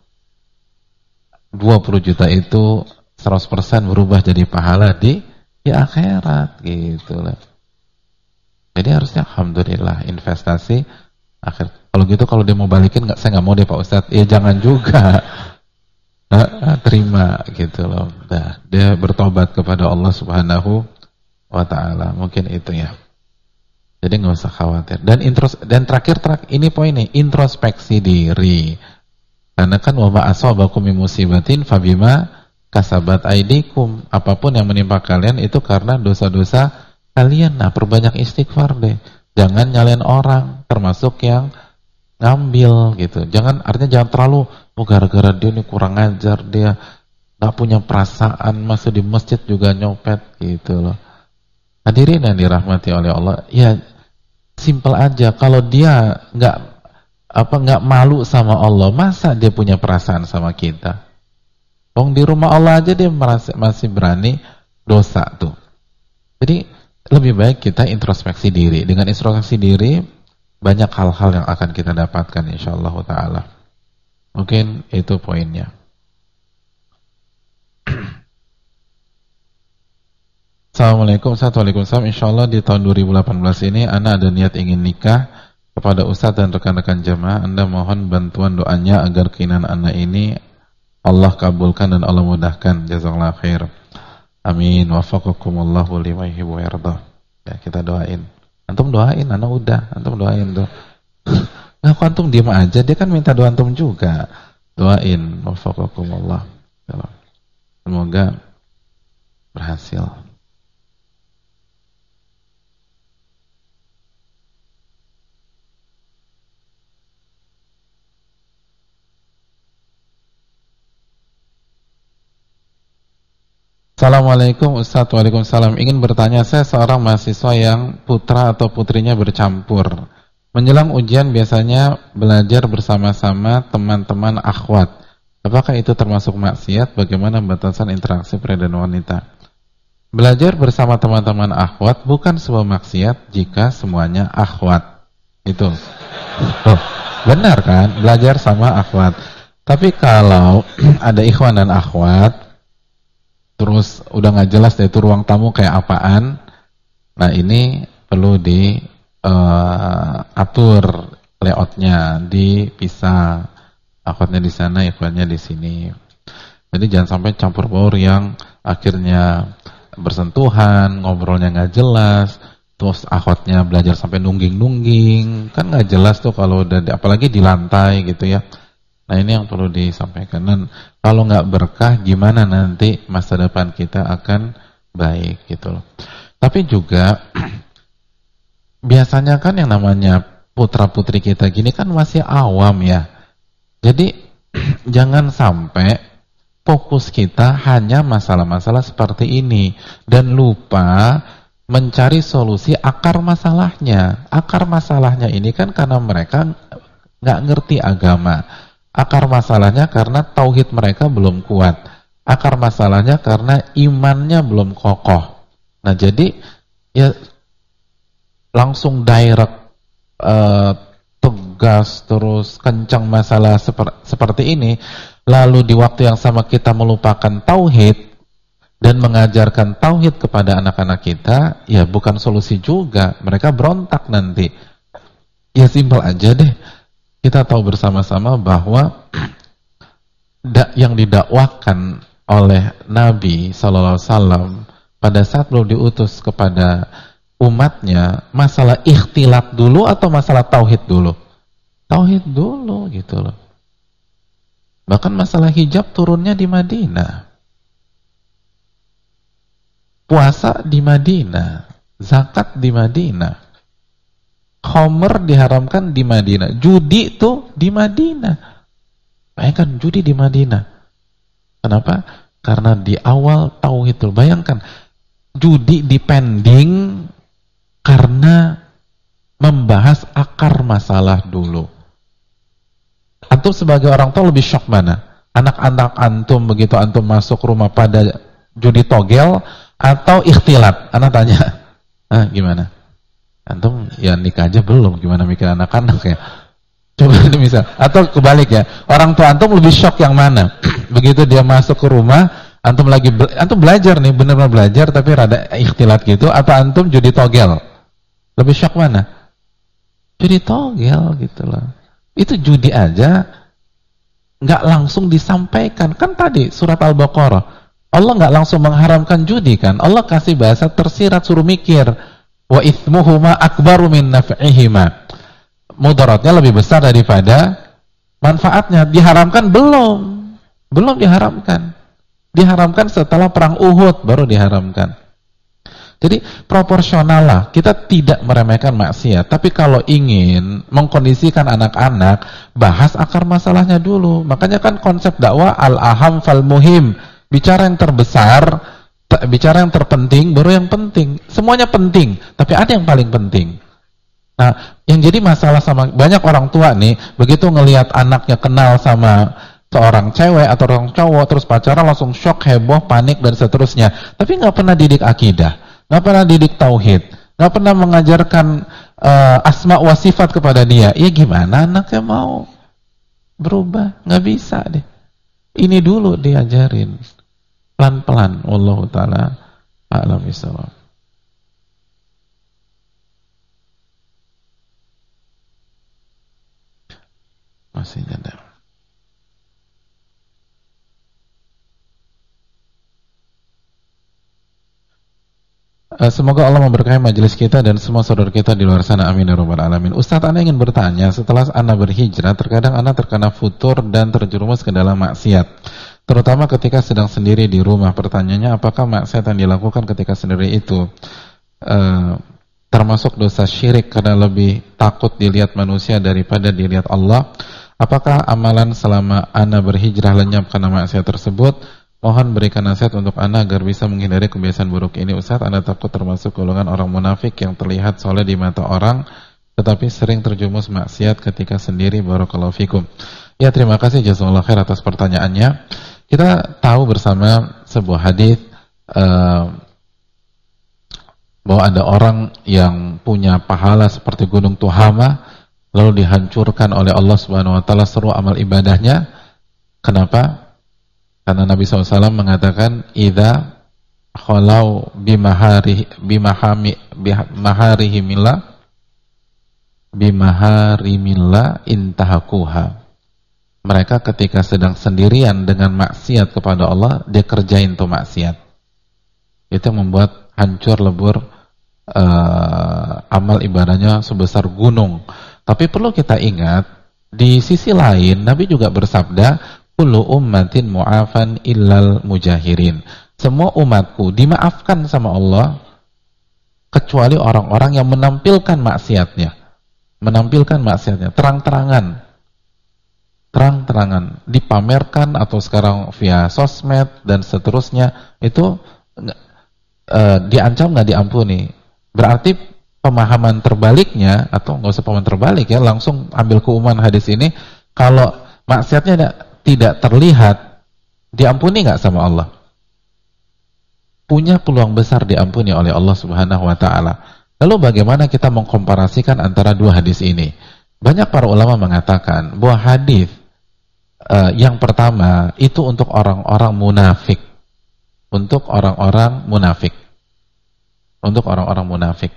20 juta itu 100% berubah jadi pahala di akhirat gitu lah. Jadi harusnya alhamdulillah investasi akhir. Kalau gitu kalau dia mau balikin saya nggak mau deh Pak Ustadz. Ya jangan juga. Terima gitu loh. Nah, dia bertobat kepada Allah Subhanahu wa taala. Mungkin itu ya. Jadi nggak usah khawatir. Dan terakhir ini poinnya, introspeksi diri. Karena kan wa ma asabakum min musibatin fabima kasabat aidikum. Apapun yang menimpa kalian itu karena dosa-dosa kalian. Nah, perbanyak istighfar deh. Jangan nyalain orang, termasuk yang ngambil gitu. Artinya jangan terlalu gara-gara dia ini kurang ajar, dia nggak punya perasaan, masuk di masjid juga nyopet gitu loh. Hadirin yang dirahmati oleh Allah, ya simple aja. Kalau dia nggak malu sama Allah, masa dia punya perasaan sama kita? Di rumah Allah aja dia masih berani dosa tuh. Jadi lebih baik kita introspeksi diri. Dengan introspeksi diri banyak hal-hal yang akan kita dapatkan insyaallah taala. Mungkin itu poinnya. Assalamualaikum warahmatullahi wabarakatuh. Insyaallah di tahun 2018 ini Ana ada niat ingin nikah. Kepada Ustadz dan rekan-rekan jemaah, Anda mohon bantuan doanya agar keinginan Ana ini Allah kabulkan dan Allah mudahkan. Jazakallahu khair. Amin. Wafaqakumullahu lima yuhibbu wa yarda. Ya, kita doain. Antum doain, Ana udah. Antum doain tuh. Nah, antum diam aja, dia kan minta doa antum juga. Doain. Wafaqakumullah. Semoga berhasil. Assalamualaikum Ustaz. Waalaikumsalam. Ingin bertanya, saya seorang mahasiswa yang putra atau putrinya bercampur. Menjelang ujian biasanya belajar bersama-sama teman-teman akhwat. Apakah itu termasuk maksiat? Bagaimana batasan interaksi pria dan wanita? Belajar bersama teman-teman akhwat bukan sebuah maksiat jika semuanya akhwat. Itu. Oh, benar kan? Belajar sama akhwat. Tapi kalau ada ikhwan dan akhwat, terus udah nggak jelas deh itu ruang tamu kayak apaan. Nah, ini perlu diatur layoutnya, dipisah. Akhwatnya di sana, ikhwannya di sini. Jadi jangan sampai campur baur yang akhirnya bersentuhan, ngobrolnya nggak jelas. Terus akhwatnya belajar sampai nungging-nungging, kan nggak jelas tuh kalau udah, apalagi di lantai gitu ya. Nah, ini yang perlu disampaikan. Dan kalau nggak berkah, gimana nanti masa depan kita akan baik gitu loh. Tapi juga biasanya kan yang namanya putra putri kita gini kan masih awam ya. Jadi jangan sampai fokus kita hanya masalah-masalah seperti ini dan lupa mencari solusi akar masalahnya. Akar masalahnya ini kan karena mereka nggak ngerti agama. Akar masalahnya karena tauhid mereka belum kuat. Akar masalahnya karena imannya belum kokoh. Nah, jadi ya langsung direct tegas terus kencang masalah seperti ini, lalu di waktu yang sama kita melupakan tauhid dan mengajarkan tauhid kepada anak-anak kita, ya bukan solusi juga. Mereka berontak nanti. Ya simpel aja deh. Kita tahu bersama-sama bahwa yang didakwakan oleh Nabi SAW pada saat belum diutus kepada umatnya, masalah ikhtilat dulu atau masalah tauhid dulu? Tauhid dulu gitu loh. Bahkan masalah hijab turunnya di Madinah. Puasa di Madinah, zakat di Madinah. Khamr diharamkan di Madinah. Judi tuh di Madinah. Bayangkan judi di Madinah. Kenapa? Karena di awal tauhid. Bayangkan judi dipending karena membahas akar masalah dulu. Antum sebagai orang tua lebih shock mana? Anak-anak antum begitu antum masuk rumah pada judi togel atau ikhtilat? Anak tanya. Gimana? Antum ya nikah aja belum, gimana mikir anak-anak ya? Coba ini misal. Atau kebalik ya, orang tua antum lebih shock yang mana? Begitu dia masuk ke rumah, antum lagi antum belajar nih, benar-benar belajar tapi rada ikhtilat gitu, atau antum judi togel? Lebih shock mana? Judi togel gitu loh. Itu judi aja nggak langsung disampaikan. Kan tadi surat Al-Baqarah, Allah nggak langsung mengharamkan judi kan? Allah kasih bahasa tersirat, suruh mikir. Wa ithmuhuma akbaru min naf'ihima. Mudaratnya lebih besar daripada manfaatnya. Diharamkan belum? Belum diharamkan. Diharamkan setelah perang Uhud baru diharamkan. Jadi proporsional lah. Kita tidak meremehkan maksiat, tapi kalau ingin mengkondisikan anak-anak, bahas akar masalahnya dulu. Makanya kan konsep dakwah al-aham fal muhim. Bicara yang terbesar, bicara yang terpenting, baru yang penting. Semuanya penting, tapi ada yang paling penting. Nah, yang jadi masalah sama banyak orang tua nih, begitu ngelihat anaknya kenal sama seorang cewek atau orang cowok, terus pacaran langsung shock, heboh, panik, dan seterusnya. Tapi nggak pernah didik akidah, nggak pernah didik tauhid, nggak pernah mengajarkan asma wa sifat kepada dia. Ya gimana anaknya mau berubah? Nggak bisa deh. Ini dulu diajarin. Pelan-pelan, wallahu ta'ala a'lam bishawab. Masih ada. Semoga Allah memberkahi majelis kita dan semua saudara kita di luar sana, amin ya rabbal alamin. Ustaz, Anda ingin bertanya, setelah Anda berhijrah, terkadang Anda terkena futur dan terjerumus ke dalam maksiat, terutama ketika sedang sendiri di rumah. Pertanyaannya, apakah maksiat yang dilakukan ketika sendiri itu termasuk dosa syirik karena lebih takut dilihat manusia daripada dilihat Allah? Apakah amalan selama Anda berhijrah lenyap karena maksiat tersebut? Mohon berikan nasihat untuk Anda agar bisa menghindari kebiasaan buruk ini. Ustaz, Anda takut termasuk golongan orang munafik yang terlihat soleh di mata orang, tetapi sering terjumus maksiat ketika sendiri. Barakallahu fikum. Ya, terima kasih jazakallahu khair atas pertanyaannya. Kita tahu bersama sebuah hadis bahwa ada orang yang punya pahala seperti gunung Tuhama, lalu dihancurkan oleh Allah Subhanahu wa taala seluruh amal ibadahnya. Kenapa? Karena Nabi SAW mengatakan, idza khalau bimaharimillah intahakuha. Mereka ketika sedang sendirian dengan maksiat kepada Allah, dia kerjain tuh maksiat. Itu membuat hancur lebur amal ibadahnya sebesar gunung. Tapi perlu kita ingat, di sisi lain Nabi juga bersabda, kullu ummatin mu'afan illal mujahirin. Semua umatku dimaafkan sama Allah kecuali orang-orang yang menampilkan maksiatnya. Menampilkan maksiatnya terang-terangan. Terang-terangan dipamerkan, atau sekarang via sosmed dan seterusnya, itu diancam nggak diampuni. Berarti pemahaman terbaliknya, atau nggak usah pemahaman terbalik ya, langsung ambil keumuman hadis ini, kalau maksiatnya tidak terlihat, diampuni nggak sama Allah? Punya peluang besar diampuni oleh Allah Subhanahu wa taala. Lalu bagaimana kita mengkomparasikan antara dua hadis ini? Banyak para ulama mengatakan bahwa hadis yang pertama itu untuk orang-orang munafik. Untuk orang-orang munafik. Untuk orang-orang munafik.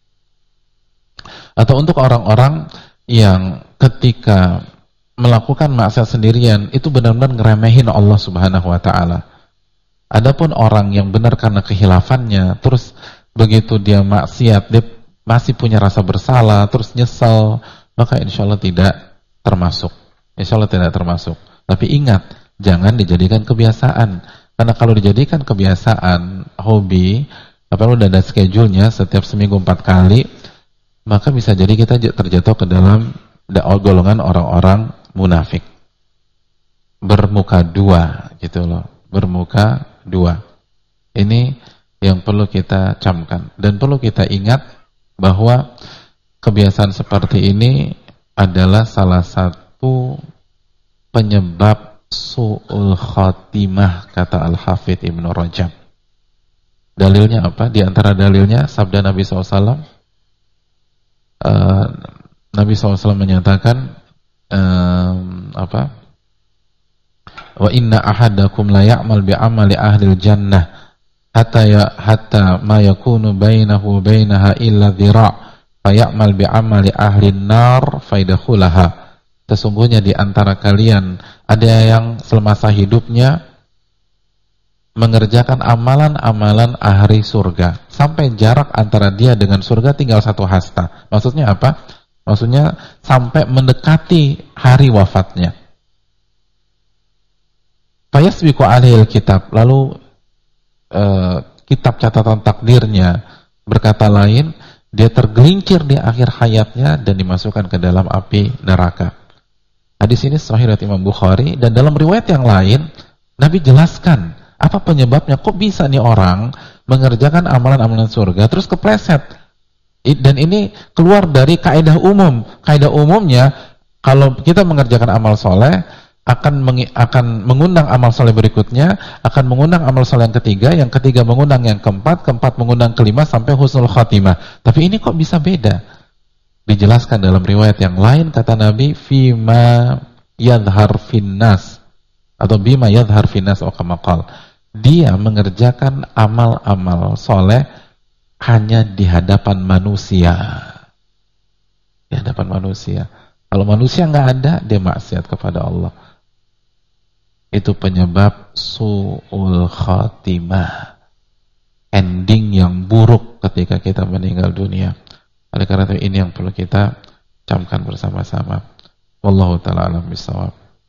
Atau untuk orang-orang yang ketika melakukan maksiat sendirian itu benar-benar ngeremehin Allah Subhanahu wa taala. Adapun orang yang benar karena kehilafannya, terus begitu dia maksiat, dia masih punya rasa bersalah, terus nyesal, maka insya Allah tidak termasuk. Insya Allah tidak termasuk. Tapi ingat, jangan dijadikan kebiasaan. Karena kalau dijadikan kebiasaan, hobi, apalagi udah ada schedule-nya setiap seminggu 4 kali, maka bisa jadi kita terjatuh ke dalam golongan orang-orang munafik. Bermuka dua gitu loh. Bermuka dua. Ini yang perlu kita camkan. Dan perlu kita ingat bahwa kebiasaan seperti ini adalah salah satu penyebab su'ul khatimah, kata Al-Hafidh Ibnu Rajab. Dalilnya apa? Di antara dalilnya sabda Nabi SAW. Nabi SAW menyatakan wa inna ahadakum la ya'mal bi'amali ahlil jannah hatta ma yakunu bainahu bainaha illa dhira' fa ya'mal bi'amali ahlin nar faidkhulaha. Sesungguhnya di antara kalian ada yang semasa hidupnya mengerjakan amalan-amalan ahli surga sampai jarak antara dia dengan surga tinggal 1 hasta. Maksudnya apa? Maksudnya sampai mendekati hari wafatnya. Fayasbiqu alaihil kitab, lalu kitab catatan takdirnya berkata lain, dia tergelincir di akhir hayatnya dan dimasukkan ke dalam api neraka. Hadis ini sahih riwayat Imam Bukhari, dan dalam riwayat yang lain Nabi jelaskan apa penyebabnya, kok bisa nih orang mengerjakan amalan-amalan surga terus kepleset. Dan ini keluar dari kaidah umum. Kaidah umumnya, kalau kita mengerjakan amal soleh akan mengundang amal soleh berikutnya, akan mengundang amal soleh yang ketiga mengundang yang keempat mengundang kelima sampai husnul khatimah. Tapi ini kok bisa beda? Dijelaskan dalam riwayat yang lain, kata Nabi, fima yadhar finnas, atau bima yadhar finnas o kama qala. Dia mengerjakan amal-amal soleh hanya di hadapan manusia. Di hadapan manusia. Kalau manusia nggak ada, dia maksiat kepada Allah. Itu penyebab su'ul khatimah. Ending yang buruk ketika kita meninggal dunia. Oleh karena itu ini yang perlu kita camkan bersama-sama. Wallahu ta'ala alam bisawab.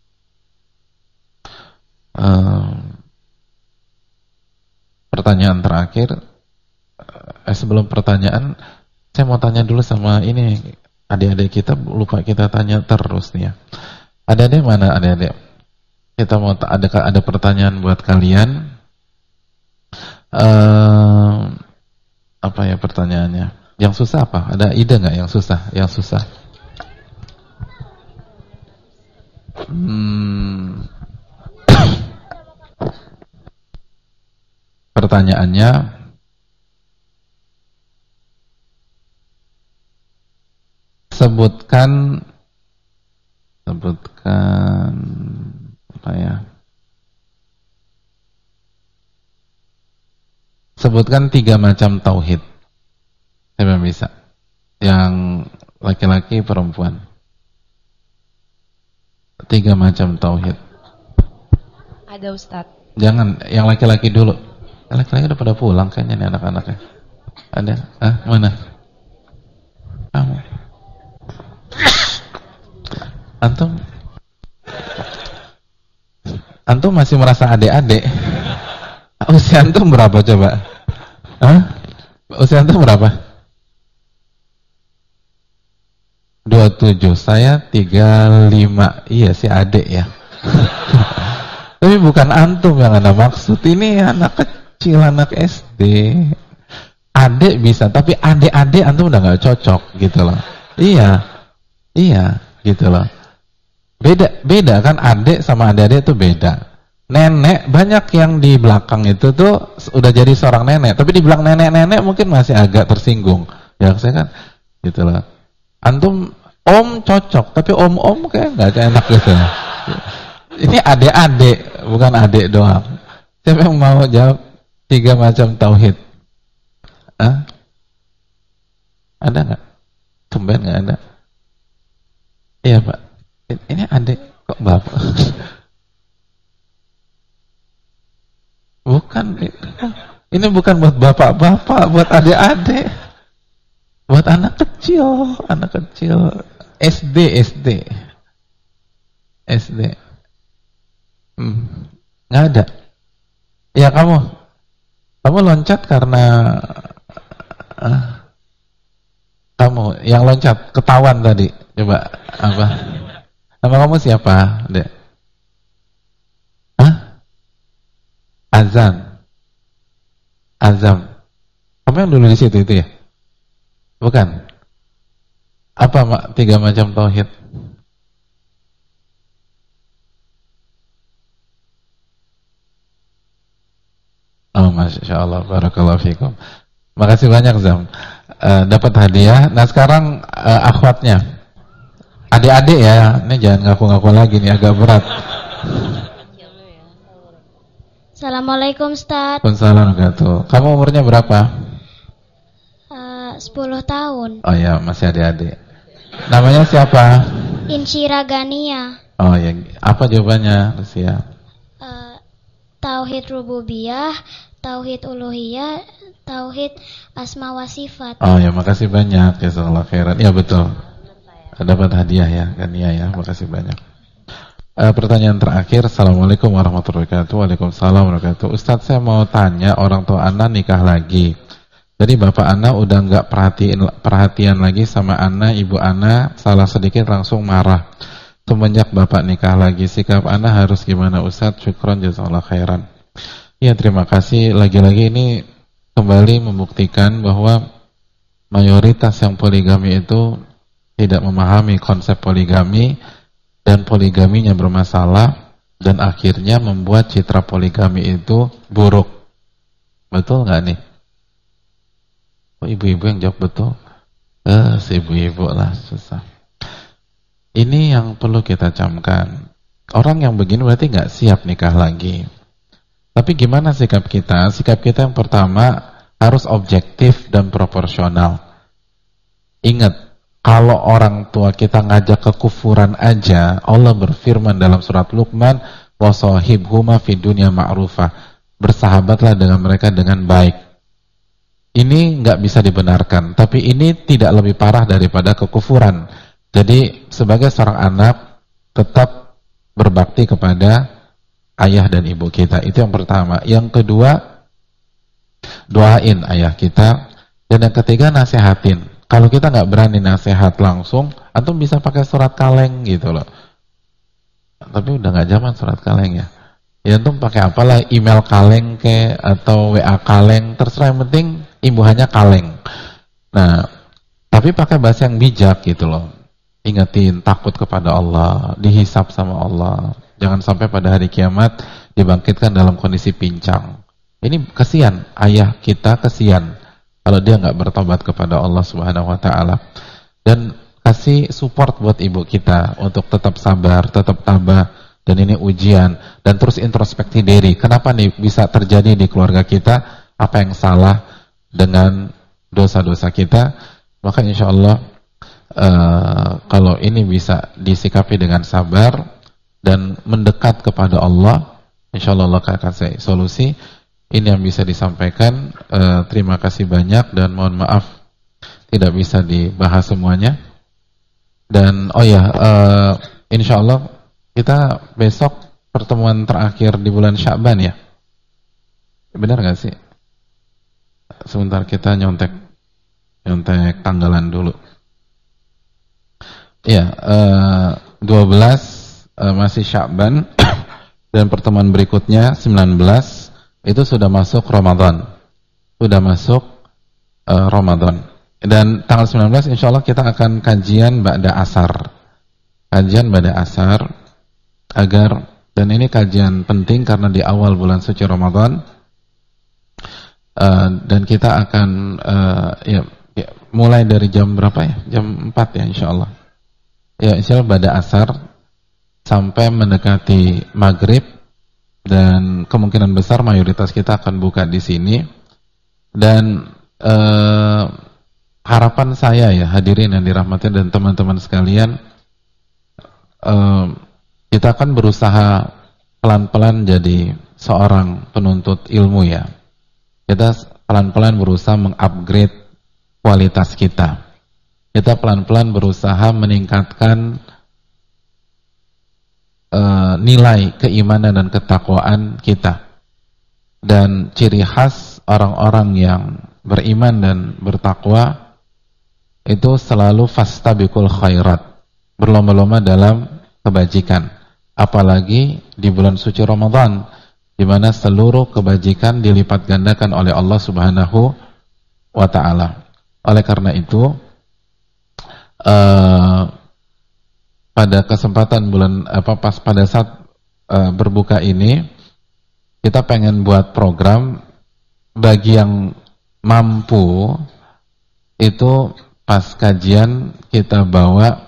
Pertanyaan terakhir. Sebelum pertanyaan, saya mau tanya dulu sama ini adik-adik kita, lupa kita tanya terus nih ya. Adik-adik mana adik-adik? Kita mau ada pertanyaan buat kalian. Apa ya pertanyaannya? Yang susah apa? Ada ide nggak yang susah? Yang susah. Pertanyaannya, sebutkan apa ya? Sebutkan 3 macam tauhid. Saya bisa. Yang laki-laki, perempuan. 3 macam tauhid. Ada Ustadz. Jangan, yang laki-laki dulu. Yang laki-laki udah pada pulang kayaknya nih anak-anaknya. Ada? Mana? Kamu. Antum masih merasa adik-adik? Usia antum berapa coba? Usia antum berapa? 27, saya 35. Iya sih adik ya. Tapi bukan antum yang Anda maksud. Ini anak kecil, anak SD. Adik bisa, tapi adik-adik antum udah gak cocok gitu loh. Iya gitu loh. Beda kan, adik sama adik-adik itu beda. Nenek, banyak yang di belakang itu tuh udah jadi seorang nenek, tapi di belakang nenek-nenek mungkin masih agak tersinggung. Ya saya kan gitu loh. Antum om cocok, tapi om kayak nggak enak gitu. Ini adik-adik, bukan adik doang. Siapa yang mau jawab 3 macam tauhid? Ada nggak? Tumben nggak ada? Iya Pak. Ini adik kok bapak? Bukan. Ini bukan buat bapak-bapak, buat adik-adik. Buat anak kecil SD. Nggak ada. Ya kamu loncat karena kamu yang loncat ketahuan tadi. Coba apa? Nama kamu siapa, Dek? Azam. Kamu yang dulu di situ itu ya? Bukan. Apa 3 macam tauhid? Oh, Masya Allah, barakallahu fikum. Makasih banyak, Zam. Dapat hadiah. Nah, sekarang akhwatnya. Adik-adik ya, ini jangan ngaku-ngaku lagi nih, agak berat. Assalamualaikum, Ustaz. Waalaikumsalam. Kamu umurnya berapa? 10 tahun. Oh ya, masih adik-adik. Namanya siapa? Insyira Gania. Oh ya, apa jawabannya, Lucia? Tauhid rububiyah, tauhid uluhiyah, tauhid asma wa sifat. Oh ya, makasih banyak. Jazakallahu khairan. Ya betul. Dapat hadiah ya, Gania ya. Makasih banyak. Pertanyaan terakhir. Assalamualaikum warahmatullahi wabarakatuh. Waalaikumsalam warahmatullahi wabarakatuh. Ustadz, saya mau tanya, orang tua Ana nikah lagi. Jadi bapak Ana udah nggak perhatian lagi sama Ana, ibu Ana salah sedikit langsung marah. Semenjak bapak nikah lagi, sikap Ana harus gimana, Ustadz? Syukron, jazakallahu khairan. Ya, terima kasih. Lagi-lagi ini kembali membuktikan bahwa mayoritas yang poligami itu tidak memahami konsep poligami, dan poligaminya bermasalah, dan akhirnya membuat citra poligami itu buruk. Betul nggak nih? Oh, ibu-ibu yang jawab betul? Si ibu-ibu lah, susah. Ini yang perlu kita camkan. Orang yang begini berarti nggak siap nikah lagi. Tapi gimana sikap kita? Sikap kita yang pertama harus objektif dan proporsional. Ingat, kalau orang tua kita ngajak kekufuran aja, Allah berfirman dalam surat Luqman, "Wasahibhuma fid dunya ma'rufah." Bersahabatlah dengan mereka dengan baik. Ini nggak bisa dibenarkan, tapi ini tidak lebih parah daripada kekufuran. Jadi sebagai seorang anak tetap berbakti kepada ayah dan ibu kita. Itu yang pertama. Yang kedua, doain ayah kita. Dan yang ketiga, nasihatin. Kalau kita nggak berani nasihat langsung, antum bisa pakai surat kaleng gitu loh. Tapi udah nggak zaman surat kaleng ya. Ya antum pakai apalah, email kaleng ke atau WA kaleng, terserah, yang penting imbuhannya kaleng. Nah, tapi pakai bahasa yang bijak gitu loh. Ingetin, takut kepada Allah, dihisab sama Allah. Jangan sampai pada hari kiamat dibangkitkan dalam kondisi pincang. Ini kesian, ayah kita kesian kalau dia nggak bertobat kepada Allah Subhanahu wa taala. Dan kasih support buat ibu kita untuk tetap sabar, tetap tabah, dan ini ujian, dan terus introspeksi diri. Kenapa nih bisa terjadi di keluarga kita? Apa yang salah dengan dosa-dosa kita? Maka insya Allah kalau ini bisa disikapi dengan sabar dan mendekat kepada Allah, insya Allah akan kasih solusi. Ini yang bisa disampaikan. Terima kasih banyak dan mohon maaf tidak bisa dibahas semuanya. Dan insya Allah kita besok pertemuan terakhir di bulan Sya'ban ya. Benar nggak sih? Sebentar kita nyontek tanggalan dulu. Ya, 12 masih Sya'ban dan pertemuan berikutnya 19 itu sudah masuk Ramadan. Sudah masuk Ramadan. Dan tanggal 19 insya Allah kita akan kajian ba'da asar. Kajian ba'da asar agar, dan ini kajian penting karena di awal bulan suci Ramadan. Dan kita akan mulai dari jam berapa ya? Jam 4 ya insya Allah. Ya insya Allah pada asar sampai mendekati maghrib, dan kemungkinan besar mayoritas kita akan buka di sini. Dan harapan saya ya, hadirin yang dirahmati dan teman-teman sekalian, kita akan berusaha pelan-pelan jadi seorang penuntut ilmu ya. Kita pelan-pelan berusaha mengupgrade kualitas kita. Kita pelan-pelan berusaha meningkatkan nilai keimanan dan ketakwaan kita. Dan ciri khas orang-orang yang beriman dan bertakwa itu selalu fastabiqul khairat, berlomba-lomba dalam kebajikan. Apalagi di bulan suci Ramadan, di mana seluruh kebajikan dilipat gandakan oleh Allah Subhanahu wa ta'ala. Oleh karena itu, pada kesempatan pada saat berbuka ini, kita pengen buat program bagi yang mampu itu pas kajian kita bawa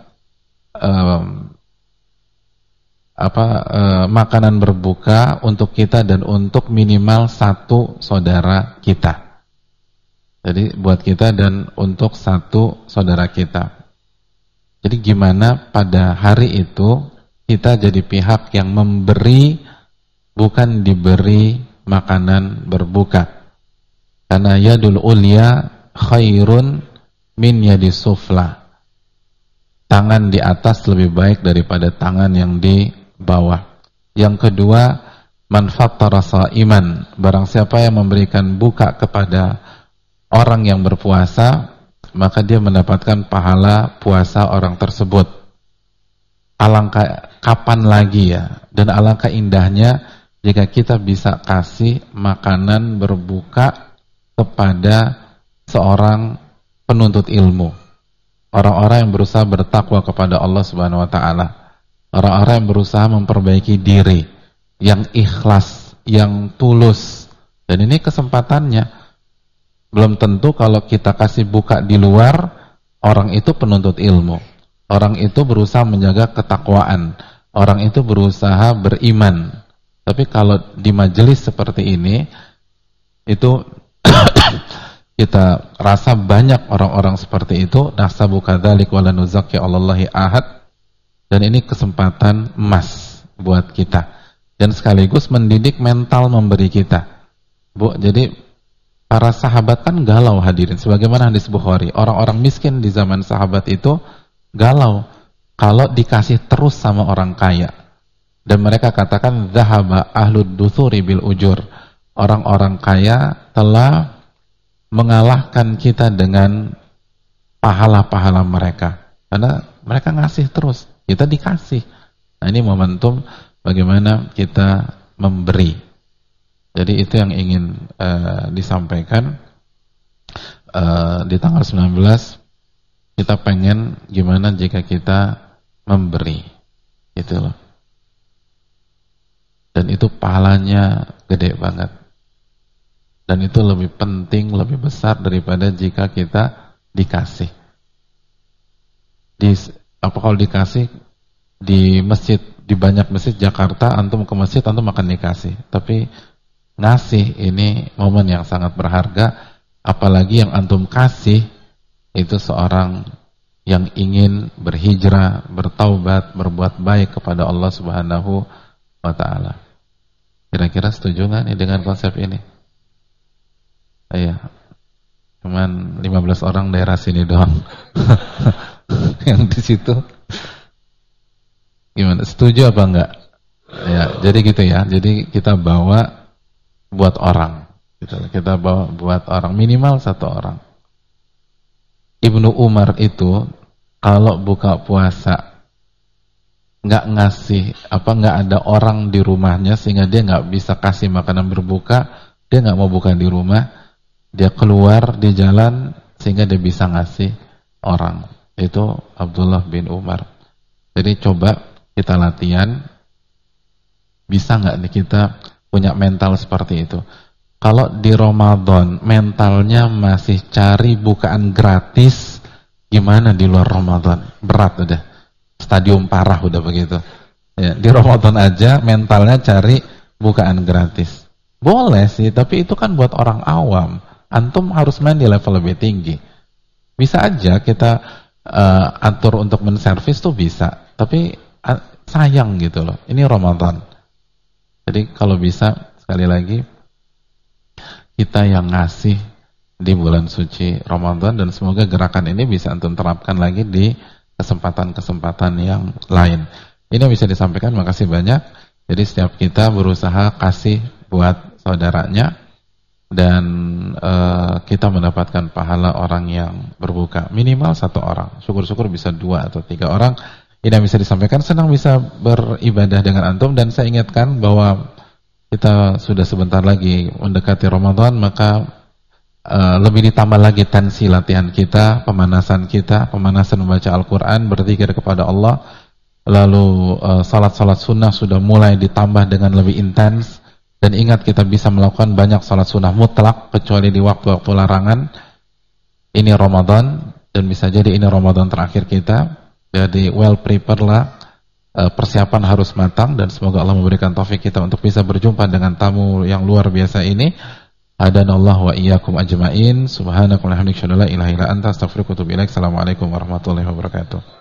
makanan berbuka untuk kita dan untuk minimal satu saudara kita. Jadi buat kita dan untuk satu saudara kita. Jadi gimana pada hari itu kita jadi pihak yang memberi, bukan diberi makanan berbuka. Karena yadul ulya khairun min yadis sufla. Tangan di atas lebih baik daripada tangan yang di bawah. Yang kedua, man fattara shaiman, barang siapa yang memberikan buka kepada orang yang berpuasa, maka dia mendapatkan pahala puasa orang tersebut. Alangkah kapan lagi ya, dan alangkah indahnya jika kita bisa kasih makanan berbuka kepada seorang penuntut ilmu, orang-orang yang berusaha bertakwa kepada Allah Subhanahu wa ta'ala, orang-orang yang berusaha memperbaiki diri, yang ikhlas, yang tulus. Dan ini kesempatannya. Belum tentu kalau kita kasih buka di luar, orang itu penuntut ilmu, orang itu berusaha menjaga ketakwaan, orang itu berusaha beriman. Tapi kalau di majelis seperti ini, itu kita rasa banyak orang-orang seperti itu. Nasabu kadzalik wa la nuzakki 'alallahi ahad. Dan ini kesempatan emas buat kita, dan sekaligus mendidik mental memberi kita. Bu, jadi para sahabat kan galau hadirin, sebagaimana hadis Bukhari, orang-orang miskin di zaman sahabat itu galau kalau dikasih terus sama orang kaya. Dan mereka katakan dzahaba ahlud dutsuri bil ujur, orang-orang kaya telah mengalahkan kita dengan pahala-pahala mereka, karena mereka ngasih terus, kita dikasih. Nah, ini momentum bagaimana kita memberi. Jadi itu yang ingin disampaikan. Di tanggal 19 kita pengen gimana jika kita memberi, gitu loh. Dan itu pahalanya gede banget. Dan itu lebih penting, lebih besar daripada jika kita dikasih. Kalau dikasih di masjid, di banyak masjid Jakarta, antum ke masjid, antum akan dikasih. Tapi ngasih ini momen yang sangat berharga, apalagi yang antum kasih itu seorang yang ingin berhijrah, bertaubat, berbuat baik kepada Allah Subhanahu wa ta'ala. Kira-kira setuju nggak nih dengan konsep ini? Iya. Cuman 15 orang daerah sini doang yang di situ. Gimana? Setuju apa enggak? Ya, jadi gitu ya. Jadi kita bawa buat orang, gitu. Kita bawa buat orang, minimal satu orang. Ibnu Umar itu kalau buka puasa nggak ngasih nggak ada orang di rumahnya sehingga dia nggak bisa kasih makanan berbuka, dia nggak mau buka di rumah, dia keluar di jalan sehingga dia bisa ngasih orang. Itu Abdullah bin Umar. Jadi coba kita latihan, bisa nggak nih kita punya mental seperti itu. Kalau di Ramadan mentalnya masih cari bukaan gratis, gimana di luar Ramadan? Berat udah, stadium parah udah begitu ya. Di Ramadan aja mentalnya cari bukaan gratis. Boleh sih, tapi itu kan buat orang awam. Antum harus main di level lebih tinggi. Bisa aja kita atur untuk menservis tuh bisa, tapi sayang gitu loh, ini Ramadan. Jadi kalau bisa, sekali lagi, kita yang ngasih di bulan suci Ramadan, dan semoga gerakan ini bisa antum terapkan lagi di kesempatan-kesempatan yang lain. Ini yang bisa disampaikan, makasih banyak. Jadi setiap kita berusaha kasih buat saudaranya, dan kita mendapatkan pahala orang yang berbuka minimal 1 orang, syukur-syukur bisa 2 atau 3 orang. Ini yang bisa disampaikan. Senang bisa beribadah dengan antum, dan saya ingatkan bahwa kita sudah sebentar lagi mendekati Ramadan, maka lebih ditambah lagi tensi latihan kita, pemanasan membaca Al-Quran, berzikir kepada Allah, lalu salat-salat sunnah sudah mulai ditambah dengan lebih intens. Dan ingat, kita bisa melakukan banyak salat sunnah mutlak kecuali di waktu-waktu larangan. Ini Ramadan, dan bisa jadi ini Ramadan terakhir kita. Jadi well prepare lah, persiapan harus matang, dan semoga Allah memberikan taufik kita untuk bisa berjumpa dengan tamu yang luar biasa ini. Hadanallahu wa iyyakum ajma'in. Subhanakallahumma wa bihamdika, asyhadu an la ilaha illa anta, astaghfiruka wa atubu ilaik. Assalamualaikum warahmatullahi wabarakatuh.